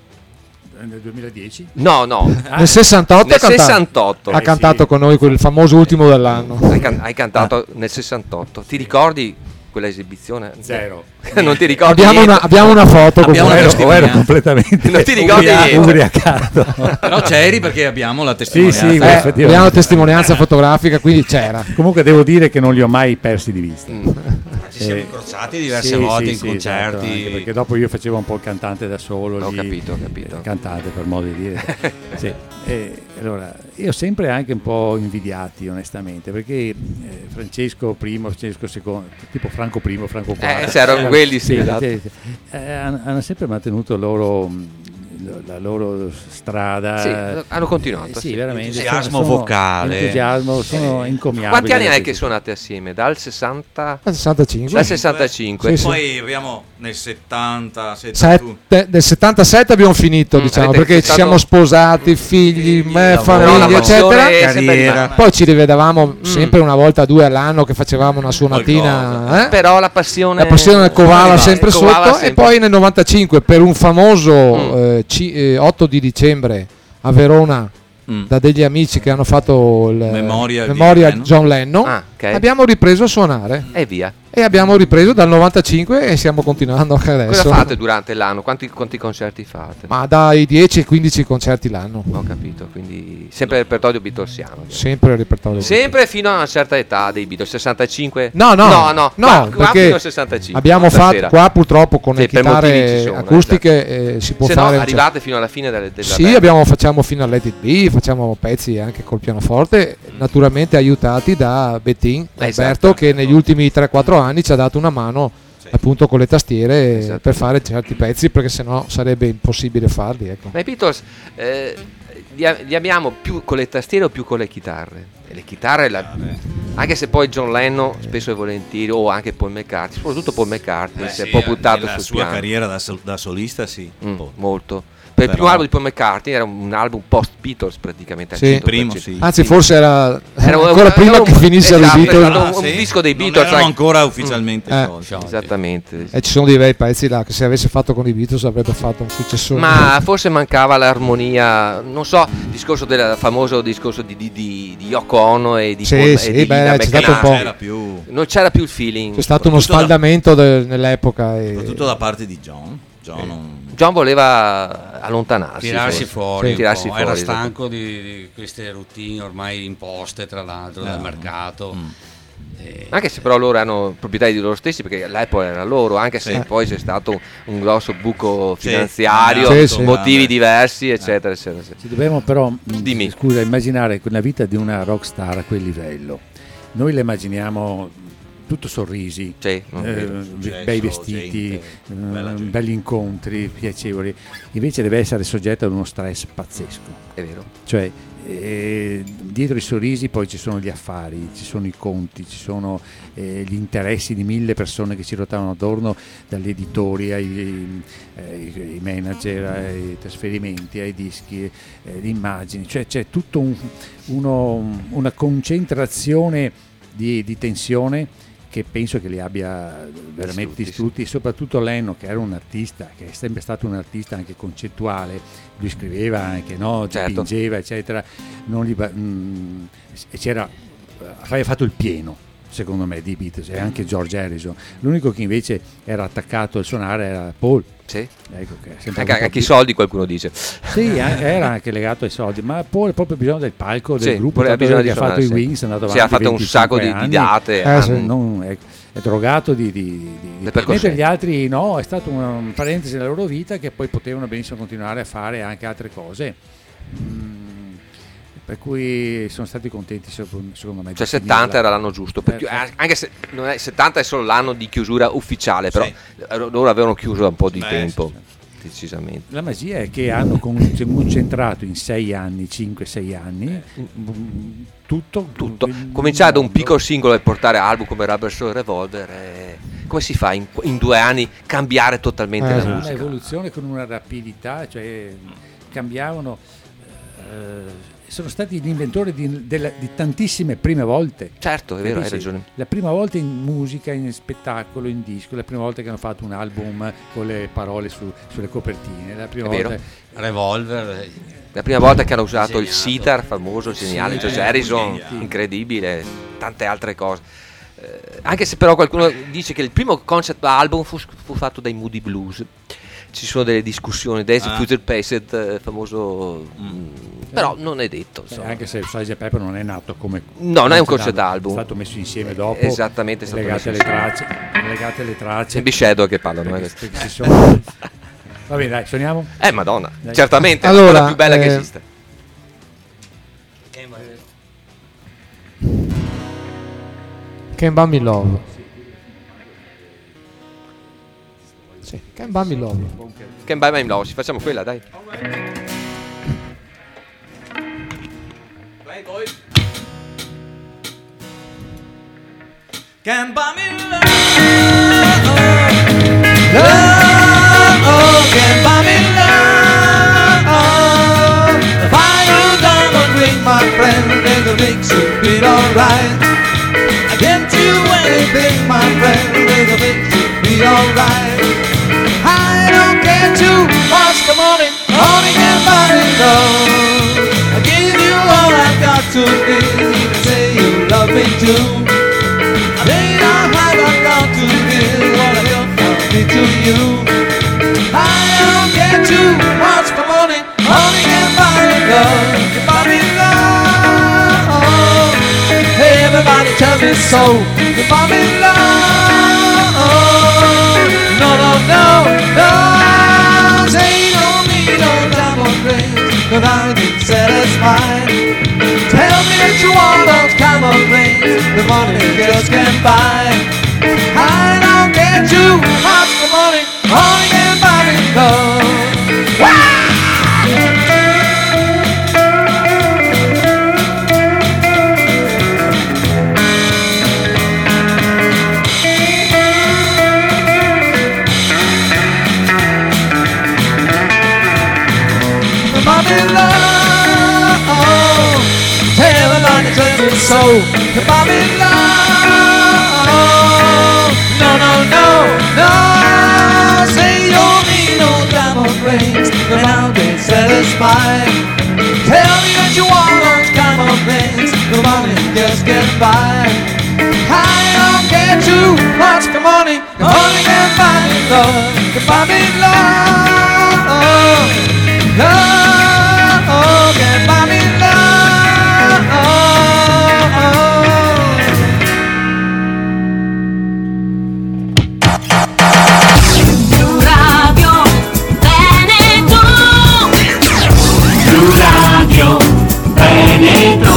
Nel duemiladieci? No, no. Nel sessantotto, Nel ha cantato, sessantotto. ha cantato con noi quel famoso ultimo dell'anno. Hai, can- hai cantato nel sessantotto. Ti ricordi quella esibizione? Zero. Non ti ricordi Abbiamo niente? una, abbiamo una foto con Abbiamo O una ero, o ero testimonianza. completamente Non ti ricordi ubria- niente? ubriacato. Però c'eri perché abbiamo la Sì, testimonianza. sì, Eh, effettivamente. abbiamo la testimonianza fotografica, quindi c'era. Comunque devo dire che non li ho mai persi di vista. Mm. Ci siamo Eh, incrociati diverse sì, volte sì, in sì, concerti. esatto, anche perché dopo io facevo un po' il cantante da solo. Ho lì, capito, ho capito. eh, Cantante per modo di dire. Sì. E allora, io ho sempre anche un po' invidiati onestamente, perché eh, Francesco primo, Francesco secondo, tipo Franco primo, Franco quarto. Eh, c'erano quelli, sì, esatto. sì, sì. Eh, hanno, hanno sempre mantenuto il loro, mh, la loro strada. Sì, hanno continuato, Eh, sì, sì. veramente. Entusiasmo sono- vocale. Entusiasmo, sono incommiabili. Quanti anni hai questi. che suonate assieme? Dal sessanta? Dal sessantacinque. Dal sessantacinque. Sì, sì. Poi abbiamo nel settanta, settantuno. Sette- del settantasette abbiamo finito, Mm, diciamo, avete perché ci stato- siamo sposati, figli, me, lavoro, Però la famiglia, passione eccetera. è sempre Carriera. rimasta. Poi ci rivedevamo sempre una volta, due all'anno, che facevamo una suonatina. eh? Però la passione La passione covala Eh, sempre covava sotto. E sempre. poi nel novantacinque, per un famoso Mm. eh, ci- eh, otto di dicembre a Verona, Mm. da degli amici che hanno fatto il Memoria di Memoria Lennon. John Lennon, Ah, ok. abbiamo ripreso a suonare. E via. E abbiamo ripreso dal novantacinque e stiamo continuando anche adesso. Cosa fate durante l'anno? Quanti, quanti concerti fate? Ma dai dieci ai quindici concerti l'anno. Ho capito, quindi sempre il repertorio beatlesiano. Sempre il repertorio. Sempre fino a una certa età dei Beatles, sessantacinque? No, no, no, no, no, qua, qua perché fino a sessantacinque. abbiamo fatto stasera. qua purtroppo con Sì, le per motivi ci chitarre sono, acustiche eh, si può Se fare no, un arrivate fino alla fine delle, della Sì, band. abbiamo, facciamo fino a Let It Be, facciamo pezzi anche col pianoforte, naturalmente aiutati da Bettin, Eh, Alberto, esatto. che negli ultimi tre quattro anni ci ha dato una mano appunto con le tastiere Esatto. per fare certi pezzi, perché sennò sarebbe impossibile farli. Ecco. Ma i Beatles eh, li, a- li abbiamo più con le tastiere o più con le chitarre? E le chitarre, la- anche se poi John Lennon spesso e volentieri, o anche Paul McCartney, soprattutto Paul McCartney Beh, si è sì, un po' buttato nella sul sua piano. carriera da, sol- da solista, sì. Mm, un po'. molto. Per il Però- primo album di Paul McCartney era un album post Beatles praticamente. al Sì. cento per Primo, cento. sì. Anzi, forse era, Era un- ancora era prima un- che finissero esatto, i Beatles. è stato un, Ah, un sì? disco dei Non Beatles. erano sai- ancora ufficialmente Eh. sciolti. Esattamente. E ci sono dei bei pezzi là che se avesse fatto con i Beatles avrebbe fatto un successore. Ma forse mancava l'armonia, non so, il discorso del famoso discorso di, di, di, di Yoko Ono e di Sì, Paul, sì, e di beh, Linda c'è stato un McCartney. po'. C'era più, Non c'era più il feeling. C'è stato uno soprattutto da- sfaldamento de- nell'epoca. E... soprattutto da parte di John. John non- John voleva allontanarsi, tirarsi forse. fuori, Sì, un tirarsi po'. fuori, Era esatto. stanco di, di queste routine ormai imposte tra l'altro dal No. mercato. Mm. E- Anche se però loro erano proprietari di loro stessi, perché l'Apple era loro, anche se Sì. poi c'è stato un grosso buco Sì, finanziario, sì, sì. motivi diversi, eccetera, eccetera. eccetera. Ci dobbiamo però, mh, Dimmi. scusa, immaginare la vita di una rockstar a quel livello. Noi la immaginiamo tutto sorrisi, Sì, eh, vero. Successo, bei vestiti, gente, eh, bella gente. belli incontri, piacevoli. Invece deve essere soggetto ad uno stress pazzesco. È vero. Cioè, eh, dietro i sorrisi poi ci sono gli affari, ci sono i conti, ci sono eh, gli interessi di mille persone che ci rotavano attorno, dagli editori ai, ai, ai manager, ai trasferimenti, ai dischi, eh, le immagini, cioè c'è tutto un- uno- una concentrazione di, di tensione che penso che li abbia veramente Distrutti, distrutti, soprattutto Lennon, che era un artista, che è sempre stato un artista anche concettuale, lui scriveva anche, no? Certo. Dipingeva, eccetera, non gli, ba- mh, e c'era, aveva fatto il pieno, secondo me, di Beatles, e anche George Harrison. L'unico che invece era attaccato al suonare era Paul. Sì. Ecco, che anche, anche i soldi, qualcuno dice. Sì, era anche legato ai soldi, ma Paul ha proprio bisogno del palco, del sì, gruppo, tanto che di ha fatto i Wings, è andato avanti, sì, ha fatto un sacco di, di date, eh, sì, non, è, è drogato di, di, di, di mentre gli altri no, è stato una, una parentesi nella loro vita che poi potevano benissimo continuare a fare anche altre cose. Mm. Per cui sono stati contenti secondo me. Cioè settanta era l'anno giusto, per chiud- anche se non è, settanta è solo l'anno di chiusura ufficiale, però sì. loro avevano chiuso da un po' di Beh, tempo, sì. decisamente. La magia è che hanno concentrato in sei anni, cinque sei anni, tutto. tutto. Cominciare da un piccolo singolo e portare album come Rubber Soul Revolver, e come si fa in, in due anni cambiare totalmente eh, la musica? Un'evoluzione con una rapidità, cioè cambiavano... Eh, sono stati gli inventori di, della, di tantissime prime volte. Certo, è vero, hai ragione. La prima volta in musica, in spettacolo, in disco, la prima volta che hanno fatto un album con le parole su, sulle copertine, la prima è volta vero. Revolver. La prima volta che hanno usato Geniato. il sitar famoso, geniale, sì, George eh, Harrison, geniale. incredibile, tante altre cose. Eh, anche se però qualcuno dice che il primo concept album fu, fu fatto dai Moody Blues. Ci sono delle discussioni, Days of Ah. Future Paced, eh, famoso, mm. mh, però non è detto. Eh, anche se il sergeant Pepper non è nato come. No, non è un concept album. È stato messo insieme dopo. Esattamente, è stato legate messo alle tracce. Legate alle tracce. È Bishadow che parlano. Perché, eh. perché ci sono... Va bene, dai, suoniamo? Eh, Madonna, dai. certamente, allora, è la cosa più bella eh, che esiste. Can't Buy Me Love. Sì, Can't Buy Me Love. Can't Buy Me Love, ci facciamo quella, dai. Can't buy me love, love, oh, can't buy me love. If I do diamond ring, my friend, then the makes you feel alright. I can't do anything, my friend, then the makes you feel alright. I don't care too much, come on in, only can buy me love. I give you all I've got to give, you say you love me too. I may not have a got to give what I feel me to you. I don't get too much for money, money can buy me love, can buy me love. Hey, everybody tell me so, can buy me love. No, no, no, no. Say you don't need no diamond rings, but I can satisfy. Tell me that you want those diamond rings, the money just can't buy. I don't get too much for money, money can buy me love. Money love, tell me money turns me so. The money love, no, no, no, no. Say you don't need no diamond rings, but I'll be satisfied. Tell me that you want those diamond rings, the money just can't buy. I don't get too much for money, the money can buy me love, can buy me love, love, can buy me love. Blu Radio Veneto. Blu Radio Veneto.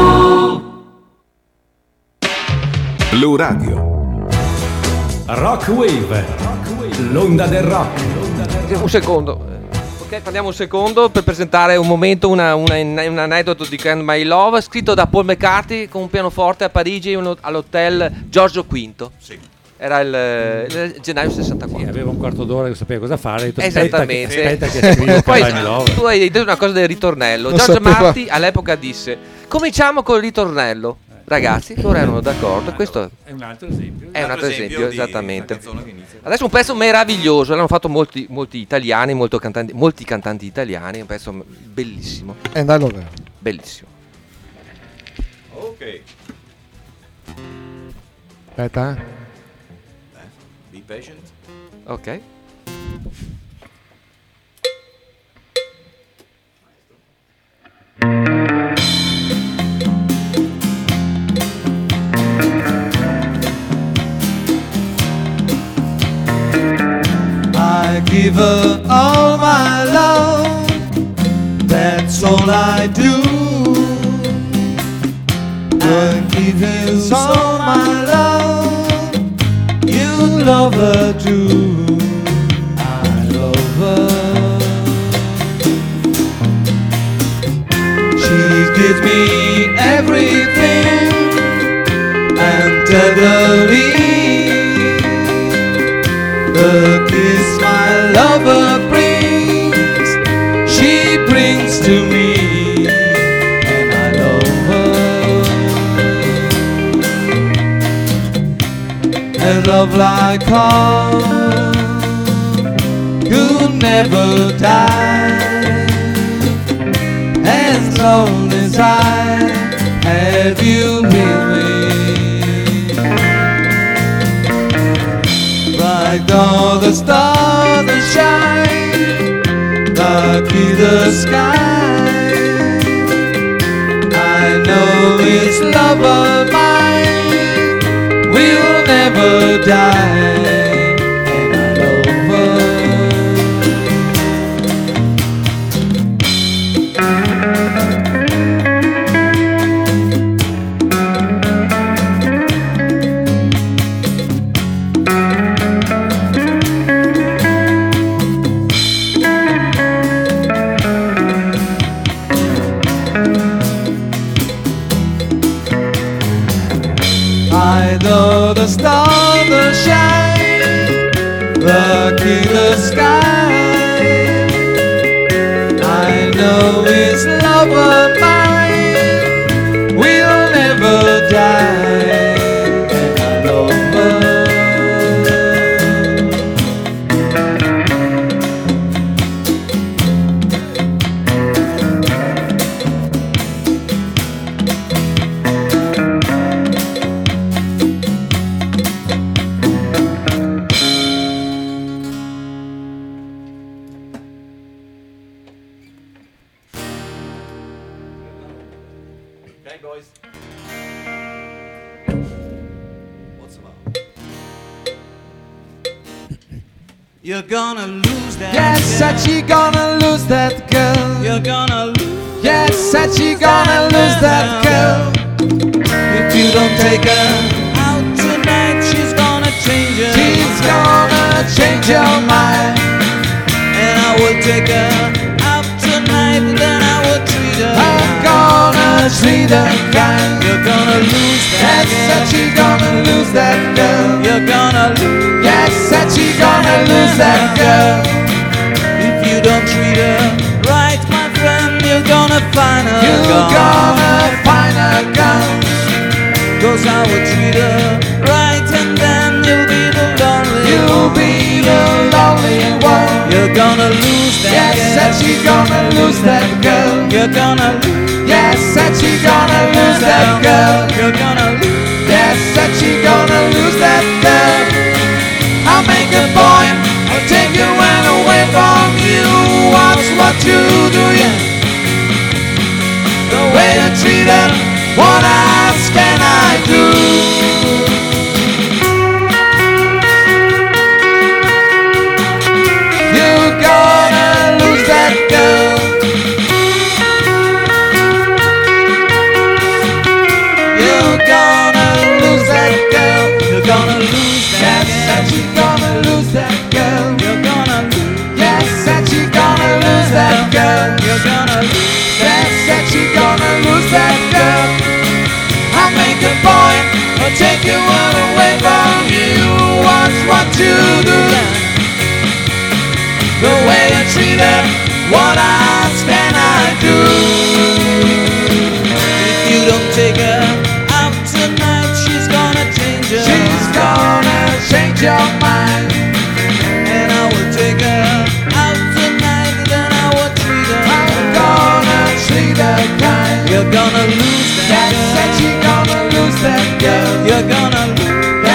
Blu Radio. Rock Wave, l'onda del rock. Un secondo. Ok, prendiamo un secondo per presentare un momento, una, una, un aneddoto di Can't Buy Me Love, scritto da Paul McCartney con un pianoforte a Parigi uno, all'hotel Giorgio V. Sì. Era il, il gennaio sessantaquattro. Sì, aveva un quarto d'ora che sapeva cosa fare. Detto, Esattamente. Aspetta che, aspetta che scrivo Poi Can't Buy Me Love. tu hai detto una cosa del ritornello. Non George sapeva. Martin all'epoca disse: cominciamo col ritornello. Ragazzi, loro erano d'accordo. Questo È un altro esempio. è un altro esempio, di esattamente. una canzone che inizia- Adesso un pezzo meraviglioso, l'hanno fatto molti, molti italiani, molto cantanti, molti cantanti italiani, un pezzo bellissimo, And I Love Her. bellissimo. Ok. Aspetta, eh. Be patient. Ok. I give her all my love, that's all I do. I give you all my love, you love her too. I love her. She gives me everything and tenderly. The kiss my lover brings, she brings to me, and I love her. A love like ours could never die, as long as I have you with me. Like all the stars that shine, lucky the sky. I know this love of mine will never die, and I love her. I know the stars that shine, lucky the sky. I know it's love of mine will never die, and I love her. Okay, boys. What's about? You're gonna lose that Yes, girl. said she gonna lose that girl. You're gonna lose. Yes, said she gonna lose that girl. If you don't take her out tonight, she's gonna change her She's gonna change your mind. And I will take her out tonight, then I will treat her. I'm gonna treat her kind. You're gonna lose that Yes, said she gonna lose that girl. You're gonna lose. Yes, said she gonna lose that girl. If you don't treat her right, my friend, you're gonna find her You're gone. gonna find her gone. Cause I will treat her right, and then you'll be the lonely You'll one. be the lonely one. You're gonna lose that Yes, girl. said she gonna lose that girl. You're gonna lose. Yes, said she gonna lose that girl. You're gonna lose. Yes, said she gonna lose that girl. I'll make a point, I'll take you one away from you. Watch what you do, yeah. The way you treat her, what else can I do? You're gonna lose that girl. You're gonna lose that girl. You're gonna lose that Yes, said she gonna lose that girl. You're gonna lose. Yes, said she gonna lose that girl. You're gonna lose. Yes, said she gonna lose that girl. I'll make a point, I'll take you one away from you. Watch what you do. The way you treat her, what else can I do? If you don't take her out tonight, she's gonna change her. She's gonna change your mind. And I will take her out tonight, then I will treat her. I'm gonna treat her kind. You're gonna lose that Yes, girl. said she gonna lose that girl. You're gonna lose.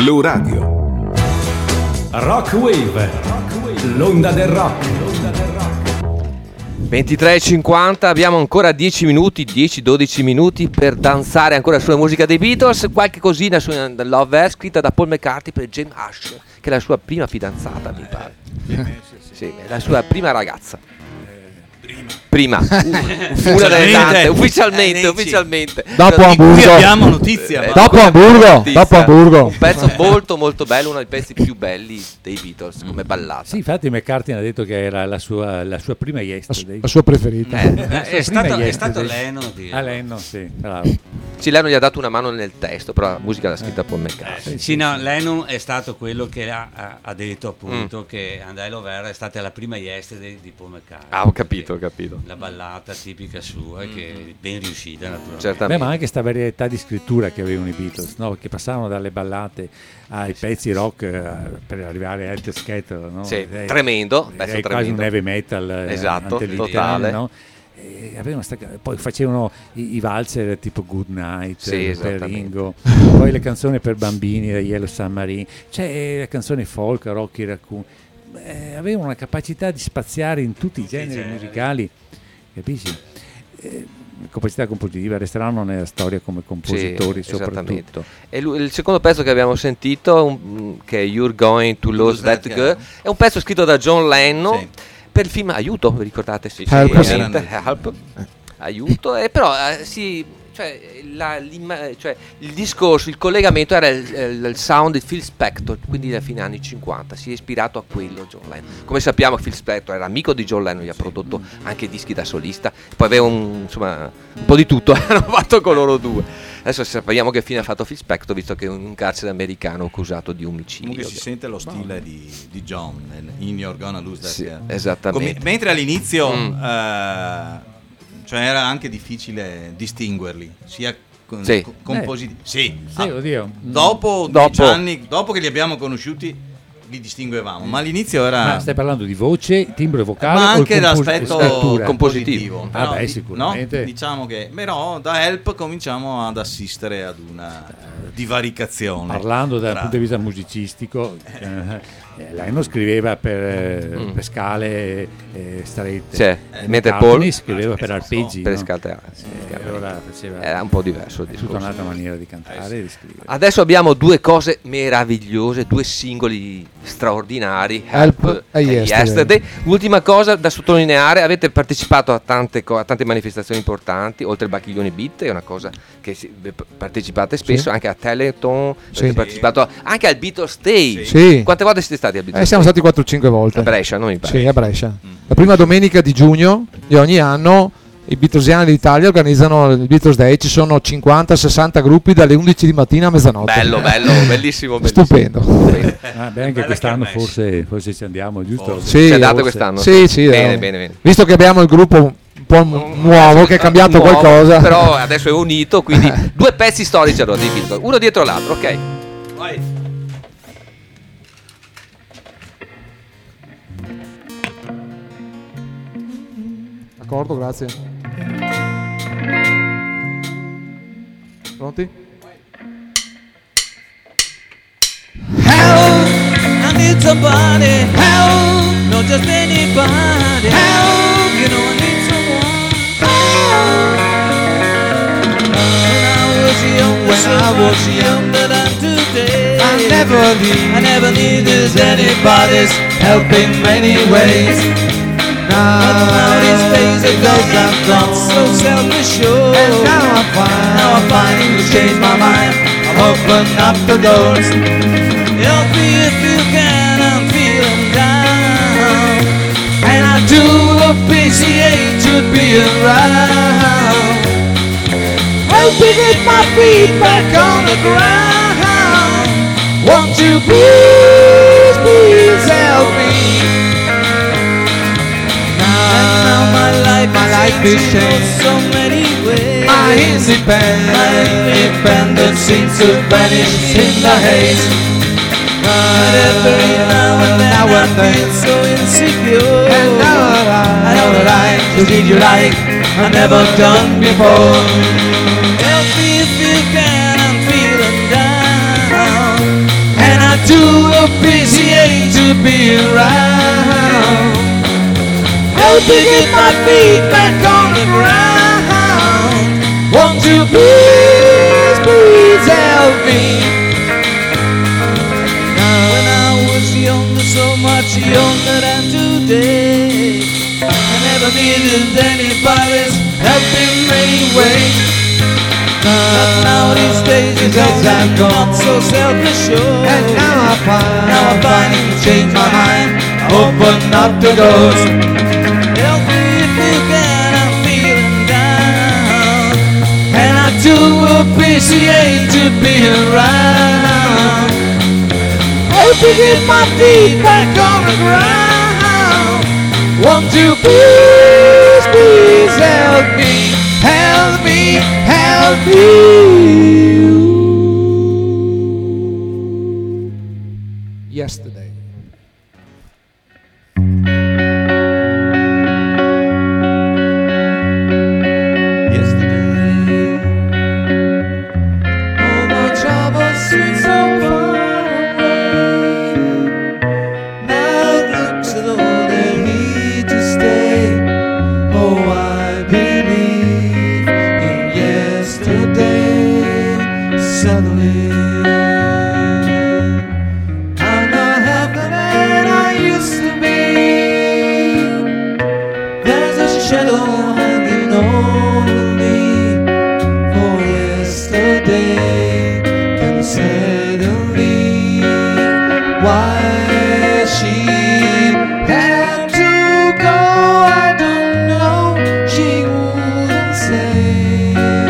Blu Radio. Rock Wave, l'onda del rock. ventitré e cinquanta, abbiamo ancora dieci minuti, dieci dodici minuti per danzare ancora sulla musica dei Beatles. Qualche cosina su Love Air scritta da Paul McCartney per James Asher, che è la sua prima fidanzata, mi pare. Sì, è la sua prima ragazza. Prima, una delle tante, ufficialmente, ufficialmente. Dopo Hamburgo. abbiamo notizia. Eh, Dopo Hamburgo, notizia. dopo Hamburgo. Un pezzo molto molto bello, uno dei pezzi più belli dei Beatles come ballata. Sì, infatti McCartney ha detto che era la sua, la sua prima yesterday. La sua preferita. Eh, La sua È prima stato, è yesterday. stato Lennon a dirlo. Ah, Lennon, sì, bravo. Sì, lei non gli ha dato una mano nel testo, però la musica l'ha scritta Paul McCartney. Eh, sì, no, Lennon è stato quello che ha, ha- ha detto appunto Mm. che Andai Lover è stata la prima yesterday di Paul McCartney. Ah, ho capito, ho capito. La ballata tipica sua, che è ben riuscita naturalmente. Certamente. Beh, ma anche questa varietà di scrittura che avevano i Beatles, no? Che passavano dalle ballate ai pezzi rock eh, per arrivare a Helter Skelter, no? Sì, È- tremendo, è pezzo quasi tremendo. un heavy metal eh, Esatto, antelitteram, totale. no? E avevano sta- poi facevano i, i valzer tipo Good Night Sì, eh, per esattamente. Ringo, poi le canzoni per bambini da Yellow Submarine, c'è la canzone folk Rocky Raccoon. Eh, avevano una capacità di spaziare in tutti i generi generi. musicali, capisci? Eh, capacità compositiva, resteranno nella storia come compositori Sì, soprattutto. esattamente. E lui- il secondo pezzo che abbiamo sentito, un- che è You're Going to Lose That Girl, è un pezzo scritto da John Lennon Sì. per il film Aiuto, vi ricordate? Sì, Help. sicuramente. Help. Aiuto, e però eh, si, cioè, la- l'imma- cioè, il discorso, il collegamento era il, il- il sound di Phil Spector, quindi da fine anni cinquanta, si è ispirato a quello John Lennon. Come sappiamo Phil Spector era amico di John Lennon, gli ha prodotto anche dischi da solista, poi aveva un, insomma, un po' di tutto, hanno fatto con loro due. Adesso sappiamo che fine ha fatto Phil Spector, visto che è un carcere americano accusato di omicidio. Comunque si sente lo stile di, di John nel In You're Gonna Lose That Sì, Girl. esattamente. Come- mentre all'inizio Mm. eh, cioè era anche difficile distinguerli, sia con, Sì. co- composi- sì. Sì, Ah, oddio. dopo, Dopo. dieci anni, dopo che li abbiamo conosciuti, li distinguevamo, ma all'inizio era Ma stai parlando di voce, timbro vocale ma o anche il compos- l'aspetto scrittura? compositivo. Ah, Però, beh, di- sicuramente. no? Diciamo che però da Help cominciamo ad assistere ad una divaricazione. Parlando dal tra- punto di vista musicistico, eh, eh, Lennon scriveva per, eh, Mm. per scale eh, strette, Sì, Eh, mentre McCartney Paul- scriveva per arpeggi, per no? scalare. Eh, allora faceva Era un po' diverso il tutta discorso. un'altra maniera di cantare e di scrivere. Adesso abbiamo due cose meravigliose, due singoli straordinari, Help Help e e Yesterday. Yesterday. Ultima cosa da sottolineare, avete partecipato a tante, co- a tante manifestazioni importanti, oltre il Bacchiglione Beat, è una cosa che si- beh, partecipate spesso, Sì. anche a Teleton, Sì. avete partecipato a- anche al Beatles Day. Sì. Quante volte siete stati al Beatles Eh, siamo Day? stati quattro cinque volte. A Brescia, non mi pare. Sì, a Brescia. La prima domenica di giugno di ogni anno i Beatlesiani d'Italia organizzano il Beatles Day, ci sono cinquanta sessanta gruppi dalle undici di mattina a mezzanotte. Bello, bello, bellissimo, bellissimo. Stupendo. Ah, beh, anche quest'anno forse, forse ci andiamo, giusto? Sì, C'è dato forse. quest'anno? Sì, sì, Bene, dai. bene, bene. Visto che abbiamo il gruppo un po' nu- nuovo che è cambiato Nuovo, qualcosa. però adesso è unito, quindi due pezzi storici allora dei Beatles, uno dietro l'altro, ok. Vai. D'accordo, grazie. Pronti? Help, I need somebody. Help, not just anybody. Help, you know I need someone. Help. When I was young, when I was younger than today, I never need, I never needed anybody's help in many ways. But nowadays it goes I've gone so self-assured. And now I find, now I find to change my mind. I've opened up the doors. Help me if you can, I'm feeling down. And I do appreciate you being around. Help me get my feet back on the ground. Won't you please, please help me? Now my life, my life is changed so many ways. My independence, my independence seems to vanish in the haze. But every now and then now I feel so insecure. And now I, I know that I should treat you like I've never done before. Help me if you can, I'm feeling down. too appreciate to be around. Helping get my feet back on the ground. Won't you please, please help me? Now when I was younger, so much younger than today, I never needed anybody's help in any way. But now these days it's I'm not so self-assured. And now I find, now I find to change my mind, open up the doors. Help me if you can, I'm feeling down. And I do appreciate to be around. Help me get my feet back on the ground. Won't you please, please help me, help me, help me. Yesterday. All my troubles seem so far away. Now it looks as though they're here to stay. Oh, I believe in yesterday. Suddenly, I'm not half the man I used to be. There's a shadow hanging over me. For yesterday can suddenly why she had to go, I don't know. She wouldn't say.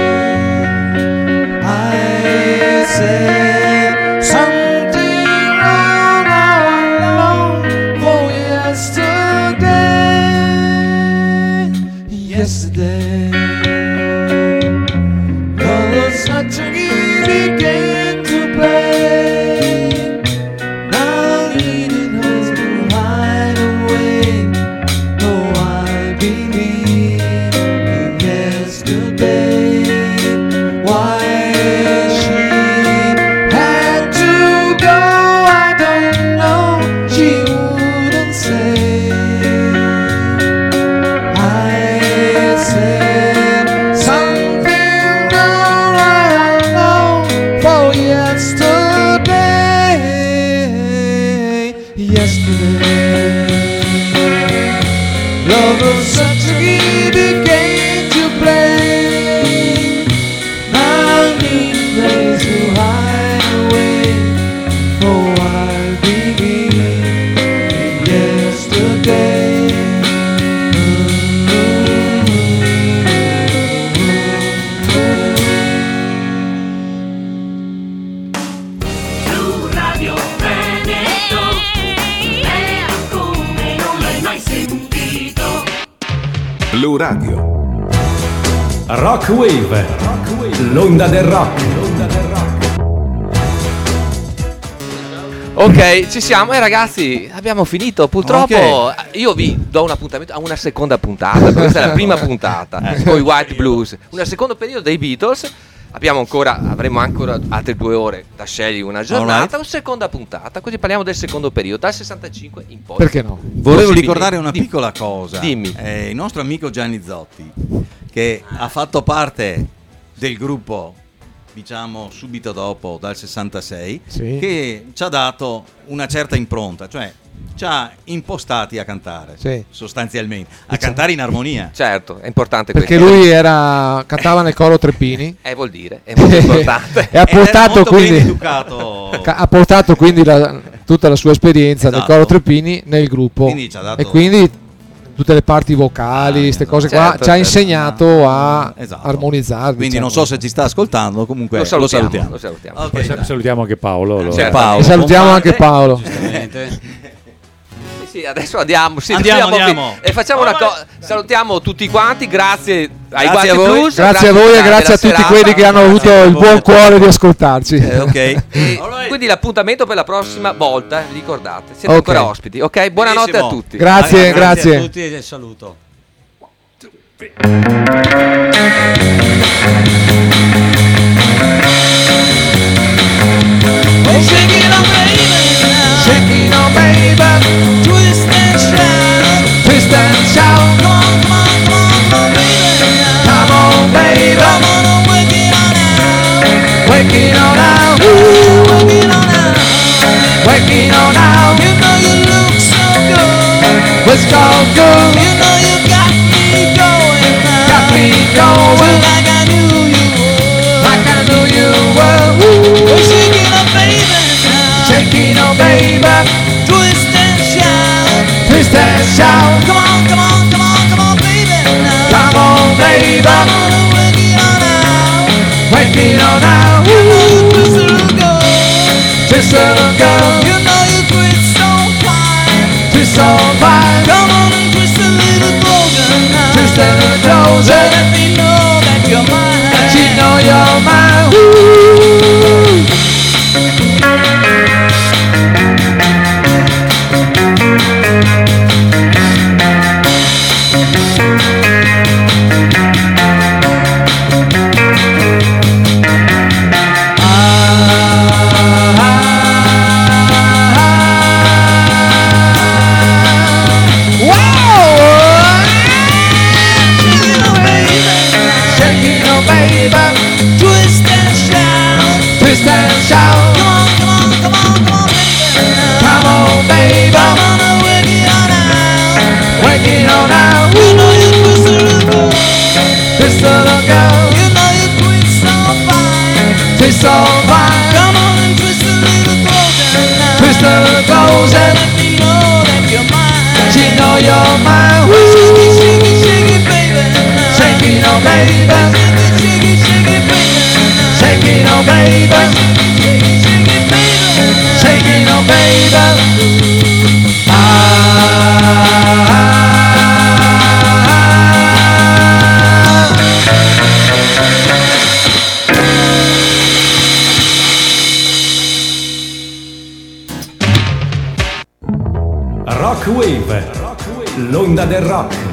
I said something wrong, now I'm alone. For yesterday, yesterday, all of such an easy game to play. Now I needed her to hide away. Oh, I believe in yesterday. Why she had to go, I don't know. She wouldn't say. I said something wrong, I know. For yesterday, yesterday, love was such a easy game to play. Now I need a place to hide away. Oh, I believe in yesterday. Blu Radio Veneto, è come non l'hai mai sentito. Blu Radio. Rock Wave, l'onda del rock. Ok, ci siamo e ragazzi abbiamo finito purtroppo. Io vi do un appuntamento a una seconda puntata, perché questa è la prima puntata con i White Blues, un secondo periodo dei Beatles. Abbiamo ancora, avremo ancora altre due ore da scegliere una giornata, Alright. una seconda puntata, così parliamo del secondo periodo, dal sessantacinque in poi. Perché no? Volevo ricordare una Dimmi. piccola cosa. Dimmi. Eh, il nostro amico Gianni Zotti, che ha fatto parte del gruppo, diciamo subito dopo, dal sessantasei, Sì. che ci ha dato una certa impronta, cioè ci ha impostati a cantare, Sì. sostanzialmente, a cantare in armonia. Certo, è importante Perché questo. lui era, cantava nel coro Treppini. Eh, vuol dire, è molto importante. E ha Ed era portato molto ben quindi, educato. ca- ha portato quindi la- tutta la sua esperienza nel Esatto. coro Treppini nel gruppo. Quindi ci ha dato- E quindi tutte le parti vocali, queste esatto. cose qua, Certo, ci ha certo. insegnato a Esatto. armonizzare. Quindi diciamo. non so se ci sta ascoltando, comunque Lo lo salutiamo, salutiamo. lo salutiamo. Ok, Poi sa- dai. salutiamo anche Paolo. allora. Certo. Paolo, E salutiamo buon anche padre. Paolo. Giustamente. Sì, adesso andiamo, sì, Andiamo, dobbiamo- andiamo. E facciamo una cosa, salutiamo tutti quanti, grazie ai Grazie Guanti a voi. Blues, Grazie a voi e della grazie a tutti serata. quelli che hanno avuto Grazie a il voi. buon cuore di ascoltarci. Eh, ok. E quindi l'appuntamento per la prossima volta, ricordate, siete Ok. ancora ospiti, ok? Buonanotte Benissimo. a tutti. Grazie, Grazie grazie. a tutti e saluto. Oh, shake it up, baby. Working on out, ooh, working on out, working on out. You know you look so good. What's called good? You know you got me going now. Got me going like I knew you would. Like I knew you would. Ooh. We're shaking up, baby now. Shaking up, baby. Twist and shout. Twist and shout. Come on, come on, come on, come on, baby now. Come on, baby. Come on, working on out. Working on out. You know you twist a little girl. Twist a little girl. You know you twist so fine. Twist so fine. Come on and twist a little closer now. Twist a little closer. Let me know that you're mine. Let you know you're mine. Ooh. So fine. Come on and twist a little closer now. Twist a little closer. Let me know that you're mine. Let you know you're mine. Woo. Shake it, shake it, shake it, baby. Shake it, oh baby. Shake it, shake it, baby. Shake it, oh baby. Shake it, shake it, baby. Shake it, oh baby. Ah. Rock Wave, l'onda del rock.